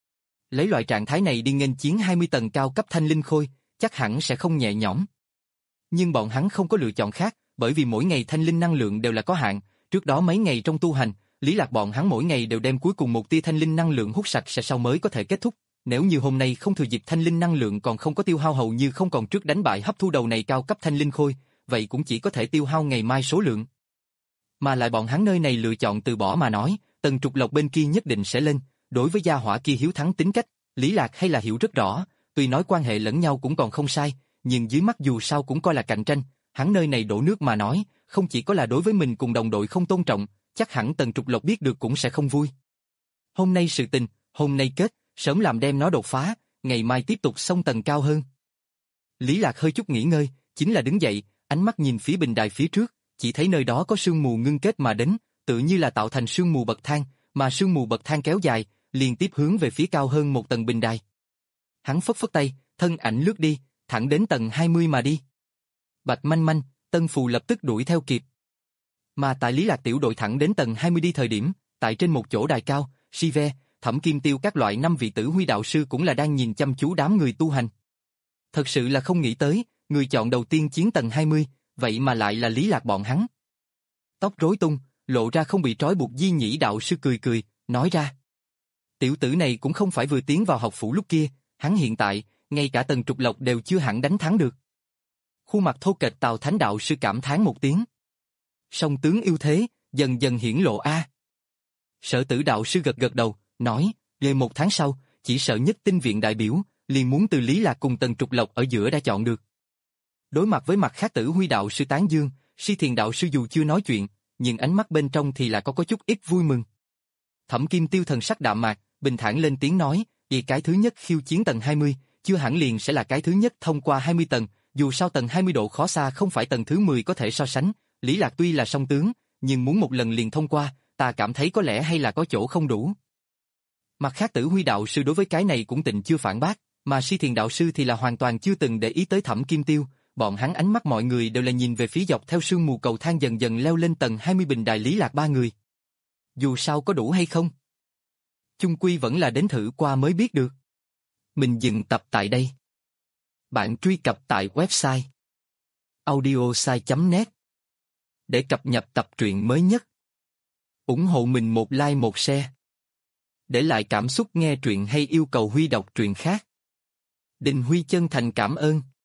Lấy loại trạng thái này đi nghênh chiến hai mươi tầng cao cấp thanh linh khôi, chắc hẳn sẽ không nhẹ nhõm. Nhưng bọn hắn không có lựa chọn khác, bởi vì mỗi ngày thanh linh năng lượng đều là có hạn, trước đó mấy ngày trong tu hành, Lý Lạc bọn hắn mỗi ngày đều đem cuối cùng một tia thanh linh năng lượng hút sạch sẽ sau mới có thể kết thúc. Nếu như hôm nay không thừa dịp thanh linh năng lượng còn không có tiêu hao hầu như không còn trước đánh bại hấp thu đầu này cao cấp thanh linh khôi, vậy cũng chỉ có thể tiêu hao ngày mai số lượng. Mà lại bọn hắn nơi này lựa chọn từ bỏ mà nói, Tần Trục Lộc bên kia nhất định sẽ lên, đối với gia hỏa kia hiếu thắng tính cách, Lý Lạc hay là hiểu rất rõ, tuy nói quan hệ lẫn nhau cũng còn không sai, nhưng dưới mắt dù sao cũng coi là cạnh tranh, hắn nơi này đổ nước mà nói, không chỉ có là đối với mình cùng đồng đội không tôn trọng, chắc hẳn Tần Trục Lộc biết được cũng sẽ không vui. Hôm nay sự tình, hôm nay kết, sớm làm đem nó đột phá, ngày mai tiếp tục xông tầng cao hơn. Lý Lạc hơi chút nghỉ ngơi, chính là đứng dậy, ánh mắt nhìn phía bình đài phía trước, chỉ thấy nơi đó có sương mù ngưng kết mà đến, tự như là tạo thành sương mù bậc thang, mà sương mù bậc thang kéo dài, liên tiếp hướng về phía cao hơn một tầng bình đài. Hắn phất phất tay, thân ảnh lướt đi, thẳng đến tầng hai mươi mà đi. Bạch Manh Manh, Tân Phù lập tức đuổi theo kịp. Mà tại Lý Lạc tiểu đội thẳng đến tầng hai mươi đi thời điểm, tại trên một chỗ đài cao, Sive, Thẩm Kim Tiêu các loại năm vị tử huy đạo sư cũng là đang nhìn chăm chú đám người tu hành. Thật sự là không nghĩ tới, người chọn đầu tiên chiến tầng hai mươi, vậy mà lại là Lý Lạc bọn hắn. Tóc rối tung, lộ ra không bị trói buộc Di Nhĩ đạo sư cười cười, nói ra. Tiểu tử này cũng không phải vừa tiến vào học phủ lúc kia, hắn hiện tại, ngay cả Tần Trục Lộc đều chưa hẳn đánh thắng được. Khuôn mặt thô kệch Tào Thánh đạo sư cảm thán một tiếng. Song tướng yêu thế, dần dần hiển lộ a. Sở Tử đạo sư gật gật đầu, nói, về một tháng sau, chỉ sợ nhất tinh viện đại biểu, liền muốn từ Lý Lạc cùng Tần Trục Lộc ở giữa đã chọn được. Đối mặt với mặt khác Tử Huy đạo sư tán dương, Si Thiền đạo sư dù chưa nói chuyện, nhưng ánh mắt bên trong thì là có có chút ít vui mừng. Thẩm Kim Tiêu thần sắc đạm mạc, bình thản lên tiếng nói, vì cái thứ nhất khiêu chiến tầng hai mươi, chưa hẳn liền sẽ là cái thứ nhất thông qua hai mươi tầng, dù sao tầng hai mươi độ khó xa không phải tầng thứ mười có thể so sánh, Lý Lạc tuy là song tướng, nhưng muốn một lần liền thông qua, ta cảm thấy có lẽ hay là có chỗ không đủ. Mặt khác Tử Huy đạo sư đối với cái này cũng tịnh chưa phản bác, mà Si Thiền đạo sư thì là hoàn toàn chưa từng để ý tới Thẩm Kim Tiêu, bọn hắn ánh mắt mọi người đều là nhìn về phía dọc theo sương mù cầu thang dần dần leo lên tầng hai mươi bình đài Lý Lạc ba người. Dù sao có đủ hay không? Chung quy vẫn là đến thử qua mới biết được. Mình dừng tập tại đây. Bạn truy cập tại website audiosai chấm net để cập nhật tập truyện mới nhất. Ủng hộ mình một like một share. Để lại cảm xúc nghe truyện hay yêu cầu Huy đọc truyện khác. Đình Huy chân thành cảm ơn.